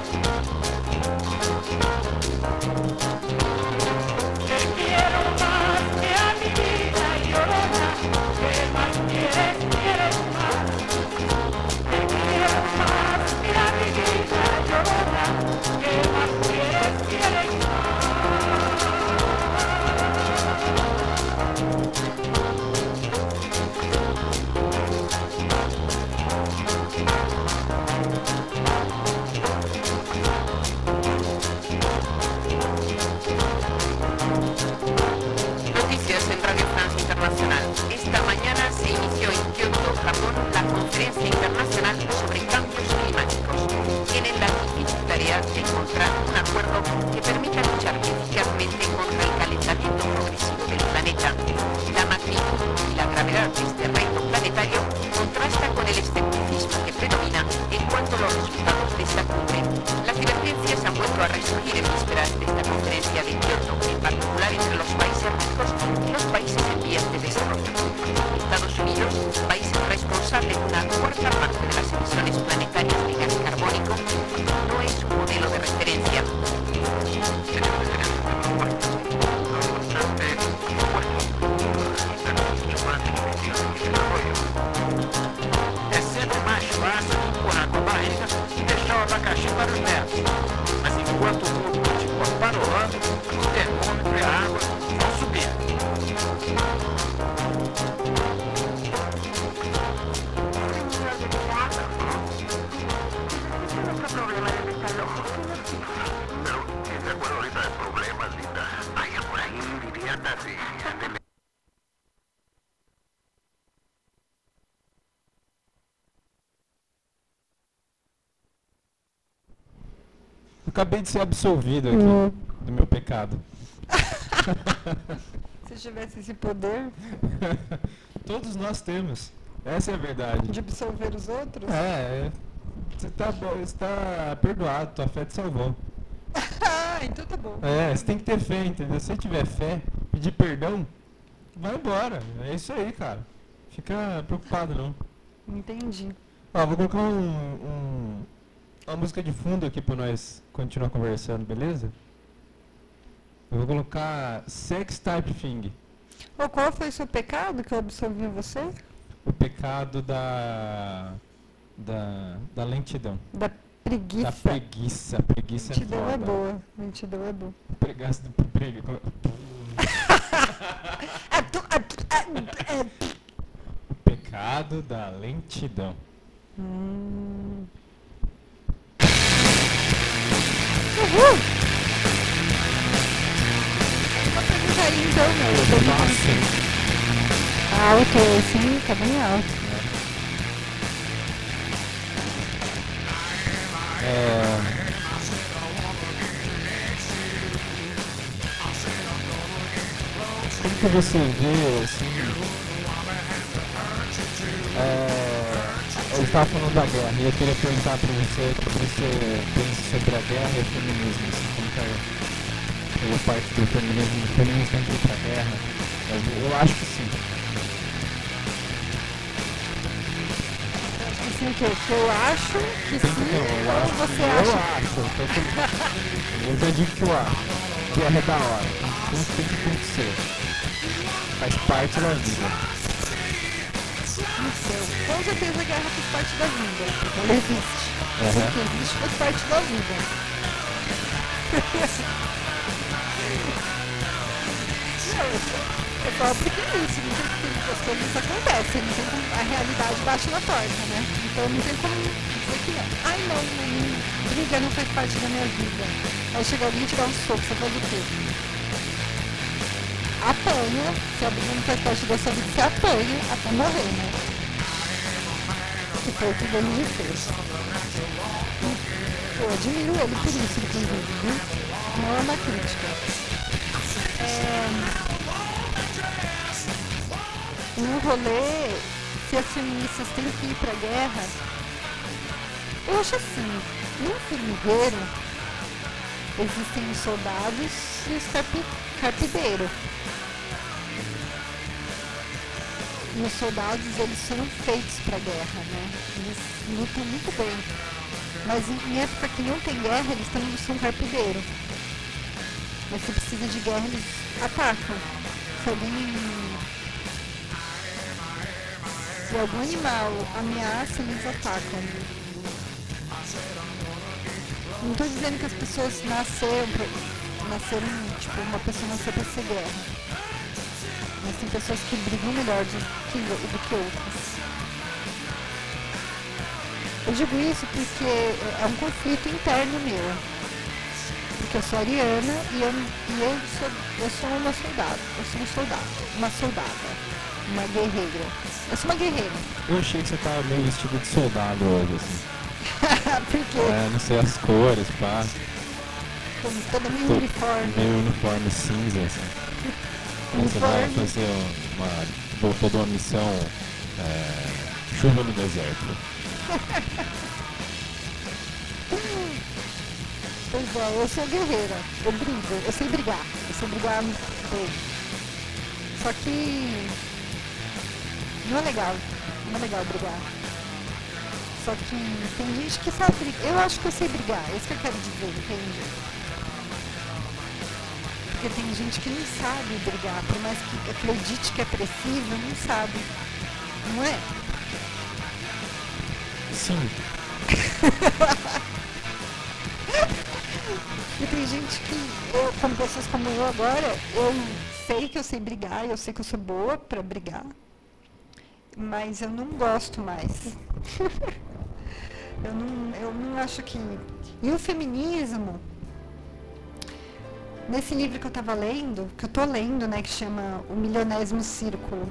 Te quiero más que a mi vida llorona, que más quieres, quieres más. Te quiero más que a mi vida llorona, que más quieres, quieres más. Noticias en Radio France Internacional. Esta mañana se inició en Kioto, Japón, la conferencia internacional sobre cambios climáticos. Tienen la difícil tarea de encontrar un acuerdo que permita luchar eficazmente contra el calentamiento progresivo del planeta. La magnitud y la gravedad de este reto planetario contrasta con el escepticismo que predomina en cuanto a los resultados de esta cumbre. Las divergencias han vuelto a resurgir en vísperas de esta conferencia de Kioto, en particular entre los países ricos y los países en vías de desarrollo. Estados Unidos, país responsable de una cuarta parte de las emisiones planetarias de gas carbónico, no es un modelo de referencia. É sempre mais fácil empurrar com a barriga e deixar o abacaxi para os netos. Mas enquanto o mundo continua parolando, o termômetro e a água vão subir. Ese acuerdo ahorita de problemas, linda. Vaya por ahí, diviértase. Ándele. Acabei de ser absolvido aqui do meu pecado. Se tivesse esse poder Todos nós temos. Essa é a verdade. de absolver os outros, Você está perdoado, tua fé te salvou. então tá bom. Você tem que ter fé, entendeu? Se você tiver fé, pedir perdão, vai embora. É isso aí, cara. Fica preocupado não. Entendi. Ó, vou colocar uma música de fundo aqui pra nós continuar conversando, beleza? Eu vou colocar Sex Type Thing. Qual foi o seu pecado que eu absolvi você? O pecado da lentidão. Da preguiça. Da preguiça. A preguiça é Lentidão é foda. boa. Lentidão é boa. Pregaço do prego. O pecado da lentidão. Uhul! Vamos aí então, meu. Nossa. Alto, sim, tá bem alto. Como que você vê, assim... Eu estava falando da guerra e eu queria perguntar pra você o que você pensa sobre a guerra e o feminismo, assim, como que a parte do feminismo tem que ir pra guerra. Eu acho que sim. Acho que assim o quê? Que eu acho que sim, ou você acha? Eu já digo que eu acho. Guerra é da hora. Tudo tem que acontecer. Faz parte da vida. Então, com certeza a guerra faz parte da vida. Ela existe. O que existe faz parte da vida. Eu falo porque é isso, não tem que as coisas acontecem, não tem como, a realidade bate na porta, né? Então não tem como dizer que não. Ai não, briga não faz parte da minha vida. Aí chega alguém e te dá um soco, você faz o quê? Apanha, se a briga não faz parte da sua vida, você apanha até morrer, né? Que foi o que ele fez. Eu admiro ele por isso, inclusive, viu? Não é uma crítica. No rolê, se as feministas têm que ir pra guerra, eu acho assim, no formigueiro existem os soldados e os carpideiros. E os soldados, eles foram feitos pra guerra, né? Eles lutam muito bem. Mas em época que não tem guerra, eles também são carpideiros. Mas se precisa de guerra, eles atacam. Se algum animal ameaça, eles atacam. Não estou dizendo que as pessoas nasceram, tipo, uma pessoa nasceu para ser guerra. Mas tem pessoas que brigam melhor do que outras. Eu digo isso porque é um conflito interno meu. Porque eu sou ariana e eu sou uma soldada. Eu sou um soldado, uma soldada, uma guerreira. Eu sou uma guerreira. Eu achei que você tava meio vestido de soldado hoje, assim. Por quê? Não sei as cores, pá. Com todo meu uniforme. Meu uniforme cinza, assim. Você vai fazer voltou de uma missão chuva no deserto. Pois é, eu sou guerreira, eu brigo, eu sei brigar bem. Só que não é legal brigar. Só que tem gente que sabe brigar, eu acho que eu sei brigar, é isso que eu quero dizer, entende? Porque tem gente que não sabe brigar, por mais que acredite que é preciso, não sabe, não é? Sim. E tem gente que, como pessoas como eu agora, eu sei que eu sei brigar, eu sei que eu sou boa pra brigar, mas eu não gosto mais. eu não acho que... E o feminismo, nesse livro que eu tava lendo, que eu tô lendo, né, que chama O Milionésimo Círculo,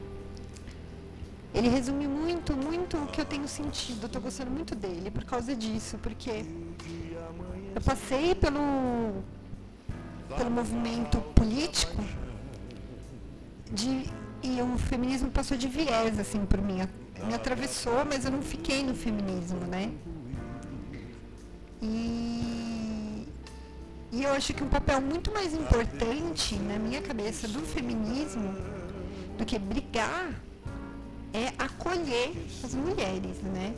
ele resume muito o que eu tenho sentido. Eu tô gostando muito dele por causa disso, porque eu passei pelo movimento político e o feminismo passou de viés, assim, por mim. Me atravessou, mas eu não fiquei no feminismo, né? E eu acho que um papel muito mais importante, na minha cabeça, do feminismo, do que brigar, é acolher as mulheres, né?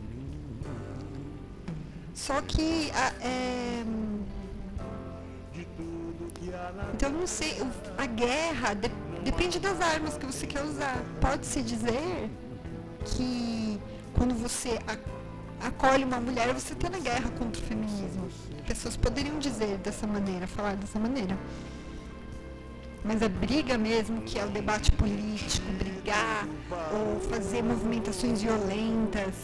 Só que então não sei, a guerra depende das armas que você quer usar. Pode-se dizer que quando você acolhe uma mulher, você está na guerra contra o feminismo. Pessoas poderiam dizer dessa maneira, falar dessa maneira. Mas a briga mesmo, que é o debate político, brigar, ou fazer movimentações violentas,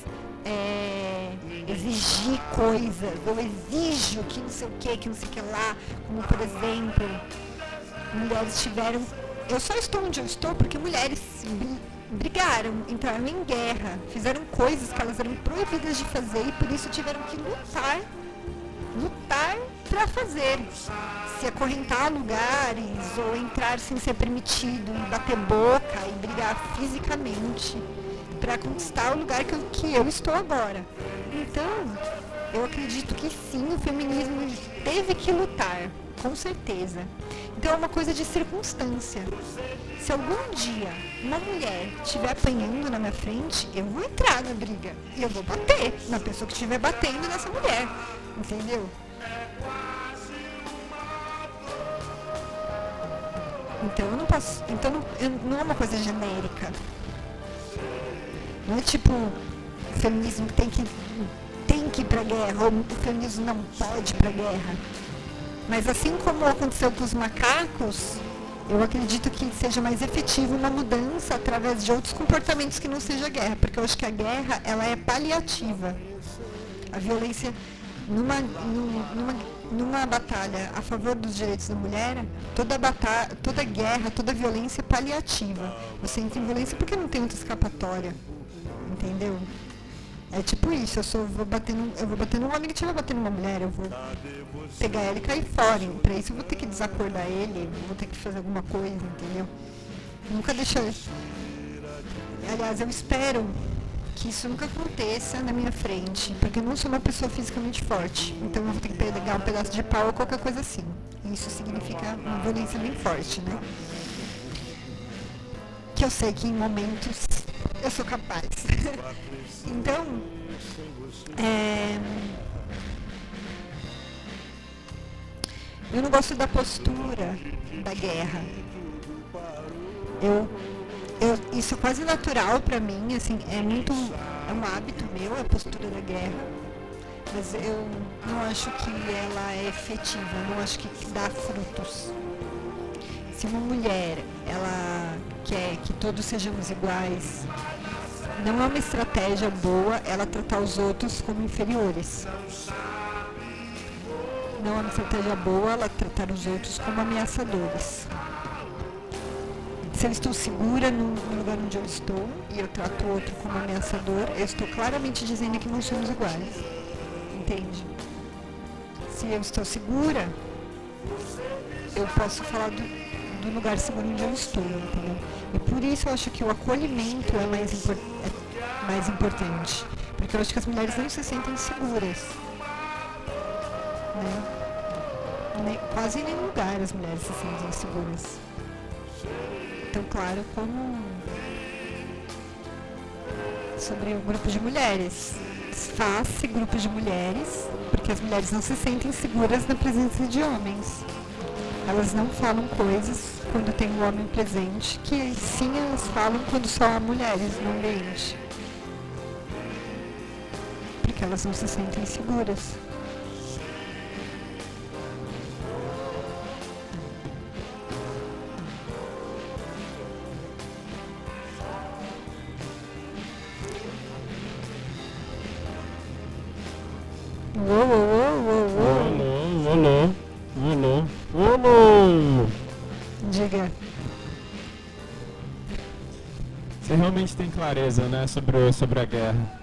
exigir coisas, eu exijo que não sei o que lá, como por exemplo, mulheres tiveram... Eu só estou onde eu estou porque mulheres brigaram, entraram em guerra, fizeram coisas que elas eram proibidas de fazer e por isso tiveram que lutar para fazer, se acorrentar a lugares ou entrar sem ser permitido e bater boca e brigar fisicamente para conquistar o lugar que eu estou agora. Então, eu acredito que sim, o feminismo teve que lutar, com certeza. Então é uma coisa de circunstância. Se algum dia uma mulher estiver apanhando na minha frente, eu vou entrar na briga. E eu vou bater na pessoa que estiver batendo nessa mulher. Entendeu? Então eu não posso. Então não é uma coisa genérica. Não é tipo o feminismo que tem que ir pra guerra, ou o feminismo não pode ir pra guerra. Mas assim como aconteceu com os macacos, eu acredito que seja mais efetivo uma mudança através de outros comportamentos que não seja guerra, porque eu acho que a guerra ela é paliativa. A violência numa batalha a favor dos direitos da mulher, toda guerra, toda violência é paliativa. Você entra em violência porque não tem outra escapatória. Entendeu? É tipo isso, eu vou bater num homem que estiver batendo numa mulher, eu vou pegar ela e cair fora. Pra isso eu vou ter que desacordar ele, vou ter que fazer alguma coisa, entendeu? Nunca deixar. Aliás, eu espero que isso nunca aconteça na minha frente, porque eu não sou uma pessoa fisicamente forte. Então eu vou ter que pegar um pedaço de pau ou qualquer coisa assim. Isso significa uma violência bem forte, né? Que eu sei que em momentos eu sou capaz. Então, eu não gosto da postura da guerra. Isso é quase natural pra mim, assim, é um hábito meu, a postura da guerra. Mas eu não acho que ela é efetiva, não acho que dá frutos. Se uma mulher, ela quer que todos sejamos iguais, não é uma estratégia boa ela tratar os outros como inferiores. Não é uma estratégia boa ela tratar os outros como ameaçadores. Se eu estou segura no lugar onde eu estou e eu trato o outro como ameaçador, eu estou claramente dizendo que não somos iguais. Entende? Se eu estou segura, eu posso falar do lugar seguro onde eu estou, entendeu? E por isso eu acho que o acolhimento é mais importante. Porque eu acho que as mulheres não se sentem seguras. Né? Quase em nenhum lugar as mulheres se sentem seguras. Então, claro, como sobre o grupo de mulheres. Faz-se grupo de mulheres, porque as mulheres não se sentem seguras na presença de homens. Elas não falam coisas quando tem um homem presente, que sim elas falam quando só há mulheres no ambiente. Porque elas não se sentem seguras. Diga. Você realmente tem clareza, né, sobre a guerra.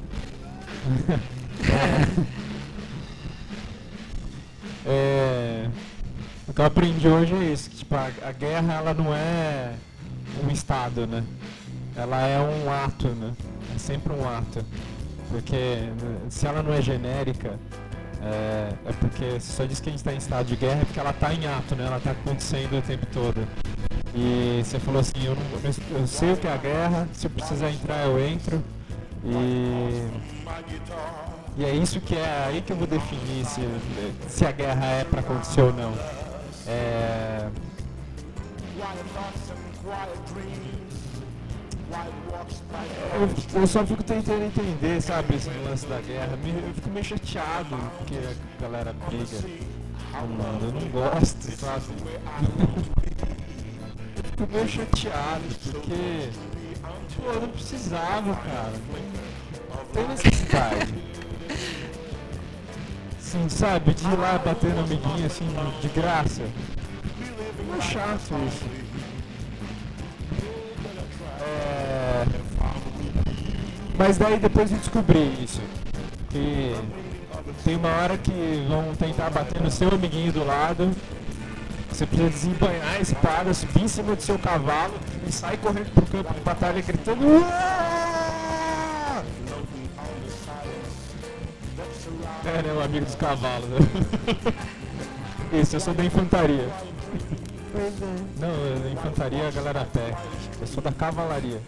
O que eu aprendi hoje é isso, que tipo, a guerra ela não é um estado, né? Ela é um ato, né? É sempre um ato. Porque se ela não é genérica, é porque se só diz que a gente está em estado de guerra é porque ela está em ato, né? Ela está acontecendo o tempo todo. E você falou assim, eu sei o que é a guerra, se eu precisar entrar eu entro. E é isso que é aí que eu vou definir se a guerra é para acontecer ou não. Eu só fico tentando entender, sabe, esse lance da guerra. Eu fico meio chateado porque a galera briga. Mano, eu não gosto, sabe? Eu fico meio chateado porque, pô, eu não precisava, cara. Não tem necessidade. Assim, sabe, de ir lá bater no amiguinho assim, de graça. Não é chato isso. Mas daí depois eu descobri isso, que tem uma hora que vão tentar bater no seu amiguinho do lado, você precisa desembanhar a espada, subir em cima do seu cavalo e sair correndo pro campo de batalha gritando Uaaah! Né, o amigo dos cavalos, né? Isso, eu sou da infantaria. Pois é. Não, infantaria a galera a pé. Eu sou da cavalaria.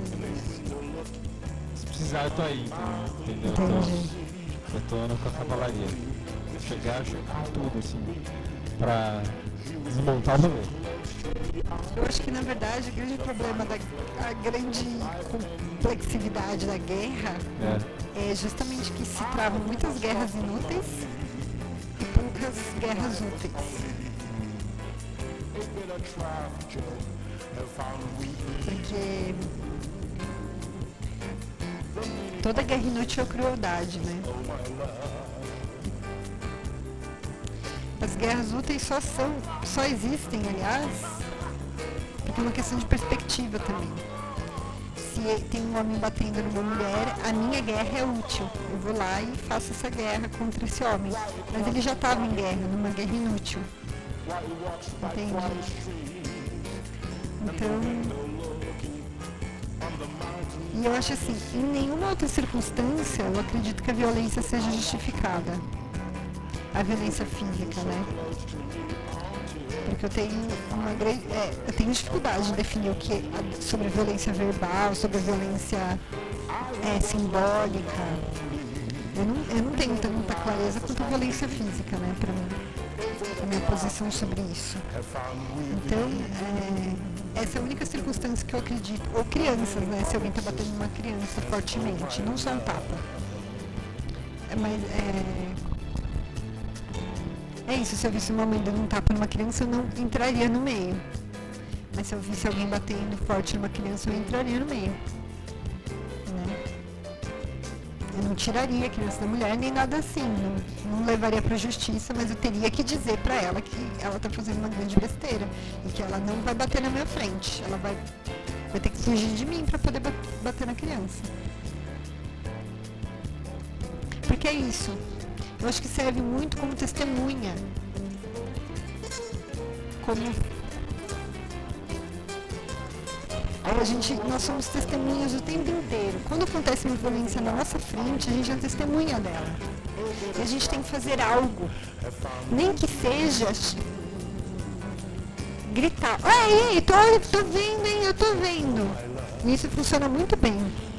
Se precisar eu tô aí, entendeu? Eu tô andando com a cavalaria. Chegar com tudo assim, pra desmontar o rolê. Eu acho que na verdade o grande problema a grande complexividade da guerra é justamente que se travam muitas guerras inúteis e poucas guerras úteis. Porque toda guerra inútil é crueldade, né? As guerras úteis só existem, aliás, porque é uma questão de perspectiva também. Se tem um homem batendo numa mulher, a minha guerra é útil. Eu vou lá e faço essa guerra contra esse homem. Mas ele já estava em guerra, numa guerra inútil. Entende? Então... E eu acho assim, em nenhuma outra circunstância eu acredito que a violência seja justificada. A violência física, né? Porque eu tenho eu tenho dificuldade de definir o que sobre a violência verbal, sobre a violência simbólica. Eu não tenho tanta clareza quanto a violência física, né, pra mim. A minha posição sobre isso. Então, essa é a única circunstância que eu acredito. Ou crianças, né? Se alguém tá batendo numa criança fortemente, não só um tapa. É isso, se eu visse uma mãe dando um tapa numa criança, eu não entraria no meio. Mas se eu visse alguém batendo forte numa criança, eu entraria no meio. Né? Eu não tiraria a criança da mulher, nem nada assim. Não levaria pra justiça, mas eu teria que dizer pra ela que ela tá fazendo uma grande besteira. E que ela não vai bater na minha frente. Ela vai ter que fugir de mim pra poder bater na criança. Porque é isso. Eu acho que serve muito como testemunha. Nós somos testemunhas o tempo inteiro. Quando acontece uma violência na nossa frente, a gente é testemunha dela. E a gente tem que fazer algo. Nem que seja gritar. Ei, tô vendo, hein, eu tô vendo. E isso funciona muito bem.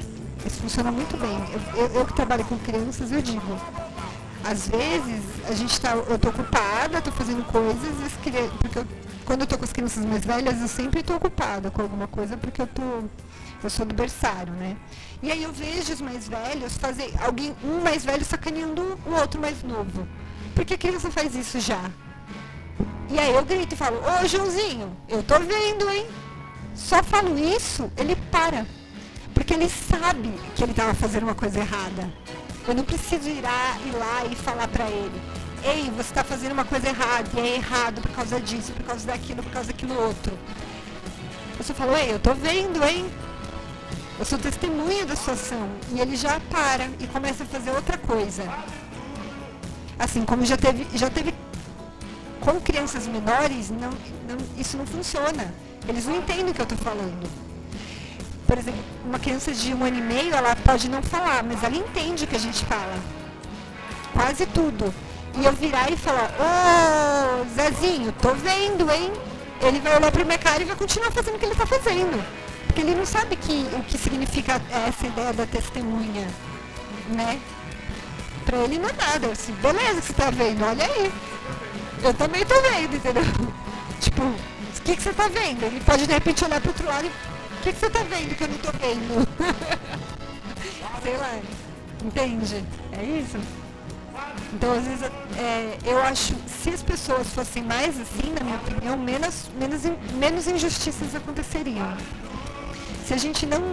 Eu que trabalho com crianças, eu digo. Às vezes, eu tô ocupada, tô fazendo coisas, porque quando eu tô com as crianças mais velhas, eu sempre tô ocupada com alguma coisa, porque eu sou do berçário, né? E aí eu vejo os mais velhos um mais velho sacaneando o outro mais novo. Por que a criança faz isso já? E aí eu grito e falo, ô Joãozinho, eu tô vendo, hein? Só falo isso, ele para. Porque ele sabe que ele tava fazendo uma coisa errada. Eu não preciso ir lá e falar pra ele, ei, você está fazendo uma coisa errada, e é errado por causa disso, por causa daquilo outro. Eu só falo, ei, eu tô vendo, hein? Eu sou testemunha da sua ação. E ele já para e começa a fazer outra coisa. Assim, como já teve com crianças menores, isso não funciona. Eles não entendem o que eu tô falando. Por exemplo, uma criança de 1 ano e meio, ela pode não falar, mas ela entende o que a gente fala. Quase tudo. E eu virar e falar, ô Zezinho, tô vendo, hein? Ele vai olhar pra minha cara e vai continuar fazendo o que ele tá fazendo. Porque ele não sabe o que significa essa ideia da testemunha, né? Pra ele não é nada, assim, beleza que você tá vendo, olha aí. Eu também tô vendo, entendeu? Tipo, o que você tá vendo? Ele pode de repente olhar pro outro lado e... O que você tá vendo que eu não tô vendo? Sei lá, entende? É isso? Então, às vezes, eu acho, se as pessoas fossem mais assim, na minha opinião, menos injustiças aconteceriam. Se a gente não...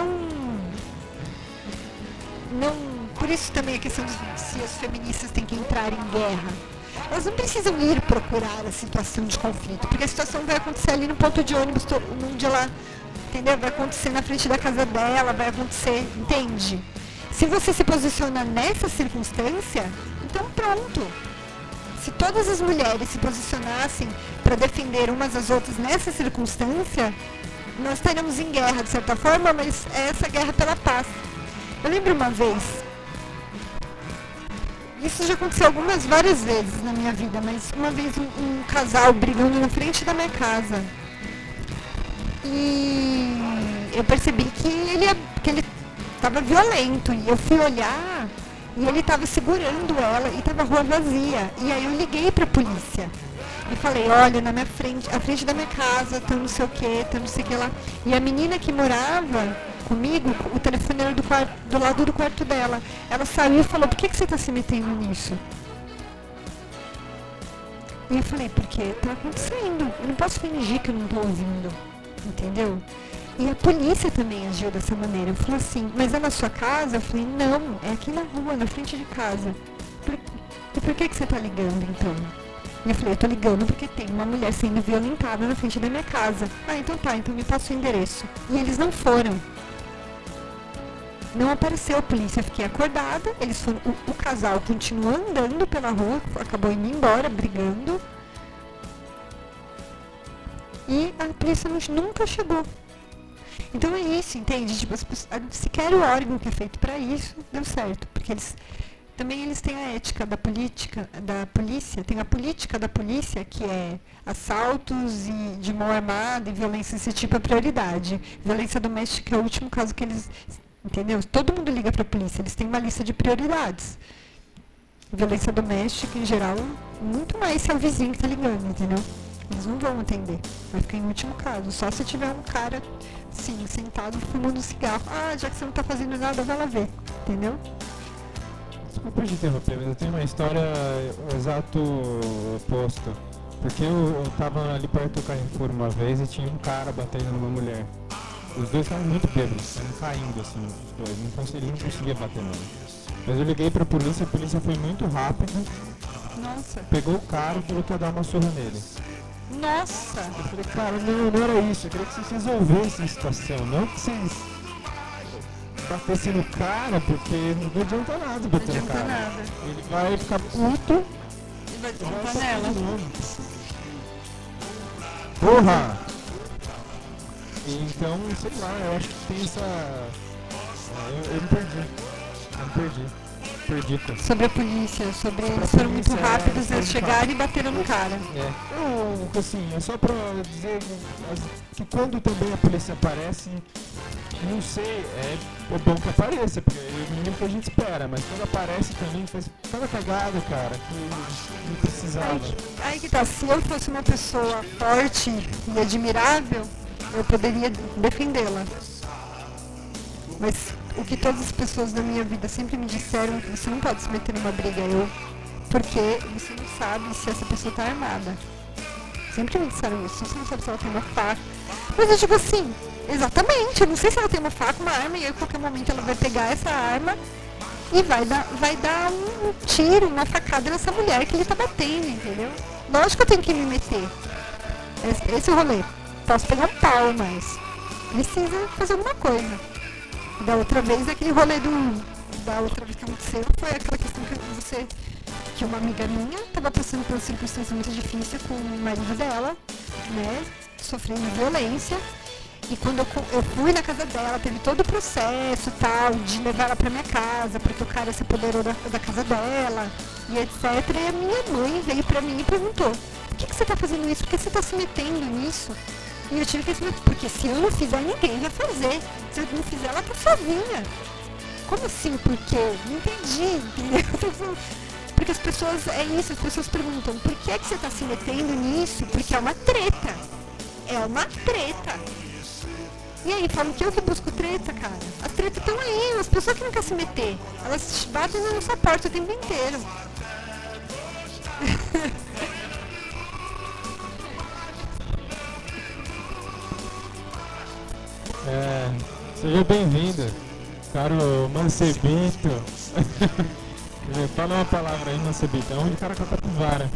Por isso também a questão de se as feministas têm que entrar em guerra. Elas não precisam ir procurar a situação de conflito, porque a situação vai acontecer ali no ponto de ônibus, onde ela... Entendeu? Vai acontecer na frente da casa dela, vai acontecer, entende? Se você se posiciona nessa circunstância, então pronto. Se todas as mulheres se posicionassem para defender umas às outras nessa circunstância, nós estaríamos em guerra de certa forma, mas é essa guerra pela paz. Eu lembro uma vez, isso já aconteceu várias vezes na minha vida, mas uma vez um casal brigando na frente da minha casa. E eu percebi que ele estava violento. E eu fui olhar e ele estava segurando ela e estava a rua vazia. E aí eu liguei para a polícia. E falei, olha, na minha frente, à frente da minha casa, tá não sei o que lá. E a menina que morava comigo, o telefone era do lado do quarto dela. Ela saiu e falou, por que você tá se metendo nisso? E eu falei, porque tá acontecendo. Eu não posso fingir que eu não tô ouvindo. Entendeu? E a polícia também agiu dessa maneira. Eu falei assim, mas é na sua casa? Eu falei, não, é aqui na rua, na frente de casa. E por que você tá ligando então? E eu falei, eu tô ligando porque tem uma mulher sendo violentada na frente da minha casa. Ah, então tá, então me passa o endereço. E eles não foram. Não apareceu a polícia, eu fiquei acordada. Eles foram, o casal continuou andando pela rua, acabou indo embora, brigando. E a polícia nunca chegou. Então é isso, entende? Tipo, sequer o órgão que é feito para isso deu certo. Porque eles têm a ética da polícia, tem a política da polícia, que é assaltos e de mão armada e violência desse tipo é prioridade. Violência doméstica é o último caso que eles... Entendeu? Todo mundo liga para a polícia, eles têm uma lista de prioridades. Violência doméstica, em geral, muito mais se é o vizinho que está ligando, entendeu? Eles não vão atender, vai ficar em último caso. Só se tiver um cara, sim, sentado fumando cigarro. Ah, já que você não está fazendo nada, vai lá ver, entendeu? Desculpa te interromper, mas eu tenho uma história exato oposto. Porque eu tava ali perto do Carrefour uma vez e tinha um cara batendo numa mulher. Os dois estavam muito bêbados, estavam caindo assim, os dois, ele não conseguia bater nele. Mas eu liguei pra polícia, a polícia foi muito rápida. Nossa. Pegou o cara e falou que ia dar uma surra nele. Nossa! Eu falei, cara, não era isso, eu queria que vocês resolvessem a situação, não que vocês batessem no cara, porque não adianta nada bater no cara. Nada. Ele vai ficar puto E vai descontar nela. Porra! Então, sei lá, eu acho que tem essa... Eu me perdi. Perdi. Sobre a polícia, eles foram muito rápidos, eles chegaram e bateram no cara. Assim, é só pra dizer que quando também a polícia aparece, não sei, é bom que apareça, porque é o mínimo que a gente espera, mas quando aparece também faz cada cagada, cara, que não precisava. Aí que tá, se eu fosse uma pessoa forte e admirável, eu poderia defendê-la. Mas o que todas as pessoas da minha vida sempre me disseram é que você não pode se meter numa briga, porque você não sabe se essa pessoa tá armada. Sempre me disseram isso, você não sabe se ela tem uma faca. Mas eu digo assim, exatamente, eu não sei se ela tem uma faca, uma arma, e aí, a qualquer momento ela vai pegar essa arma e vai dar um tiro, uma facada nessa mulher que ele tá batendo, entendeu? Lógico que eu tenho que me meter. Esse é o rolê. Posso pegar um pau, mas precisa fazer alguma coisa. Da outra vez, aquele rolê da outra vez que aconteceu, foi aquela questão que uma amiga minha estava passando por uma circunstância muito difícil com o marido dela, né, sofrendo violência. E quando eu fui na casa dela, teve todo o processo tal, de levar ela pra minha casa, porque o cara se apoderou da casa dela, e etc. E a minha mãe veio pra mim e perguntou, por que você tá fazendo isso? Por que você tá se metendo nisso? E eu tive que responder, porque se eu não fizer, ninguém vai fazer. Se eu não fizer, ela tá sozinha. Como assim, por quê? Não entendi, entendeu? Porque as pessoas, é isso, as pessoas perguntam, por que você tá se metendo nisso? Porque é uma treta. É uma treta. E aí, falam que eu que busco treta, cara. As tretas estão aí, as pessoas que não querem se meter. Elas batem na nossa porta o tempo inteiro. Seja bem-vindo, caro Mancebito. Fala uma palavra aí, Mancebito. É onde Caracapivara.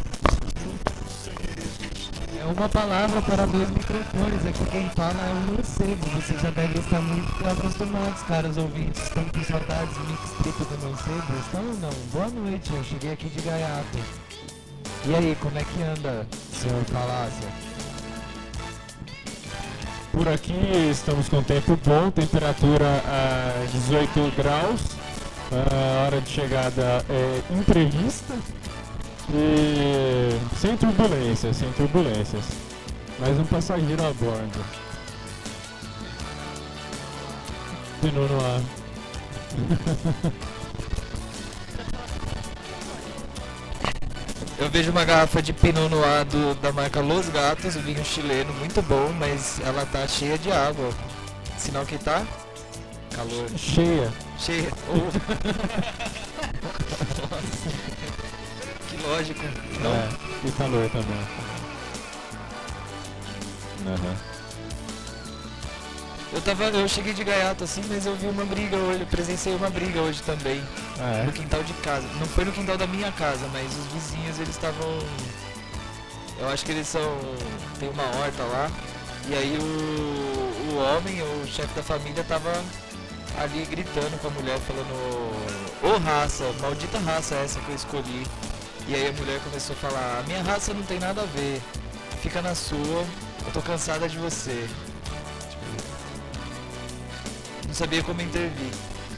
É uma palavra para dois microfones. Aqui quem fala é o Mancebo. Vocês já devem estar muito acostumados, caros ouvintes. Estão com saudades do mixtrip do Mancebo? Estão ou não? Boa noite, eu cheguei aqui de gaiato. E aí, como é que anda, senhor Falácia? Por aqui estamos com tempo bom, temperatura a 18 graus, A hora de chegada é imprevista e sem turbulências. Mais um passageiro a bordo. Pinou no ar. Eu vejo uma garrafa de Pinot Noir da marca Los Gatos, um vinho chileno muito bom, mas ela tá cheia de água. Sinal que tá calor. Cheia. Oh. Nossa. Que lógico. Não? É, e calor também. Eu cheguei de gaiato assim, mas eu vi uma briga hoje, presenciei uma briga hoje também. No quintal de casa. Não foi no quintal da minha casa, mas os vizinhos, eles estavam... Eu acho que eles tem uma horta lá. E aí o homem, o chefe da família, tava ali gritando com a mulher, falando: ô raça, maldita raça essa que eu escolhi. E aí a mulher começou a falar: a minha raça não tem nada a ver, fica na sua, eu tô cansada de você. Não sabia como intervir.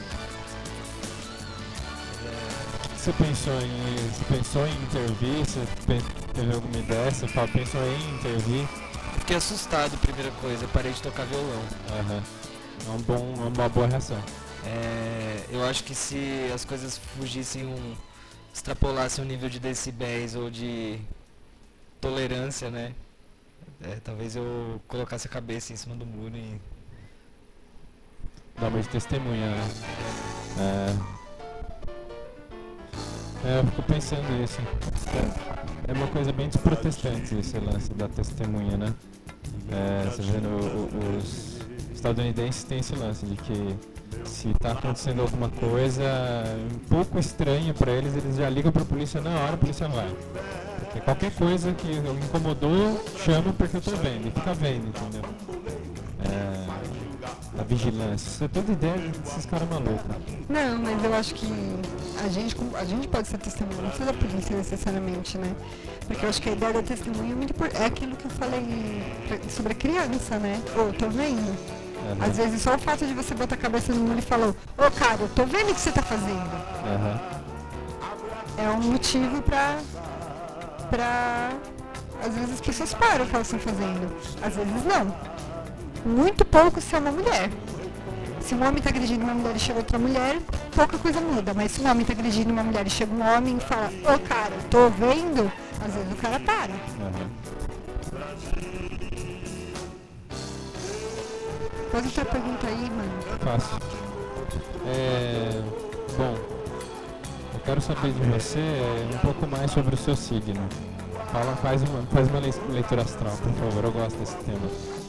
Você pensou em intervir? Você teve alguma ideia? Você pensou em intervir? Eu fiquei assustado, primeira coisa, parei de tocar violão. É uma boa reação. Eu acho que se as coisas extrapolassem o nível de decibéis ou de tolerância, né? Talvez eu colocasse a cabeça em cima do muro e... Dá uma de testemunha, né? Eu fico pensando nisso. É uma coisa bem dos protestantes esse lance da testemunha, né? Você vendo, os estadunidenses têm esse lance de que se tá acontecendo alguma coisa um pouco estranha pra eles, eles já ligam pra polícia na hora, a polícia vai. Porque qualquer coisa que me incomodou, chama porque eu tô vendo, e fica vendo, entendeu? A vigilância, isso é toda ideia desses caras malucos. Não, mas eu acho que a gente pode ser testemunha, não precisa da polícia necessariamente, né? Porque eu acho que a ideia da testemunha é muito importante. É aquilo que eu falei sobre a criança, né? Tô vendo. Às vezes só o fato de você botar a cabeça no muro e falar: ô cara, eu tô vendo o que você tá fazendo. É um motivo pra... Às vezes as pessoas param o que elas estão fazendo. Às vezes não. Muito pouco se é uma mulher. Se um homem está agredindo uma mulher e chega outra mulher, pouca coisa muda. Mas se um homem está agredindo uma mulher e chega um homem e fala: ô cara, tô vendo, às vezes o cara para. Pode outra pergunta aí, mano. Fácil. Bom, eu quero saber de você um pouco mais sobre o seu signo. Faz uma leitura astral, por favor, eu gosto desse tema.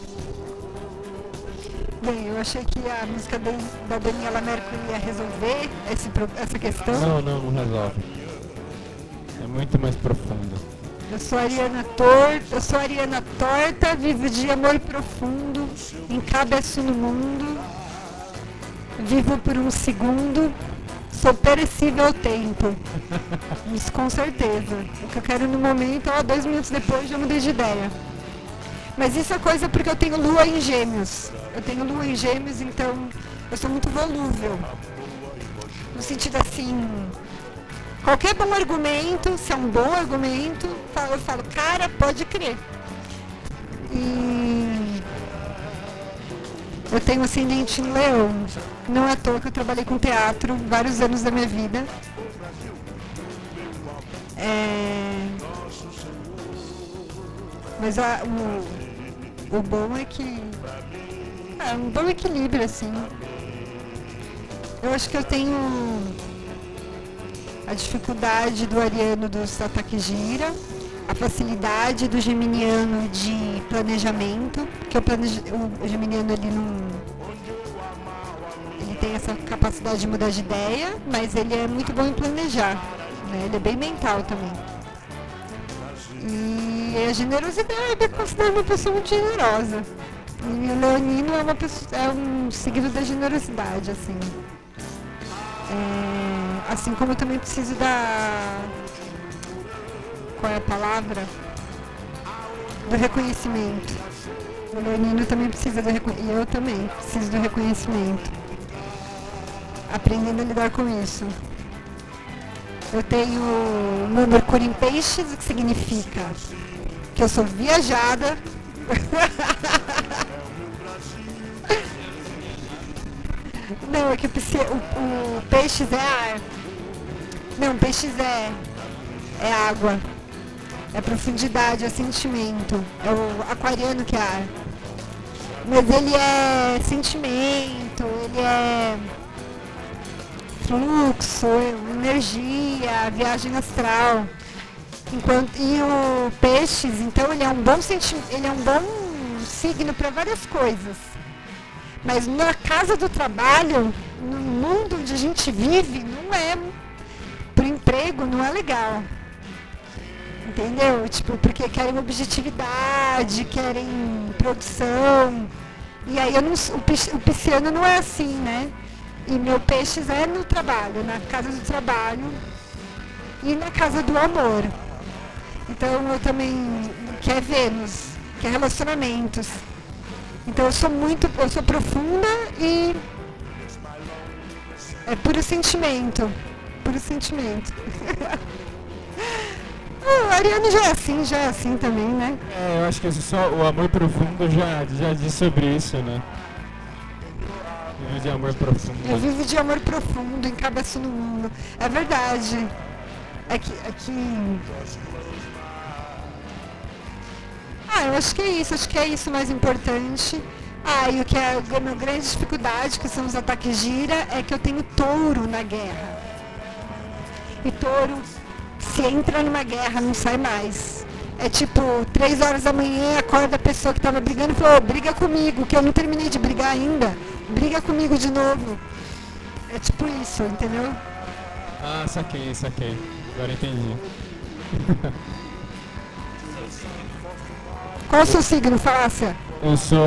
Bem, eu achei que a música da Daniela Mercury ia resolver essa questão. Não resolve. É muito mais profundo. Eu sou Ariana Torta, vivo de amor profundo, encabeço no mundo, vivo por um segundo, sou perecível ao tempo. Isso com certeza. O que eu quero no momento, 2 minutos depois já mudei de ideia. Mas isso é coisa porque eu tenho lua em gêmeos. Então eu sou muito volúvel. No sentido assim, qualquer bom argumento, se é um bom argumento, eu falo, cara, pode crer. E eu tenho ascendente em Leão. Não é à toa que eu trabalhei com teatro vários anos da minha vida. Mas o bom é que um bom equilíbrio, assim. Eu acho que eu tenho a dificuldade do ariano dos ataques gira, a facilidade do geminiano de planejamento, porque o geminiano ele tem essa capacidade de mudar de ideia, mas ele é muito bom em planejar, né? Ele é bem mental também. E a generosidade, eu considero uma pessoa muito generosa. E o leonino é um signo da generosidade, assim. Assim como eu também preciso qual é a palavra? Do reconhecimento. O leonino também precisa do reconhecimento. E eu também preciso do reconhecimento. aprendendo a lidar com isso. Eu tenho meu Mercúrio em Peixes, o que significa que eu sou viajada. Não, é que o Peixes é ar. Não, Peixes é água. É profundidade, é sentimento. É o aquariano que é ar. Mas ele é sentimento, ele é fluxo, energia, viagem astral. E o Peixes, então, ele é um bom signo para várias coisas. Mas na casa do trabalho, no mundo onde a gente vive, não é, pro emprego, não é legal. Entendeu? Tipo, porque querem objetividade, querem produção. E aí o pisciano não é assim, né? E meu Peixes é no trabalho, na casa do trabalho e na casa do amor. Então eu também, que é Vênus, que é relacionamentos. Então eu sou profunda e é puro sentimento. Puro sentimento. O Ariano já é assim também, né? É, eu acho que só o amor profundo já diz sobre isso, né? Vive de amor profundo. Eu vivo de amor profundo, encabeço no mundo. É verdade. É que... eu acho que é isso mais importante. E o que é a minha grande dificuldade, que são os ataques gira, é que eu tenho touro na guerra. E touro, se entra numa guerra, não sai mais. É tipo, 3 horas da manhã, acorda a pessoa que tava brigando e falou, briga comigo, que eu não terminei de brigar ainda. Briga comigo de novo. É tipo isso, entendeu? Ah, saquei. Agora entendi. Qual o seu signo, Fácia? Eu sou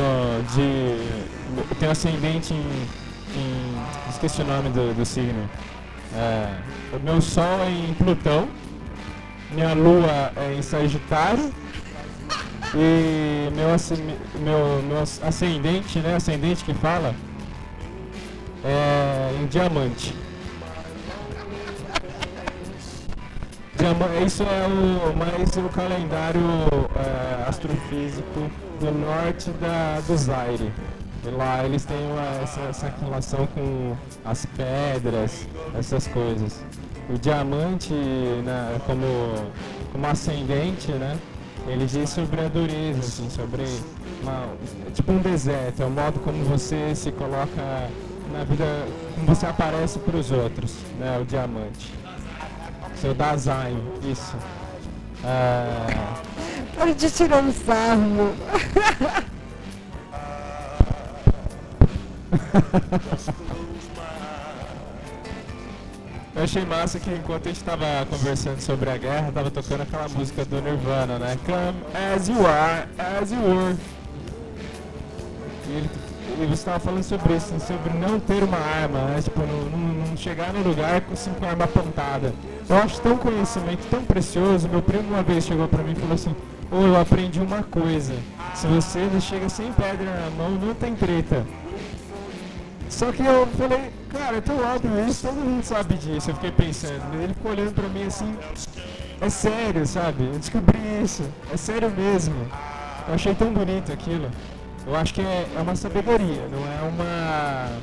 eu tenho ascendente em esqueci o nome do signo. O meu sol é em Plutão, minha lua é em Sagitário e meu ascendente, né? Ascendente que fala, é em Diamante. Isso é mais o calendário astrofísico do norte do Zaire. E lá eles têm essa relação com as pedras, essas coisas. O diamante, né, como ascendente, né, ele diz sobre a dureza, assim, sobre tipo um deserto, é o modo como você se coloca na vida, como você aparece para os outros, né, o diamante. Seu Dasein, isso. Para de tirar um sarro. Eu achei massa que enquanto a gente tava conversando sobre a guerra, tava tocando aquela música do Nirvana, né? Come as you are, as you were. E você tava falando sobre isso, sobre não ter uma arma, né? Tipo, não chegar no lugar com 5 armas apontadas. Eu acho tão conhecimento tão precioso. Meu primo uma vez chegou pra mim e falou assim, eu aprendi uma coisa. Se você chega sem pedra na mão, não tem treta. Só que eu falei, cara, é tão óbvio isso, todo mundo sabe disso. Eu fiquei pensando, ele ficou olhando pra mim assim, é sério, sabe? Eu descobri isso, é sério mesmo. Eu achei tão bonito aquilo. Eu acho que é uma sabedoria, não é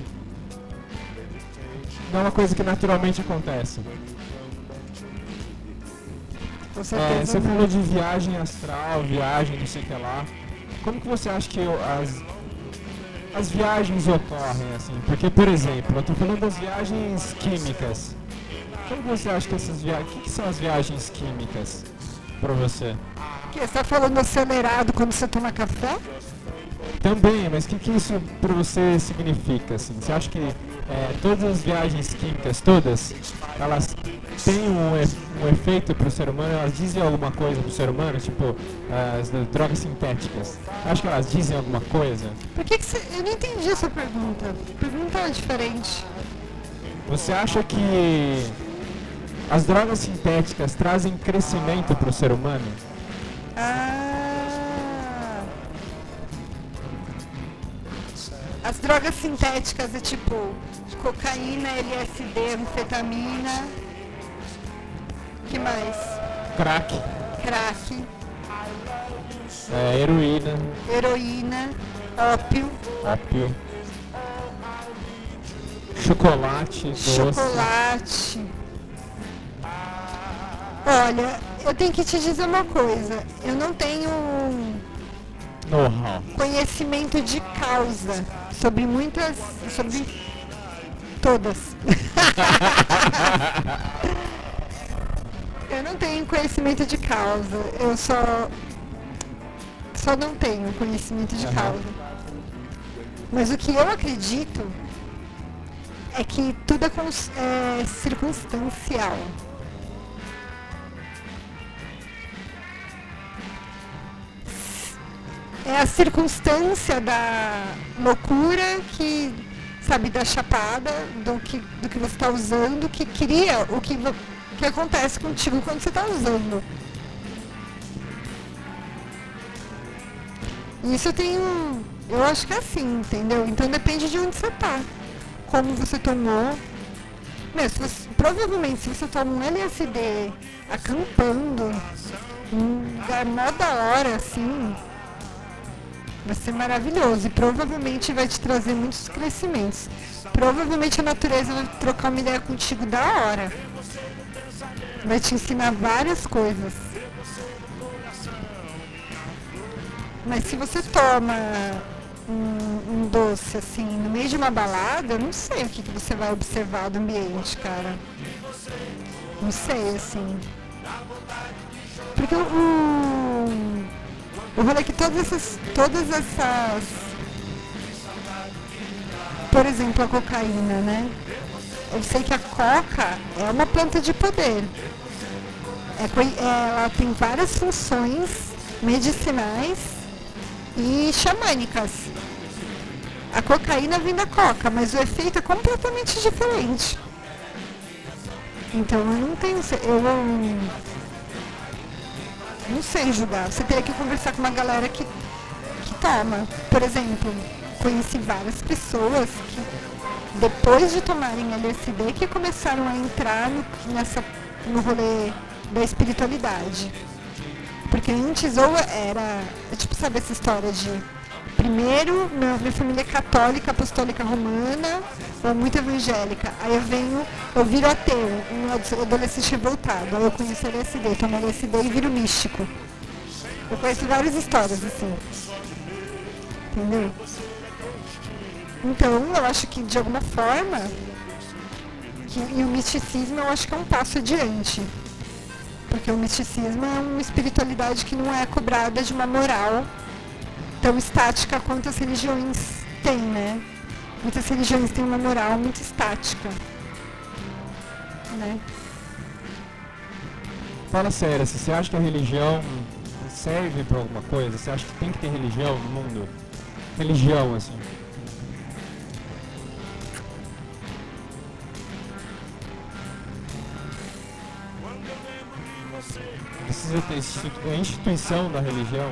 uma coisa que naturalmente acontece. Você falou de viagem astral, viagem não sei o que lá. Como que você acha que as viagens ocorrem, assim? Porque, por exemplo, eu tô falando das viagens químicas. Como que você acha que essas viagens... O que são as viagens químicas pra você? Você tá falando acelerado quando você toma café? Também, mas o que isso pra você significa, assim? Você acha que todas as viagens químicas, todas, elas têm um efeito pro ser humano? Elas dizem alguma coisa pro ser humano? Tipo, as drogas sintéticas. Acho que elas dizem alguma coisa? Por que você... Eu não entendi essa pergunta. A pergunta é diferente. Você acha que as drogas sintéticas trazem crescimento pro ser humano? As drogas sintéticas é tipo, cocaína, LSD, anfetamina. Que mais? Crack. Crack, Heroína. heroína, ópio, Ópio. Chocolate. Doce. chocolate. Olha, eu tenho que te dizer uma coisa. Eu não tenho Know-how. conhecimento de causa sobre todas. Eu não tenho conhecimento de causa. Eu só não tenho conhecimento de causa. Mas o que eu acredito é que tudo é circunstancial. É a circunstância da loucura que, sabe, da chapada, do que você está usando, que cria o que acontece contigo quando você está usando. Isso eu acho que é assim, entendeu? Então depende de onde você tá, como você tomou. Provavelmente se você toma um LSD acampando, num lugar mó da hora, assim, vai ser maravilhoso e provavelmente vai te trazer muitos crescimentos. Provavelmente a natureza vai trocar uma ideia contigo da hora. Vai te ensinar várias coisas. Mas se você toma um doce assim no meio de uma balada, eu não sei o que você vai observar do ambiente, cara. Não sei, assim. Porque o rolê é que todas essas, por exemplo, a cocaína, né? Eu sei que a coca é uma planta de poder. Ela tem várias funções medicinais e xamânicas. A cocaína vem da coca, mas o efeito é completamente diferente. Então eu não tenho... Eu não sei julgar. Você teria que conversar com uma galera que toma. Por exemplo, conheci várias pessoas que, depois de tomarem LSD, que começaram a entrar no rolê da espiritualidade. Porque antes ou era, tipo, sabe essa história de primeiro, minha família é católica, apostólica romana, ou muito evangélica. Aí eu viro ateu, um adolescente revoltado. Aí eu conheço LSD, tomo LSD e viro místico. Eu conheço várias histórias assim. Entendeu? Então, eu acho que de alguma forma, e o misticismo eu acho que é um passo adiante. Porque o misticismo é uma espiritualidade que não é cobrada de uma moral tão estática quanto as religiões têm, né? Muitas religiões têm uma moral muito estática, né? Fala sério, você acha que a religião serve pra alguma coisa? Você acha que tem que ter religião no mundo? Religião, assim. Precisa ter a instituição da religião.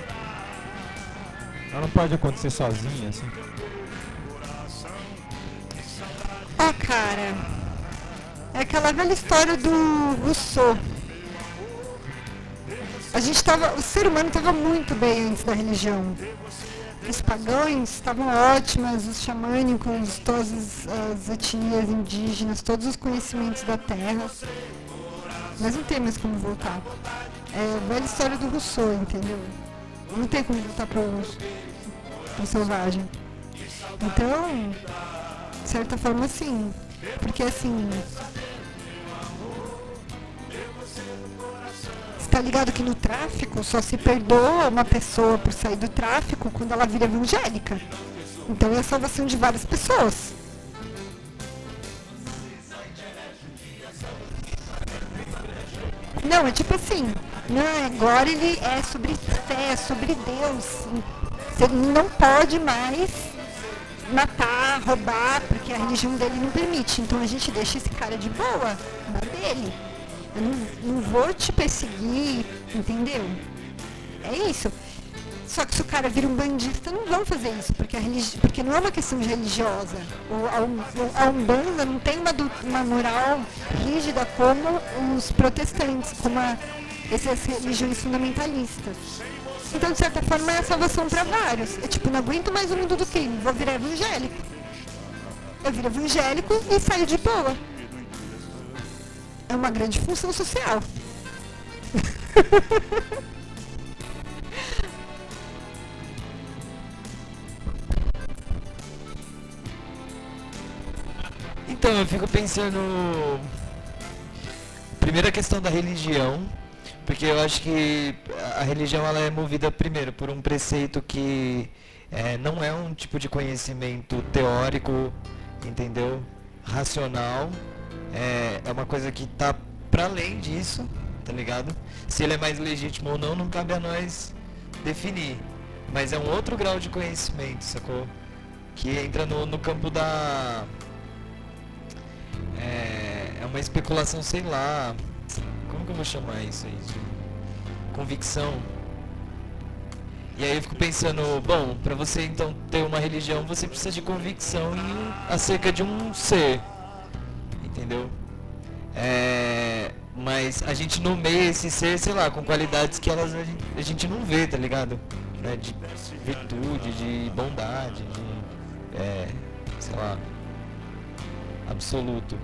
Ela não pode acontecer sozinha, assim. Cara, é aquela velha história do Rousseau. O ser humano estava muito bem antes da religião. Os pagãos estavam ótimas, os xamânicos, todas as etnias indígenas, todos os conhecimentos da terra. Mas não tem mais como voltar. É a velha história do Rousseau, entendeu? Não tem como voltar pro selvagem. Então, de certa forma, sim. Porque, assim... Você tá ligado que no tráfico só se perdoa uma pessoa por sair do tráfico quando ela vira evangélica. Então é a salvação de várias pessoas. Não, é tipo assim, não, agora ele é sobre fé, é sobre Deus. Você não pode mais matar, roubar, porque a religião dele não permite. Então a gente deixa esse cara de boa, na dele. Eu não vou te perseguir, entendeu? É isso. Só que se o cara vira um bandista, não vão fazer isso, porque não é uma questão religiosa. A Umbanda não tem uma moral rígida como os protestantes, como essas religiões fundamentalistas. Então, de certa forma, é a salvação para vários. É tipo, não aguento mais o mundo do crime, vou virar evangélico. Eu viro evangélico e saio de boa. É uma grande função social. Então, eu fico pensando... Primeiro a questão da religião, porque eu acho que a religião ela é movida primeiro por um preceito que não é um tipo de conhecimento teórico, entendeu? Racional. É uma coisa que tá para além disso, tá ligado? Se ele é mais legítimo ou não cabe a nós definir. Mas é um outro grau de conhecimento, sacou? Que entra no campo da... É uma especulação, sei lá... Como que eu vou chamar isso aí? De convicção. E aí eu fico pensando, bom, pra você então ter uma religião, você precisa de convicção acerca de um ser. Entendeu? Mas a gente nomeia esse ser, sei lá, com qualidades que a gente não vê, tá ligado? De virtude, de bondade, de... sei lá... absoluto.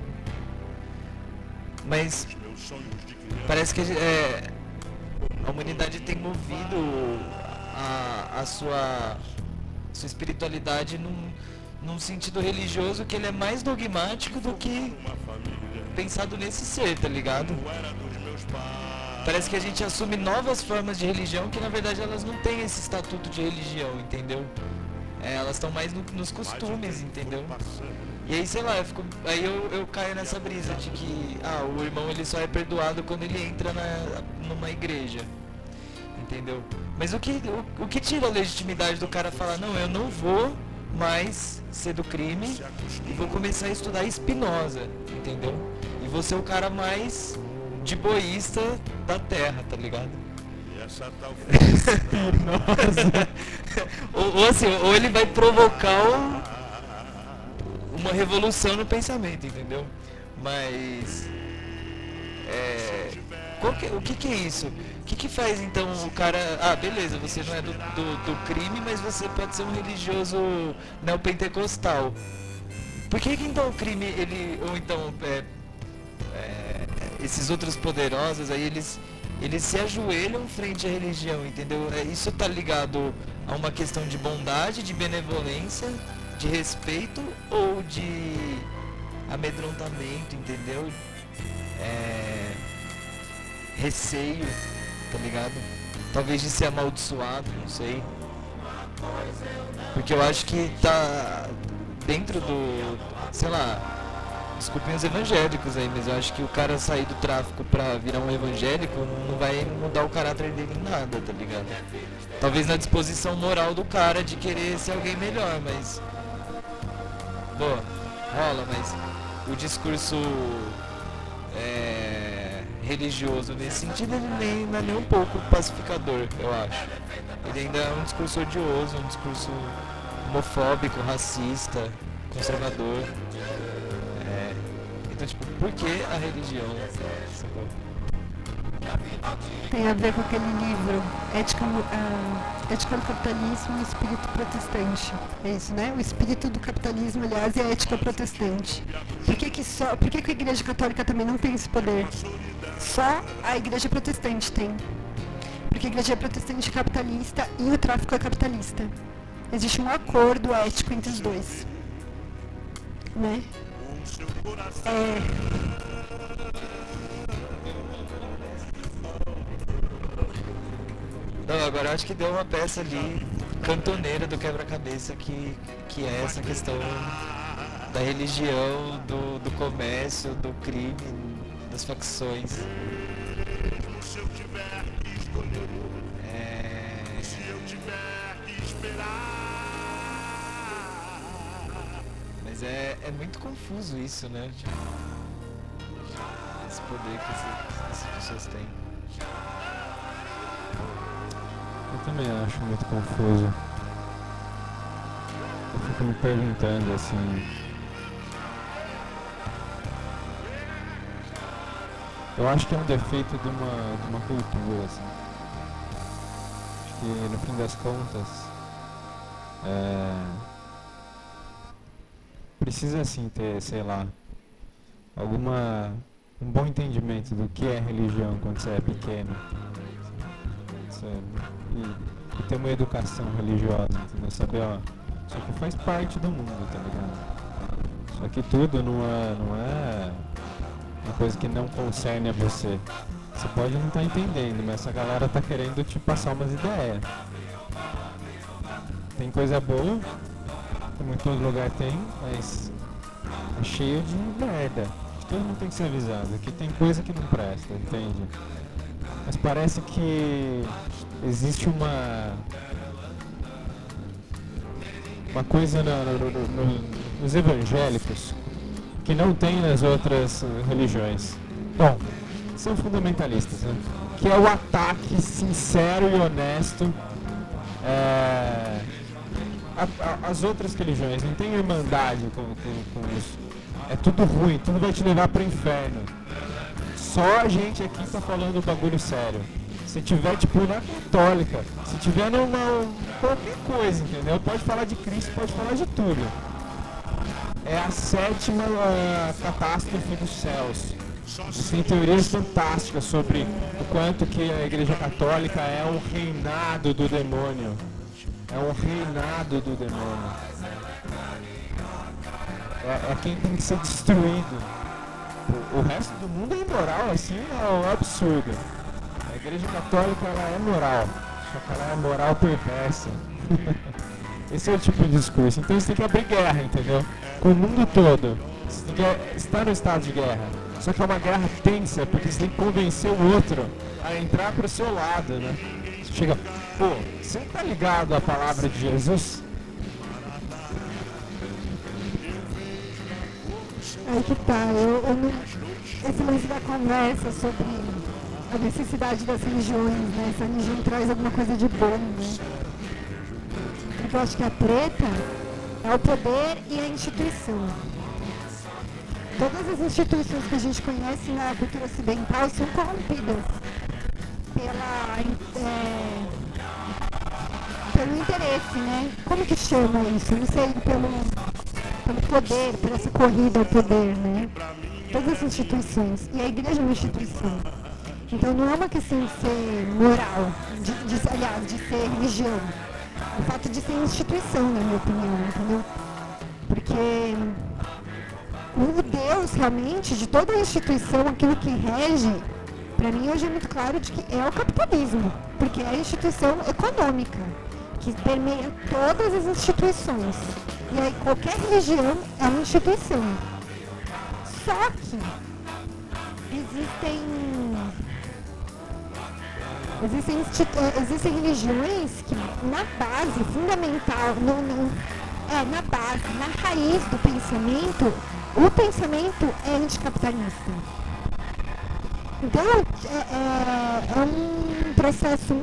Mas parece que a humanidade tem movido a sua espiritualidade num sentido religioso que ele é mais dogmático do que pensado nesse ser, tá ligado? Parece que a gente assume novas formas de religião que na verdade elas não têm esse estatuto de religião, entendeu? Elas estão mais nos costumes, entendeu? E aí, sei lá, eu caio nessa brisa de que o irmão ele só é perdoado quando ele entra numa igreja, entendeu? Mas o que tira a legitimidade do cara falar, não, eu não vou mais ser do crime e vou começar a estudar Spinoza, entendeu? E vou ser o cara mais de boísta da terra, tá ligado? ou ele vai provocar uma revolução no pensamento, entendeu? Mas o que é isso? O que faz então o cara... beleza, você não é do crime, mas você pode ser um religioso neopentecostal. Por que então o crime, ou então esses outros poderosos aí, eles se ajoelham frente à religião, entendeu? Isso tá ligado a uma questão de bondade, de benevolência, de respeito ou de amedrontamento, entendeu? Receio, tá ligado? Talvez de ser amaldiçoado, não sei. Porque eu acho que tá dentro do... sei lá... Desculpem os evangélicos aí, mas eu acho que o cara sair do tráfico pra virar um evangélico não vai mudar o caráter dele em nada, tá ligado? Talvez na disposição moral do cara de querer ser alguém melhor, mas... rola, mas o discurso religioso nesse sentido ele não é nem um pouco pacificador, eu acho. Ele ainda é um discurso odioso, um discurso homofóbico, racista, conservador. Então, tipo, por que a religião? Tem a ver com aquele livro, Ética do Capitalismo e o Espírito Protestante. É isso, né? O espírito do capitalismo, aliás, é a ética protestante. Por que a Igreja Católica também não tem esse poder? Só a Igreja Protestante tem. Porque a Igreja Protestante é capitalista e o tráfico é capitalista. Existe um acordo ético entre os dois. Né? Não, agora eu acho que deu uma peça ali cantoneira do quebra-cabeça que é essa questão da religião, do comércio, do crime, das facções. Mas é muito confuso isso, né? Tipo, esse poder que essas pessoas têm. também acho muito confuso. Eu fico me perguntando assim. Eu acho que é um defeito de uma cultura, assim. Acho que no fim das contas precisa assim ter, sei lá, um bom entendimento do que é religião quando você é pequeno. E ter uma educação religiosa, entendeu? Saber, ó, isso aqui faz parte do mundo, tá ligado? Isso aqui tudo não é uma coisa que não concerne a você. Você pode não estar entendendo, mas essa galera tá querendo te passar umas ideias. Tem coisa boa, como em todo lugar tem, mas é cheio de merda. Todo mundo tem que ser avisado, aqui tem coisa que não presta, entende? Mas parece que existe uma coisa nos evangélicos que não tem nas outras religiões. Bom, são fundamentalistas, né? Que é o ataque sincero e honesto às outras religiões. Não tem irmandade com isso. É tudo ruim, tudo vai te levar pro inferno. Só a gente aqui tá falando bagulho sério. Se tiver tipo na católica, se tiver numa qualquer coisa, entendeu? Pode falar de Cristo, pode falar de tudo. É a 7ª catástrofe dos céus. Tem teorias fantásticas sobre o quanto que a Igreja Católica é um reinado do demônio. É um reinado do demônio. É quem tem que ser destruído. O resto do mundo é imoral, assim, é um absurdo. A Igreja Católica, ela é moral, só que ela é moral perversa. Esse é o tipo de discurso. Então você tem que abrir guerra, entendeu? Com o mundo todo. Você tem que estar no estado de guerra. Só que é uma guerra tensa, porque você tem que convencer o outro a entrar pro seu lado, né? Você chega, pô, você tá ligado à palavra de Jesus? Aí que tá, esse lance da conversa sobre a necessidade das religiões, né? Se a religião traz alguma coisa de bom, né? Porque eu acho que a treta é o poder e a instituição. Todas as instituições que a gente conhece na cultura ocidental são corrompidas pelo interesse, né? Como que chama isso? Não sei, pelo poder, por essa corrida ao poder, né? Todas as instituições. E a igreja é uma instituição. Então não é uma questão de ser moral, aliás, de ser religião. O fato de ser instituição, na minha opinião, entendeu? Porque o Deus, realmente, de toda a instituição, aquilo que rege, para mim hoje é muito claro de que é o capitalismo. Porque é a instituição econômica, que permeia todas as instituições. E aí qualquer religião é uma instituição. Só que existem religiões que na base fundamental, na base, na raiz do pensamento, o pensamento é anticapitalista. Então é um processo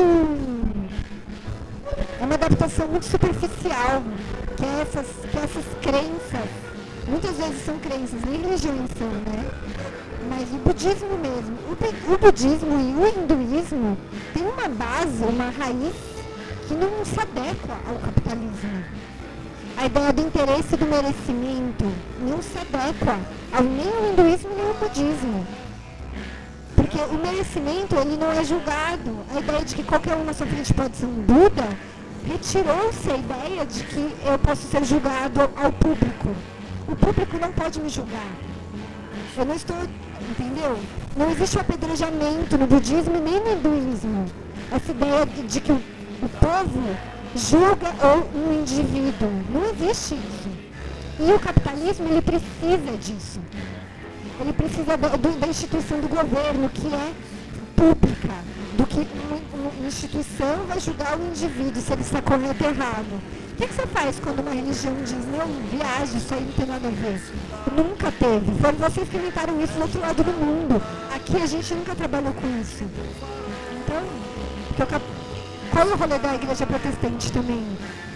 é uma adaptação muito superficial, que essas crenças, muitas vezes são crenças, nem religiões são, né? Mas o budismo mesmo, o budismo e o hinduísmo tem uma base, uma raiz que não se adequa ao capitalismo. A ideia do interesse e do merecimento não se adequa nem ao hinduísmo nem ao budismo. Porque o merecimento, ele não é julgado. A ideia de que qualquer um na sua frente pode ser um Buda, retirou-se a ideia de que eu posso ser julgado ao público. O público não pode me julgar. Eu não estou, entendeu? Não existe o apedrejamento no budismo nem no hinduísmo. Essa ideia de que o povo julga um indivíduo. Não existe isso. E o capitalismo, ele precisa disso. Ele precisa da instituição do governo, que é pública, do que uma instituição vai julgar o indivíduo se ele está correto ou errado. O que você faz quando uma religião diz, não, viagem, isso aí não tem nada a ver? Nunca teve. Foram vocês que inventaram isso do outro lado do mundo. Aqui a gente nunca trabalhou com isso. Então, qual é o rolê da igreja protestante também?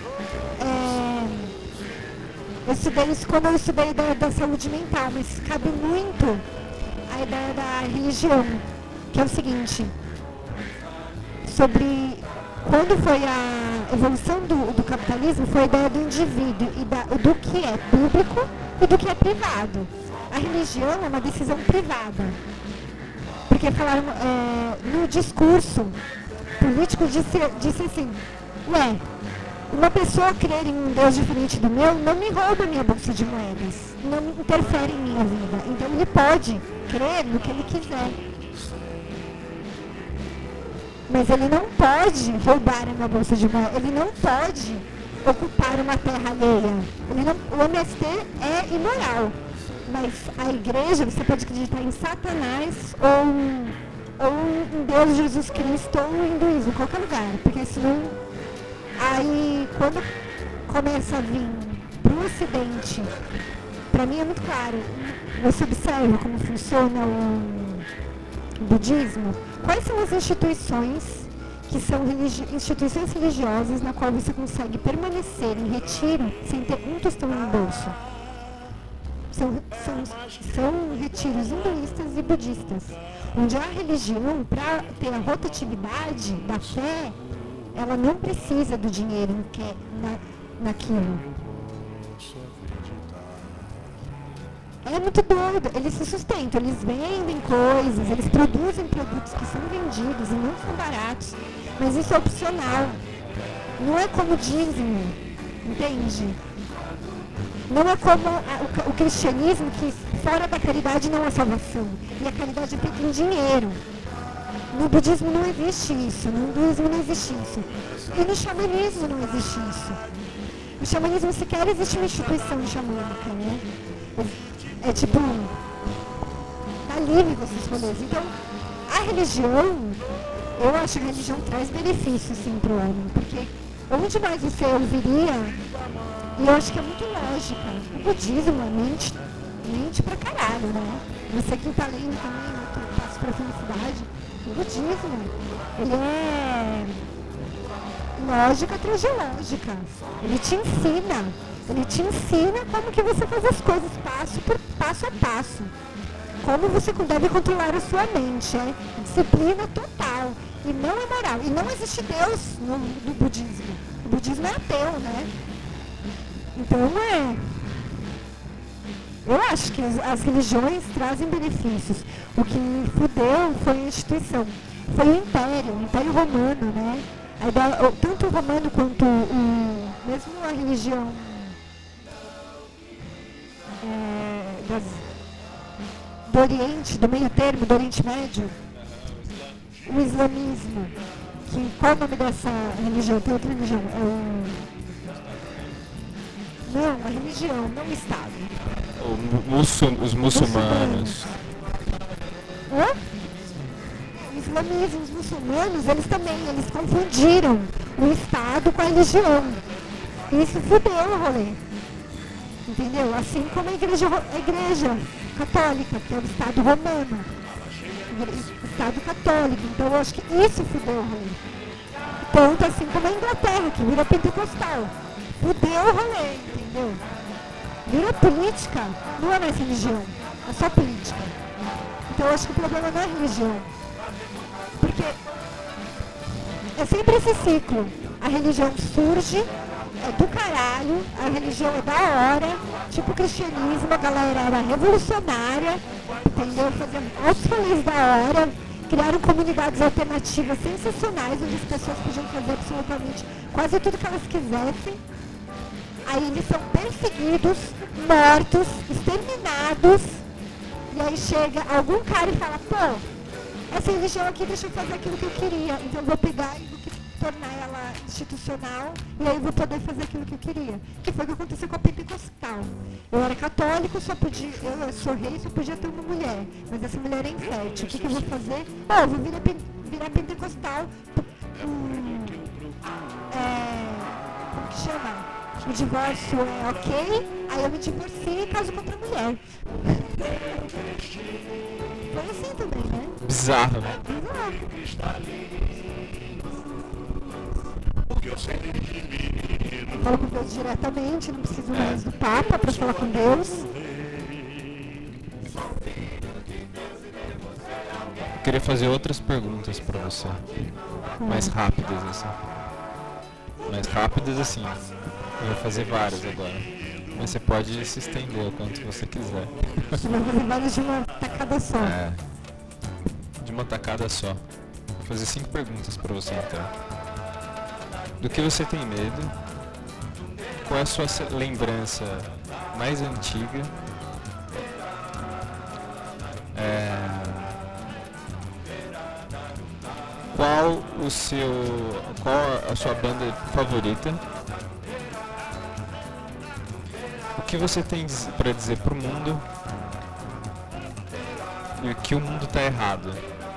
Eu estudei isso quando eu estudei da saúde mental, mas cabe muito a ideia da religião, que é o seguinte, sobre quando foi a evolução do capitalismo, foi a ideia do indivíduo e do que é público e do que é privado. A religião é uma decisão privada, porque falaram, no discurso político disse assim, uma pessoa crer em um Deus diferente do meu não me rouba minha bolsa de moedas, não me interfere em minha vida. Então ele pode crer no que ele quiser. Mas ele não pode roubar a minha bolsa de moedas, ele não pode ocupar uma terra alheia. O MST é imoral, mas a igreja, você pode acreditar em Satanás ou em Deus, Jesus Cristo ou em hinduísmo, em qualquer lugar, porque senão... Aí, quando começa a vir para o Ocidente, para mim é muito claro, você observa como funciona o budismo, quais são as instituições que são instituições religiosas na qual você consegue permanecer em retiro sem ter um tostão no bolso. São retiros hinduístas e budistas, onde a religião, para ter a rotatividade da fé, ela não precisa do dinheiro naquilo. É muito doido. Eles se sustentam, eles vendem coisas, eles produzem produtos que são vendidos e não são baratos. Mas isso é opcional. Não é como dizem, entende? Não é como o cristianismo, que fora da caridade não há salvação. E a caridade é feita em dinheiro. No budismo não existe isso, no hinduísmo não existe isso. E no xamanismo não existe isso. No xamanismo sequer existe uma instituição xamânica, né? É tipo, tá livre desses rolês. Então, a religião, eu acho que a religião traz benefícios, sim, pro homem. Porque onde mais você ouviria, e eu acho que é muito lógica, o budismo mente pra caralho, né? Você que tá lendo também, muito Passo pra Felicidade, o budismo, ele é lógica atrás de lógica. Ele te ensina como que você faz as coisas passo a passo. Como você deve controlar a sua mente. É disciplina total. E não é moral. E não existe Deus no budismo. O budismo é ateu, né? Então eu acho que as religiões trazem benefícios. O que fudeu foi a instituição. Foi o Império Romano, né? Tanto o romano quanto mesmo a religião do Oriente, do meio termo, do Oriente Médio, o islamismo, qual é o nome dessa religião? Tem outra religião? Não, a religião, não o Estado. Os muçulmanos. O islamismo, os muçulmanos, eles confundiram o Estado com a religião. Isso fudeu o rolê. Entendeu? Assim como a igreja católica, que é o Estado romano. O Estado católico. Então eu acho que isso fudeu o rolê. Tanto assim como a Inglaterra, que vira pentecostal. Fudeu o rolê, entendeu? Vira política, não é mais religião. É só política. Então eu acho que o problema não é religião. Porque é sempre esse ciclo. A religião surge, é do caralho, a religião é da hora, tipo o cristianismo, a galera era revolucionária, entendeu? Fazendo outros rolês da hora, criaram comunidades alternativas sensacionais, onde as pessoas podiam fazer absolutamente quase tudo que elas quisessem. Aí eles são perseguidos, mortos, exterminados, e aí chega algum cara e fala, pô, essa religião aqui deixa eu fazer aquilo que eu queria, então eu vou pegar e vou tornar ela institucional, e aí eu vou poder fazer aquilo que eu queria. Que foi o que aconteceu com a pentecostal. Eu era católico, eu sou rei, só podia ter uma mulher, mas essa mulher é infértil. O que eu vou fazer? Eu vou virar pentecostal. Como que chama? O divórcio é ok, aí eu me divorcio e caso com outra mulher. Foi assim também, né? Bizarro, né? Bizarro. Eu falo com Deus diretamente, não preciso mais do Papa para falar com Deus. Eu queria fazer outras perguntas pra você. Mais rápidas, assim. Mais rápidas, assim. Eu vou fazer várias agora. Mas você pode se estender o quanto você quiser. Você vai fazer várias de uma tacada só. É. De uma tacada só. Vou fazer 5 perguntas pra você, então. Do que você tem medo? Qual é a sua lembrança mais antiga? Qual a sua banda favorita? O que você tem para dizer pro mundo? E o que o mundo tá errado?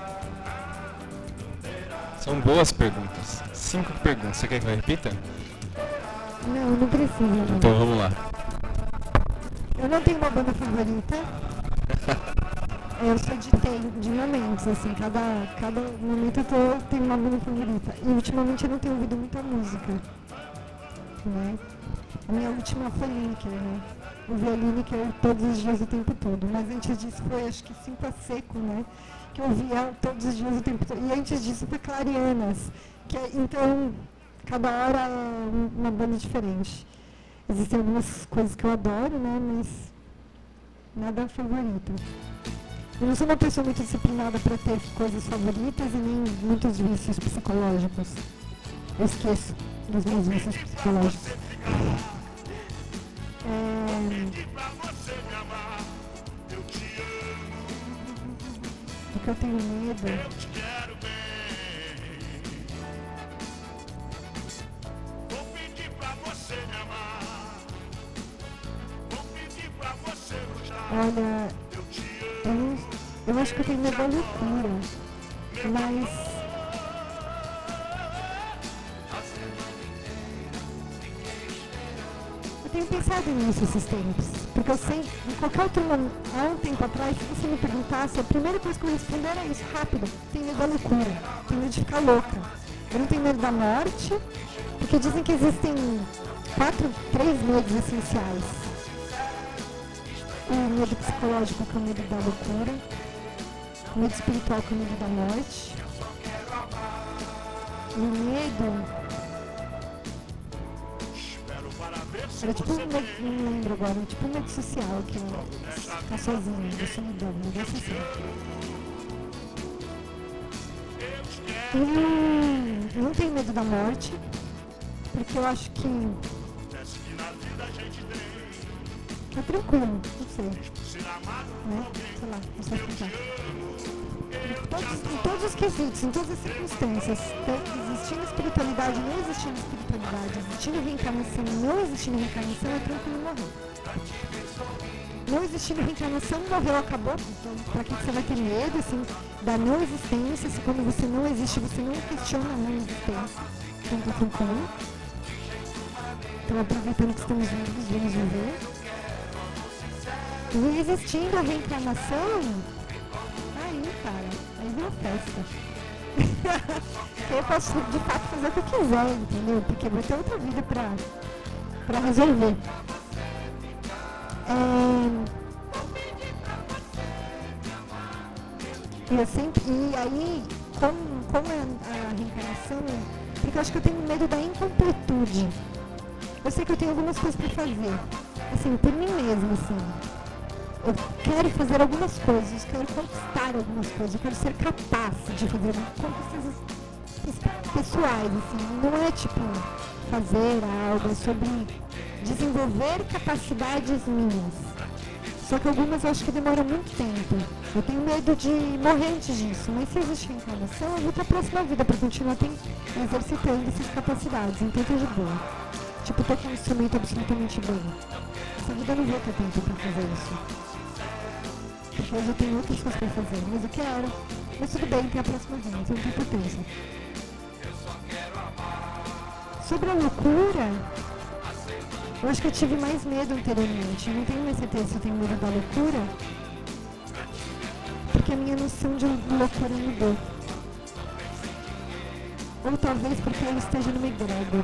São boas perguntas. 5 perguntas. Você quer que eu repita? Não precisa. Não. Então vamos lá. Eu não tenho uma banda favorita. Eu sou de momentos, assim, cada momento eu tenho uma banda favorita. E ultimamente eu não tenho ouvido muita música, né? A minha última foi Lineker, né? Eu vi a Lineker todos os dias o tempo todo. Mas antes disso foi, acho que 5 a Seco, né? Que eu via todos os dias o tempo todo. E antes disso foi Clarianas. Então, cada hora é uma banda diferente. Existem algumas coisas que eu adoro, né? Mas nada favorito. Eu não sou uma pessoa muito disciplinada para ter coisas favoritas e nem muitos vícios psicológicos. Eu esqueço dos meus vícios psicológicos. Do que eu tenho medo? Olha, eu acho que eu tenho medo da loucura, mas eu tenho pensado nisso esses tempos, porque eu sei, em qualquer outro momento, há um tempo atrás, se você me perguntasse, a primeira coisa que eu responder era isso, rápido, tenho medo da loucura, tenho medo de ficar louca. Eu não tenho medo da morte, porque dizem que existem 3 medos essenciais. O medo psicológico, que é o medo da loucura. O medo espiritual, que é o medo da morte. E o medo... Era tipo um medo, não lembro agora, tipo um medo social, que é ficar sozinho, da solidão, um negócio assim. Eu não tenho medo da morte, porque eu acho que é tranquilo, não sei. Né? Sei lá, não sei explicar. Em todos os quesitos, em todas as circunstâncias, existindo espiritualidade, não existindo espiritualidade, existindo reencarnação, não existindo reencarnação, é tranquilo morrer. Não existindo reencarnação, morreu, acabou. Então, pra que você vai ter medo, assim, da não existência? Se quando você não existe, você não questiona a não existência. Então tá tranquilo. Então, aproveitando que estamos vivos, vamos viver. E existindo a reencarnação, aí, cara, aí vira festa. Eu posso, de fato, fazer o que eu quiser, entendeu? Porque vai ter outra vida pra resolver. E aí, como a reencarnação, porque eu acho que eu tenho medo da incompletude. Eu sei que eu tenho algumas coisas para fazer, assim, por mim mesma, assim. Eu quero fazer algumas coisas, quero conquistar algumas coisas, eu quero ser capaz de fazer conquistas pessoais, assim. Não é tipo fazer algo, é sobre desenvolver capacidades minhas. Só que algumas eu acho que demoram muito tempo. Eu tenho medo de morrer antes disso, mas se existe reencarnação, eu vou ter a próxima vida para continuar exercitando essas capacidades, então tá de boa. Tipo, tocar um instrumento absolutamente bem. Essa vida eu não vou ter tempo para fazer isso. Porque hoje eu tenho outras coisas para fazer, mas eu quero. Mas tudo bem, tem a próxima vida, então não tem importância. Sobre a loucura, eu acho que eu tive mais medo anteriormente. Eu não tenho mais certeza se eu tenho medo da loucura, porque a minha noção de loucura mudou. ou talvez porque eu esteja numa egrégora.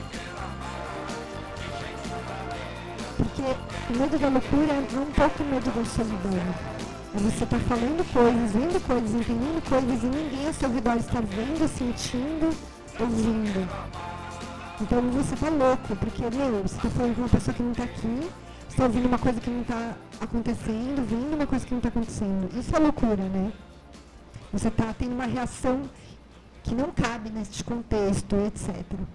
Porque o medo da loucura é um pouco o medo da solidão. É você estar falando coisas, vendo coisas, entendendo coisas e ninguém ao seu redor está vendo, sentindo, ouvindo. Então você tá louco, porque, você tá falando com uma pessoa que não tá aqui, você tá ouvindo uma coisa que não tá acontecendo, vendo uma coisa que não tá acontecendo. Isso é loucura, né? Você tá tendo uma reação que não cabe neste contexto, etc.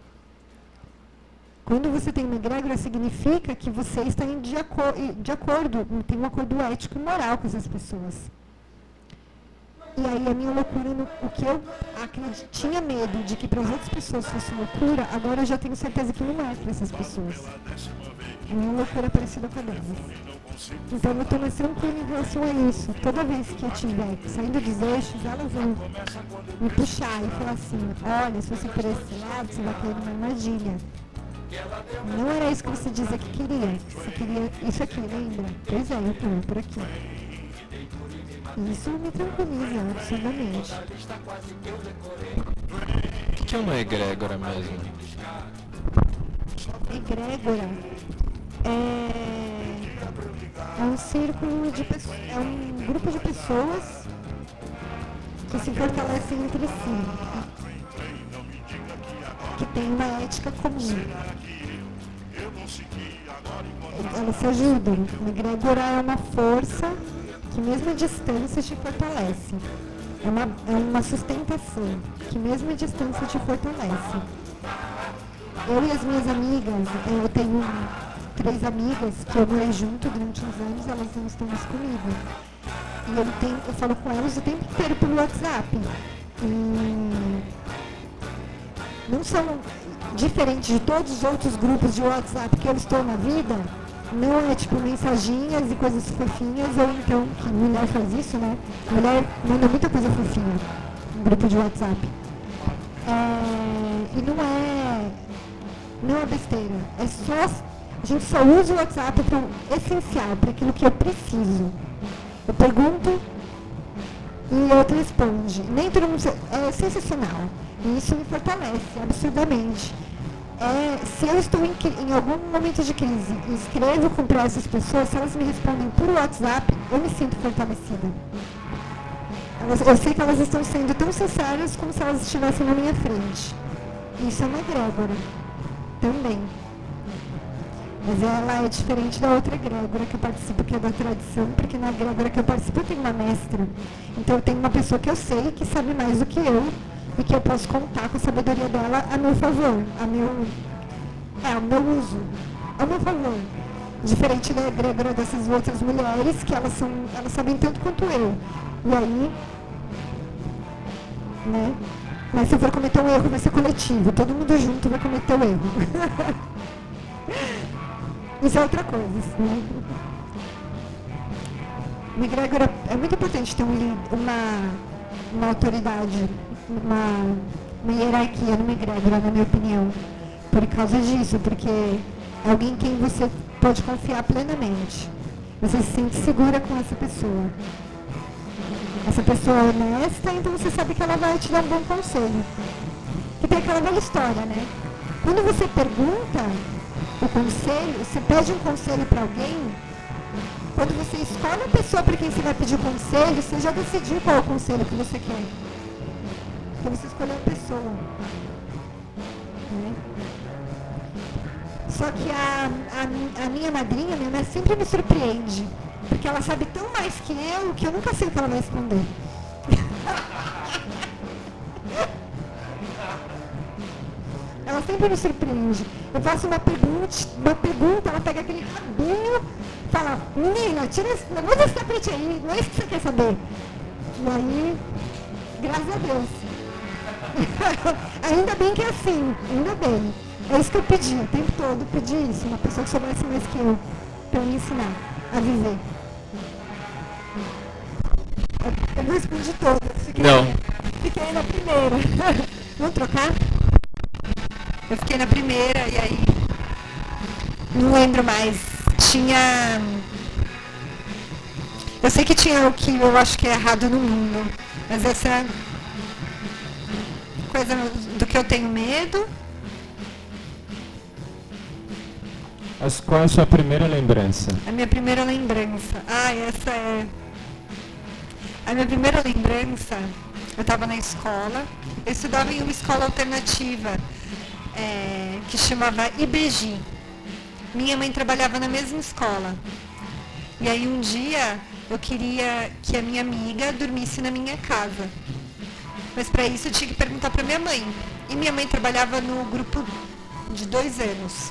Quando você tem uma egrégora, significa que você está de acordo, tem um acordo ético e moral com essas pessoas. E aí a minha loucura, o que eu tinha medo de que para as outras pessoas fosse loucura, agora eu já tenho certeza que não é para essas pessoas. A minha loucura é parecida com a delas. Então eu estou mais tranquila em relação a isso. Toda vez que eu estiver saindo dos eixos, elas vão me puxar e falar assim, olha, se você for esse lado, você vai cair numa armadilha. Não era isso que você dizia que queria. Você queria isso aqui, lembra? Pois é, eu estou por aqui. Isso me tranquiliza absurdamente. O que é uma egrégora mesmo? Egrégora é um círculo de pessoas, é um grupo de pessoas que se fortalecem entre si, que tem uma ética comum. Elas se ajudam. Uma egrégora é uma força que mesmo à distância te fortalece. É uma sustentação que mesmo à distância te fortalece. Eu e as minhas amigas, eu tenho 3 amigas que eu morei junto durante uns anos, elas não estão mais comigo. E eu falo com elas o tempo inteiro pelo WhatsApp. E não são diferentes de todos os outros grupos de WhatsApp que eu estou na vida. Não é tipo mensaginhas e coisas fofinhas, ou então, que mulher faz isso, né? Mulher manda muita coisa fofinha no grupo de WhatsApp. E não é besteira. A gente só usa o WhatsApp para o essencial, para aquilo que eu preciso. Eu pergunto e outro responde. Nem todo mundo. É sensacional. E isso me fortalece absurdamente. Se eu estou em algum momento de crise e escrevo para essas pessoas, se elas me respondem por WhatsApp, eu me sinto fortalecida. Eu sei que elas estão sendo tão sinceras como se elas estivessem na minha frente. Isso é uma egrégora também. Mas ela é diferente da outra egrégora que eu participo, que é da tradição, porque na egrégora que eu participo eu tenho uma mestra. Então eu tenho uma pessoa que eu sei que sabe mais do que eu e que eu posso contar com a sabedoria dela a meu favor, ao meu uso, a meu favor. Diferente da egrégora dessas outras mulheres, que elas sabem tanto quanto eu. E aí, né? Mas se eu for cometer um erro, vai ser coletivo. Todo mundo junto vai cometer o erro. Isso é outra coisa, né? Uma egrégora, é muito importante ter uma autoridade, uma hierarquia numa egrégora, na minha opinião. Por causa disso, porque é alguém em quem você pode confiar plenamente. Você se sente segura com essa pessoa. Essa pessoa é honesta, então você sabe que ela vai te dar um bom conselho. Que tem aquela velha história, né? Quando você pergunta o conselho, você pede um conselho para alguém, quando você escolhe a pessoa para quem você vai pedir o conselho, você já decidiu qual é o conselho que você quer. Porque você escolheu a pessoa. Né? Só que a minha madrinha, minha mãe, sempre me surpreende. Porque ela sabe tão mais que eu nunca sei o que ela vai responder. Ela sempre me surpreende. Eu faço uma pergunta, ela pega aquele rabinho e fala, menina, tira esse negócio desse tapete aí, não é isso que você quer saber. E aí, graças a Deus. Ainda bem que é assim, ainda bem. É isso que eu pedi, o tempo todo, pedi isso, uma pessoa que soubesse mais que eu, para me ensinar a viver. Eu não respondi todas. Fiquei na primeira. Vamos trocar? Eu fiquei na primeira e aí não lembro mais. Eu sei que tinha o que eu acho que é errado no mundo, mas essa coisa do que eu tenho medo. Qual é a sua primeira lembrança? A minha primeira lembrança. Essa é... A minha primeira lembrança, eu estava na escola, eu estudava em uma escola alternativa, que chamava IBG. Minha mãe trabalhava na mesma escola. E aí um dia eu queria que a minha amiga dormisse na minha casa. Mas para isso eu tinha que perguntar para minha mãe. E minha mãe trabalhava no grupo de 2 anos.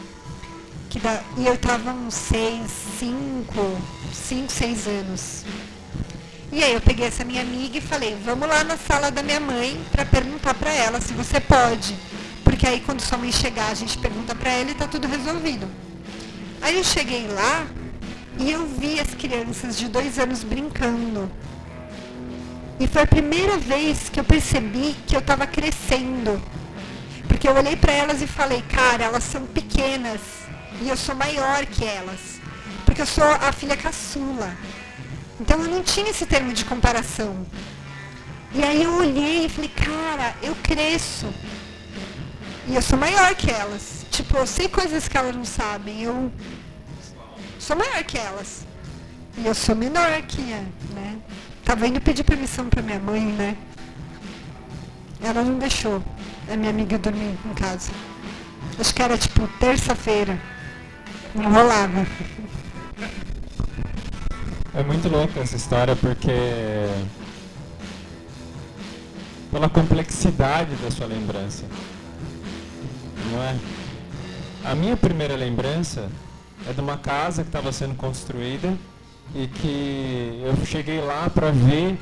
E eu estava uns 5, 6 anos. E aí eu peguei essa minha amiga e falei, vamos lá na sala da minha mãe para perguntar para ela se você pode. Porque aí quando sua mãe chegar, a gente pergunta para ela e tá tudo resolvido. Aí eu cheguei lá e eu vi as crianças de 2 anos brincando. E foi a primeira vez que eu percebi que eu estava crescendo. Porque eu olhei para elas e falei, cara, elas são pequenas e eu sou maior que elas. Porque eu sou a filha caçula. Então eu não tinha esse termo de comparação. E aí eu olhei e falei, cara, eu cresço. E eu sou maior que elas. Tipo, eu sei coisas que elas não sabem. Eu sou maior que elas. E eu sou menor que né? Tava indo pedir permissão pra minha mãe, né? Ela não deixou a minha amiga dormir em casa. Acho que era tipo terça-feira. Não rolava. É muito louca essa história porque pela complexidade da sua lembrança, não é? A minha primeira lembrança é de uma casa que estava sendo construída e que eu cheguei lá para ver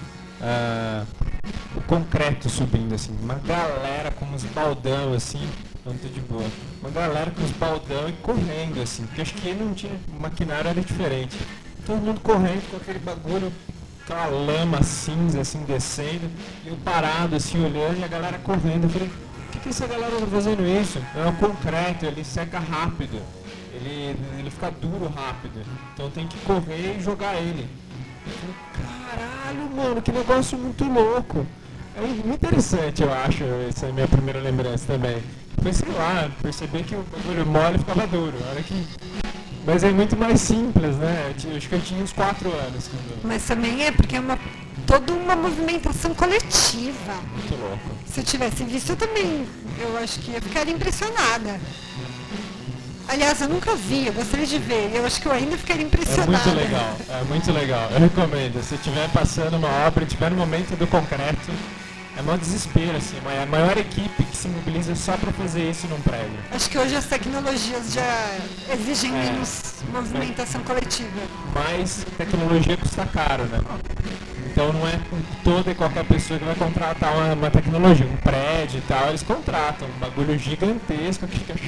o concreto subindo, assim, uma galera com uns baldão, assim, não tô de boa, uma galera com uns baldão e correndo, assim, porque acho que não tinha, o maquinário era diferente. Todo mundo correndo com aquele bagulho, aquela lama cinza assim descendo, e eu parado assim olhando e a galera correndo. Eu falei, por que essa galera tá fazendo isso? É o concreto, ele seca rápido, ele fica duro rápido, então tem que correr e jogar ele. Eu falei, caralho, mano, que negócio muito louco. É muito interessante, eu acho, essa é a minha primeira lembrança também. Foi, sei lá, perceber que o bagulho mole ficava duro. Olha que... Mas é muito mais simples, né? Acho que eu tinha uns 4 anos. Mas também é porque é toda uma movimentação coletiva. Muito louco. Se eu tivesse visto, eu também, eu acho que ia ficar impressionada. Aliás, eu nunca vi, eu gostaria de ver. Eu acho que eu ainda ficaria impressionada. É muito legal. Eu recomendo. Se estiver passando uma obra, estiver no momento do concreto, é maior desespero, assim. É a maior equipe que se mobiliza só para fazer isso num prédio. Acho que hoje as tecnologias já exigem menos movimentação coletiva. Mas tecnologia custa caro, né? Então não é toda e qualquer pessoa que vai contratar uma tecnologia. Um prédio e tal, eles contratam. Um bagulho gigantesco que fica...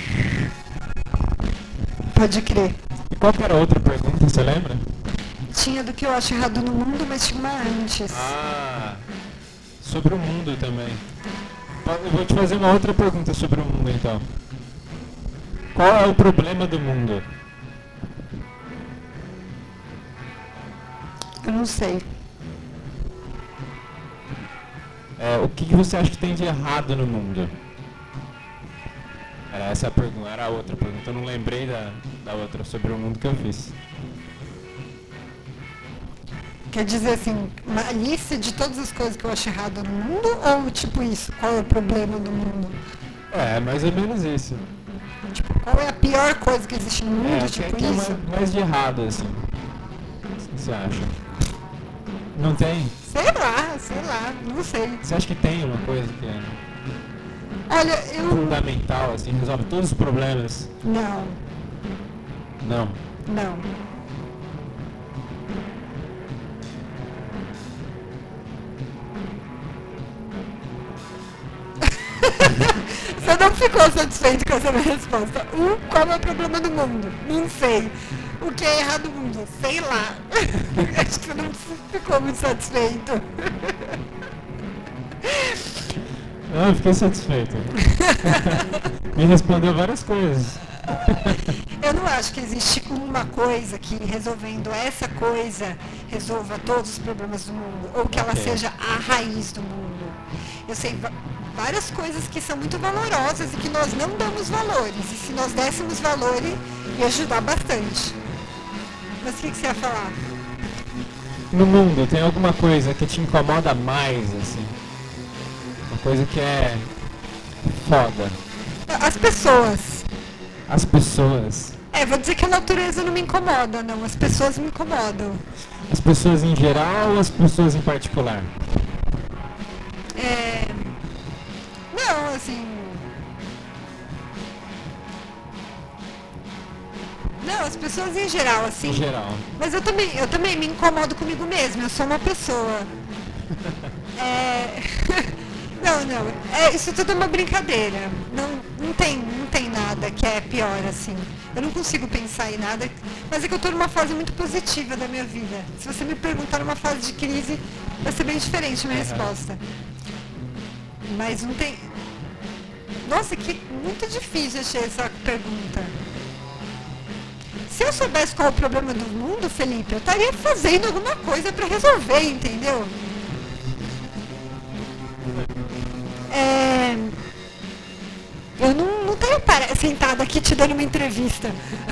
Pode crer. E qual que era a outra pergunta, você lembra? Tinha do que eu acho errado no mundo, mas tinha uma antes. Sobre o mundo também. Eu vou te fazer uma outra pergunta sobre o mundo, então. Qual é o problema do mundo? Eu não sei. O que você acha que tem de errado no mundo? Era essa a pergunta, era a outra pergunta. Eu não lembrei da outra sobre o mundo que eu fiz. Quer dizer assim, uma lista de todas as coisas que eu acho errado no mundo? Ou tipo isso, qual é o problema do mundo? É, mais ou menos isso. Tipo, qual é a pior coisa que existe no mundo? Tipo que isso? É mais de errado, assim. O que você acha? Não tem? Sei lá, não sei. Você acha que tem uma coisa que é... Olha, fundamental, assim, resolve todos os problemas? Não. Não? Não. Você não ficou satisfeito com essa minha resposta. Qual é o problema do mundo? Não sei. O que é errado no mundo? Sei lá. Acho que você não ficou muito satisfeito. Não, eu fiquei satisfeito. Me respondeu várias coisas. Eu não acho que existe uma coisa que resolvendo essa coisa resolva todos os problemas do mundo, ou que ela seja a raiz do mundo. Eu sei várias coisas que são muito valorosas e que nós não damos valores. E se nós dessemos valor, ia ajudar bastante. Mas o que você ia falar? No mundo, tem alguma coisa que te incomoda mais, assim? Uma coisa que é foda. As pessoas. As pessoas. Vou dizer que a natureza não me incomoda, não. As pessoas me incomodam. As pessoas em geral ou as pessoas em particular? Não, assim... Não, as pessoas em geral, assim. Em geral. Mas eu também me incomodo comigo mesma. Eu sou uma pessoa. Não. Isso tudo é uma brincadeira. Não tem nada que é pior, assim. Eu não consigo pensar em nada. Mas é que eu tô numa fase muito positiva da minha vida. Se você me perguntar numa fase de crise, vai ser bem diferente a minha resposta. Mas não tem... Nossa, que muito difícil achei essa pergunta. Se eu soubesse qual é o problema do mundo, Felipe, eu estaria fazendo alguma coisa para resolver, entendeu? Eu não tenho sentada aqui te dando uma entrevista.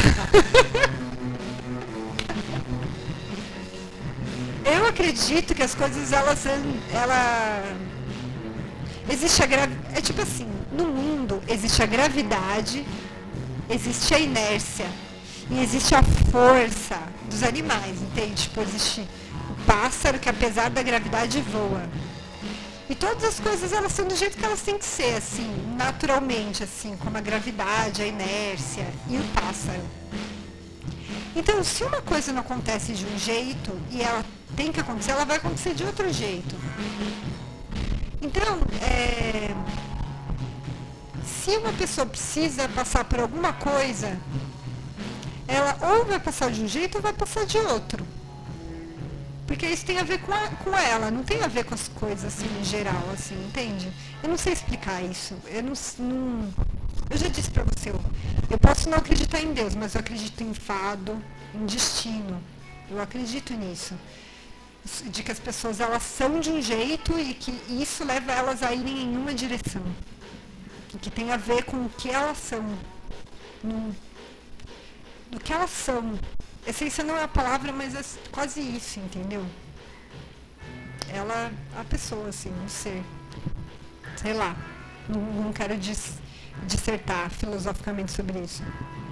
Eu acredito que as coisas, existe é tipo assim, no mundo existe a gravidade, existe a inércia e existe a força dos animais, entende? Tipo, existe o pássaro que apesar da gravidade voa. E todas as coisas, elas são do jeito que elas têm que ser, assim, naturalmente, assim, como a gravidade, a inércia e o pássaro. Então, se uma coisa não acontece de um jeito e ela tem que acontecer, ela vai acontecer de outro jeito. Então, se uma pessoa precisa passar por alguma coisa, ela ou vai passar de um jeito ou vai passar de outro. Porque isso tem a ver com ela, não tem a ver com as coisas assim em geral, assim, entende? Eu não sei explicar isso. Eu já disse pra você, eu posso não acreditar em Deus, mas eu acredito em fado, em destino. Eu acredito nisso. De que as pessoas elas são de um jeito e que isso leva elas a irem em uma direção. E que tem a ver com o que elas são. Do que elas são. Essência não é a palavra, mas é quase isso, entendeu? A pessoa, assim, um ser. Sei lá. Não quero dissertar filosoficamente sobre isso.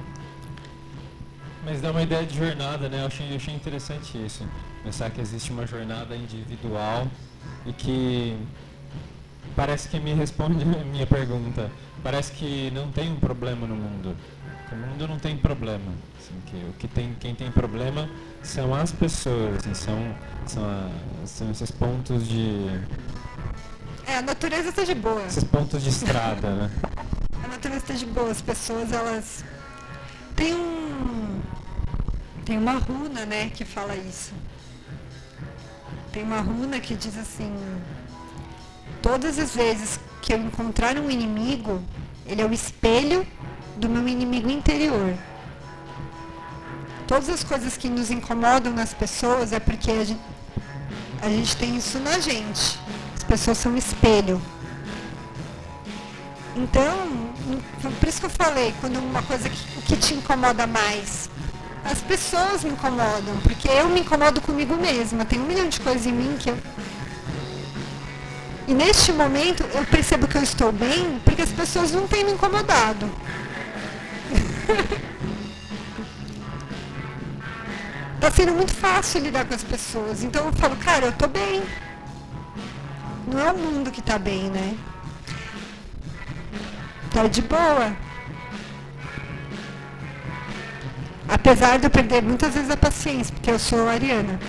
Mas dá uma ideia de jornada, né? Eu achei interessante isso. Pensar que existe uma jornada individual e que parece que me responde a minha pergunta. Parece que não tem um problema no mundo. O mundo não tem problema. Assim, quem tem problema são as pessoas, assim, são esses pontos de... A natureza está de boa. Esses pontos de estrada, né? A natureza está de boa. As pessoas, elas... Tem uma runa, né, que fala isso. Tem uma runa que diz assim... Todas as vezes que eu encontrar um inimigo, ele é o espelho do meu inimigo interior. Todas as coisas que nos incomodam nas pessoas é porque a gente tem isso na gente. As pessoas são espelho. Então, por isso que eu falei, quando uma coisa o que te incomoda mais, as pessoas me incomodam, porque eu me incomodo comigo mesma. Tem 1 milhão de coisas em mim que eu... E neste momento eu percebo que eu estou bem porque as pessoas não têm me incomodado. Tá sendo muito fácil lidar com as pessoas. Então eu falo, cara, eu tô bem. Não é o mundo que tá bem, né? Tá de boa. Apesar de eu perder muitas vezes a paciência, porque eu sou ariana.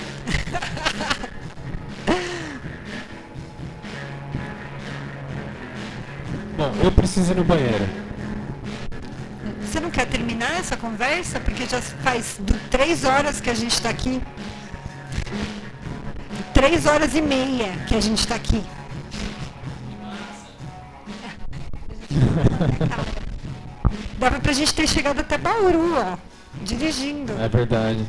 Bom, eu preciso ir no banheiro. Você não quer terminar essa conversa? Porque já faz 3 horas que a gente está aqui. 3 horas e meia que a gente está aqui. Dava pra gente ter chegado até Bauru, ó. Dirigindo. É verdade.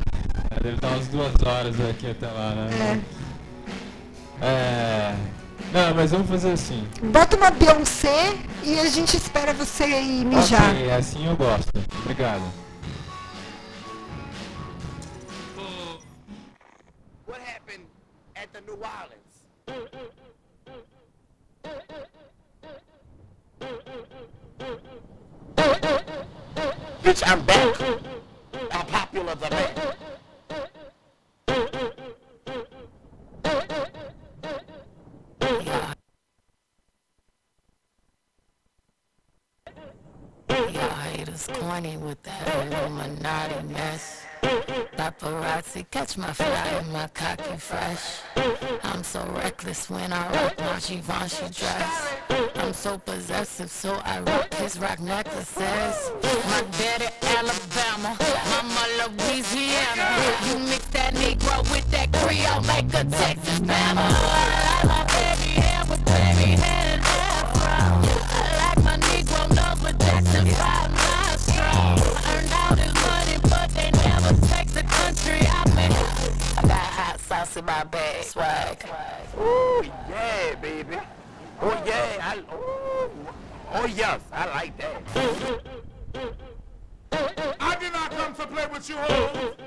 Deve estar umas 2 horas aqui até lá, né? Não, mas vamos fazer assim. Bota uma Beyoncé e a gente espera você ir mijar. Ok, assim eu gosto. Obrigado. What happened at the New Orleans? Bitch, I'm back. I'm popular the man. Y'all haters corny with that Illuminati mess. Paparazzi catch my fly and my cocky fresh. I'm so reckless when I rock my Givenchy dress. I'm so possessive, so I rock his rock necklaces. My daddy Alabama, mama Louisiana. You mix that Negro with that Creole, make a Texas Bama. I like my baby hair with baby hair and afro. I like my Negro nose with Jackson 5 nostrils. Earned all this money, but they never take the country out me. I got hot sauce in my bag, swag. Ooh, yeah, baby. Oh, yeah. Oh, yes. I like that. I did not come to play with you hoes.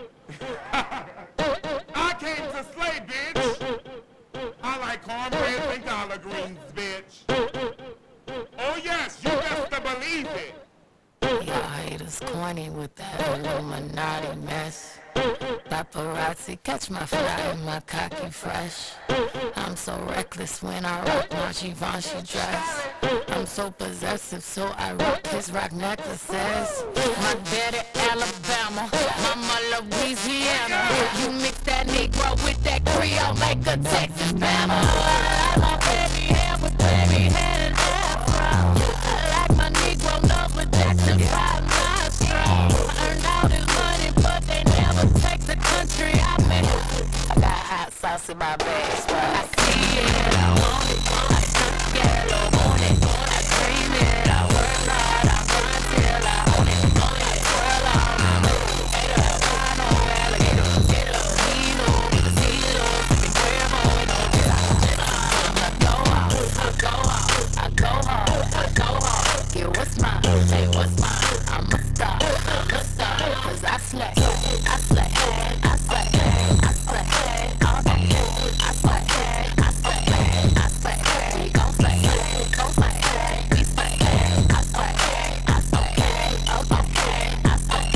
I came to slay, bitch. I like cornbread and collard greens, bitch. Oh, yes. You best to believe it. Y'all haters corny with that Illuminati mess. Paparazzi catch my fly and my cocky fresh. I'm so reckless when I rock my Givenchy dress. I'm so possessive, so I rock his rock necklaces. My daddy Alabama, mama Louisiana. You mix that Negro with that Creole, make a Texas Bama. I like my baby hair with baby hair and afro. I like my Negro nose with Jackson 5 nostrils. Earned all this money, but they never take the country out me. I got hot sauce in my bag, swag. I see it, I want it. I stuck yellow on it. I dream it, I work hard, I grind till I own it. I twirl on it. I know alligator. Get up, Nino, get the Zilo, sipping Cuervo, and all this. I go out, I go out, I go hard, I go hard. Get what's mine, say what's mine. I'm a star, cause I slay, I slay, I slay, I slay, all day. I slay, I slay, I slay, we gon' slay, we slay, I slay, I slay, okay, I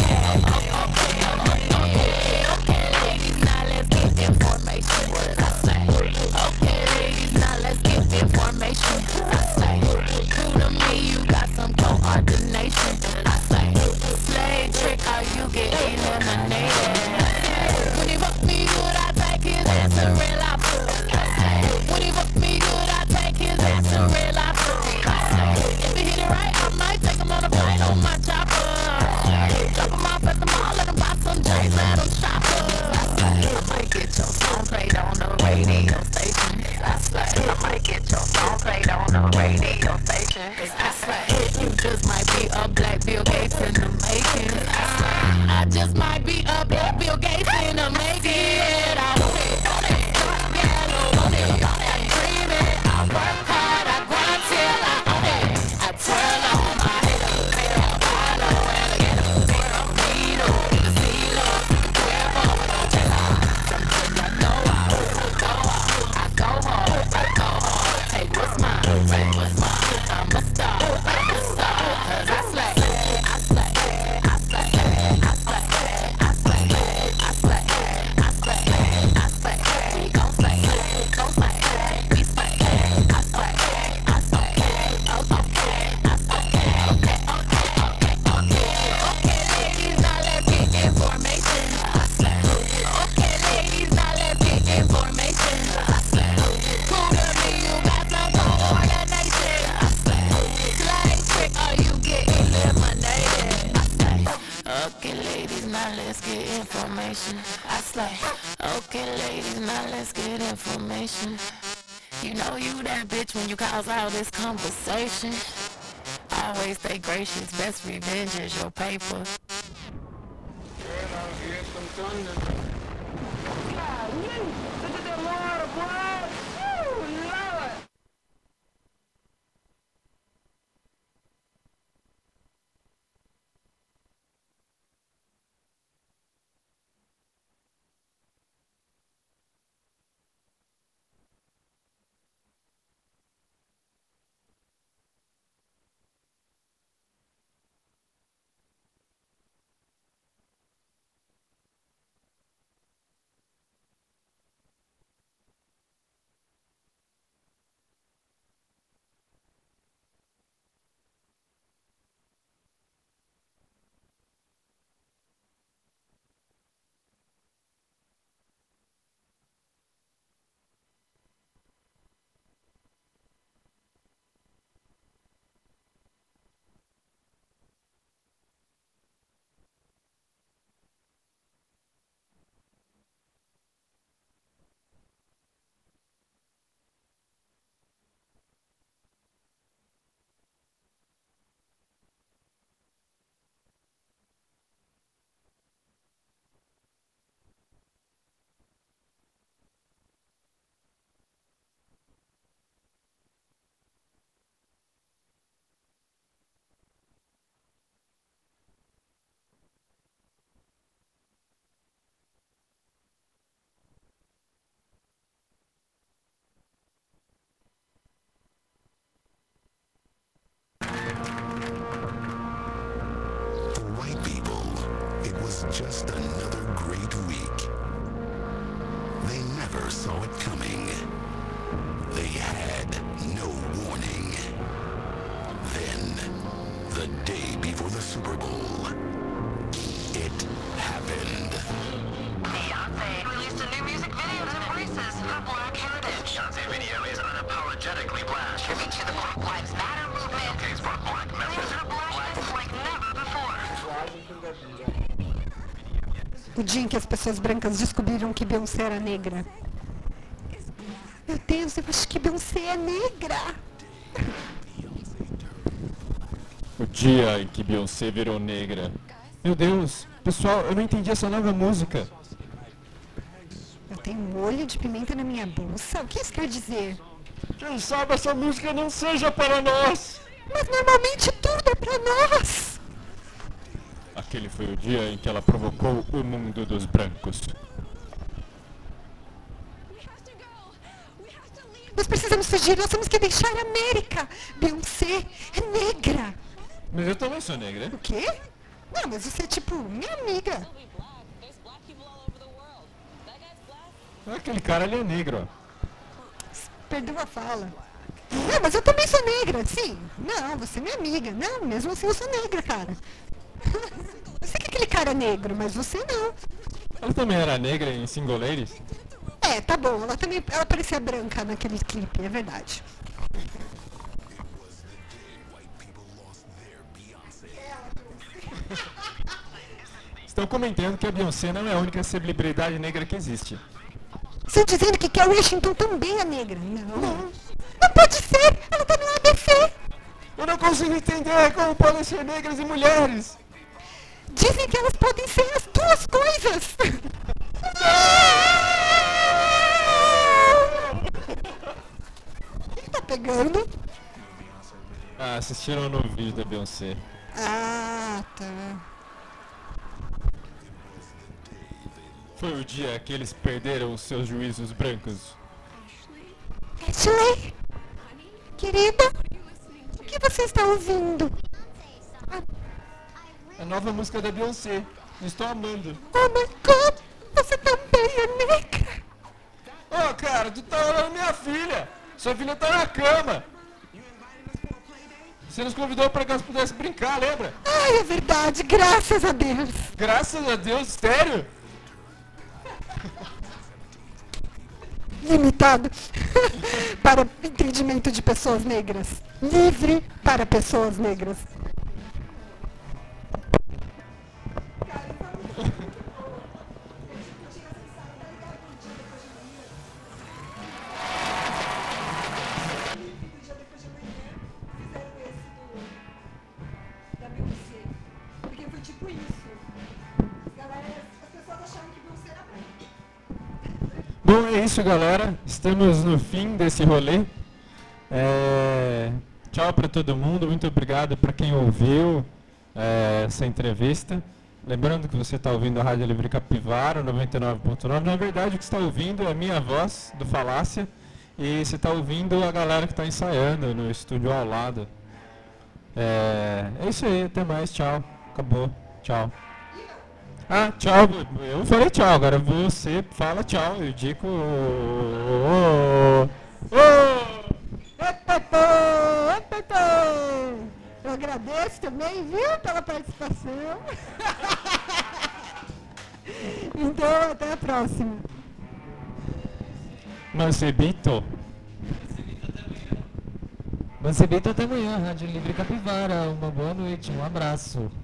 slay, okay, ladies, now let's get information. What I say? Okay, ladies, now let's get information. I say, true to me, you got some coordination. I say, slay trick, how you get eliminated. When he fuck me good, I take his ass to real life. When he fuck me good, I take his ass to real life. If he hit it right, I might take him on a flight on my chopper. Drop him off at the mall, let him buy some J's, let him shop I might get your song played on the radio station. I might get your song played on the radio station. I swear, you just might be a black Bill Gates in the making. I just might be a black Bill Gates in the making. I want it, yellow, on it. I dream it, I work hard, I grind till I own it. I twirl on my head, I know alligator. Nino, the Zilo, Cuervo, no chela. I go hard, I go hard. Take what's mine, take what's mine. I'm a star, cause I slay, I slay, I slay, I slay, I slay, I slay, I slay, I slay. We gon' slay, we slay, I slay, I slay, okay, I slay, okay, ladies, now let's get information. I slay, okay, ladies, now let's get information. I slay, cool to me, you got some coordination. I slay, slay trick, or you get eliminated. I slay, okay, ladies, now let's get information. I slay, okay, ladies, now let's get information. You know you that bitch when you cause all this conversation. Always stay gracious, best revenge is your paper. Girl, I hear some thunder. Look at that water, boy. Ooh, Lord. just another great week. They never saw it coming. They had no warning. Then, the day before the Super Bowl, it happened. Beyonce released a new music video that embraces her black heritage. Beyonce's video is unapologetically black. Tribute to the Black Lives Matter movement. Case for black Memphis. Her blackness like never before. O dia em que as pessoas brancas descobriram que Beyoncé era negra. Meu Deus, eu acho que Beyoncé é negra. O dia em que Beyoncé virou negra. Meu Deus, pessoal, eu não entendi essa nova música. Eu tenho um olho de pimenta na minha bolsa? O que isso quer dizer? Quem sabe essa música não seja para nós. Mas normalmente tudo é para nós. Aquele foi o dia em que ela provocou o mundo dos brancos. Nós precisamos fugir, nós temos que deixar a América. Beyoncé é negra. Mas eu também sou negra. O quê? Não, mas você é tipo minha amiga. Aquele cara ali é negro, ó. Perdeu a fala. Não, mas eu também sou negra, sim. Não, você é minha amiga. Não, mesmo assim eu sou negra, cara. Eu sei que aquele cara é negro, mas você não. Ela também era negra em Single Ladies? É, tá bom. Ela parecia branca naquele clipe, é verdade. Estão comentando que a Beyoncé não é a única celebridade negra que existe. Estão dizendo que Kerry Washington também é negra. Não pode ser! Ela tá no ABC! Eu não consigo entender como podem ser negras e mulheres! Dizem que elas podem ser as duas coisas! Quem tá pegando? Ah, assistiram no vídeo da Beyoncé. Ah, tá. Foi o dia que eles perderam os seus juízos brancos. Ashley? Querida? O que você está ouvindo? A nova música da Beyoncé. Estou amando. Oh my God! Você também é negra! Oh, cara, tu tá olhando minha filha! Sua filha tá na cama! Você nos convidou para que nós pudéssemos brincar, lembra? Ai, é verdade, graças a Deus! Graças a Deus, sério? Limitado para entendimento de pessoas negras. Livre para pessoas negras. Porque foi tipo isso. As pessoas acharam que Beyoncé era branca. Bom, é isso, galera. Estamos no fim desse rolê. Tchau para todo mundo. Muito obrigado para quem ouviu essa entrevista. Lembrando que você está ouvindo a Rádio Livre Capivara 99.9. Na verdade, o que você está ouvindo é a minha voz do Falácia. E você está ouvindo a galera que está ensaiando no estúdio ao lado. É isso aí. Até mais. Tchau. Acabou. Tchau. Ah, tchau. Eu falei tchau, agora você fala tchau. Eu digo... Eu agradeço também, viu, pela participação. Então, até a próxima. Mancebito. Mancebito até amanhã, Rádio Livre Capivara. Uma boa noite, um abraço.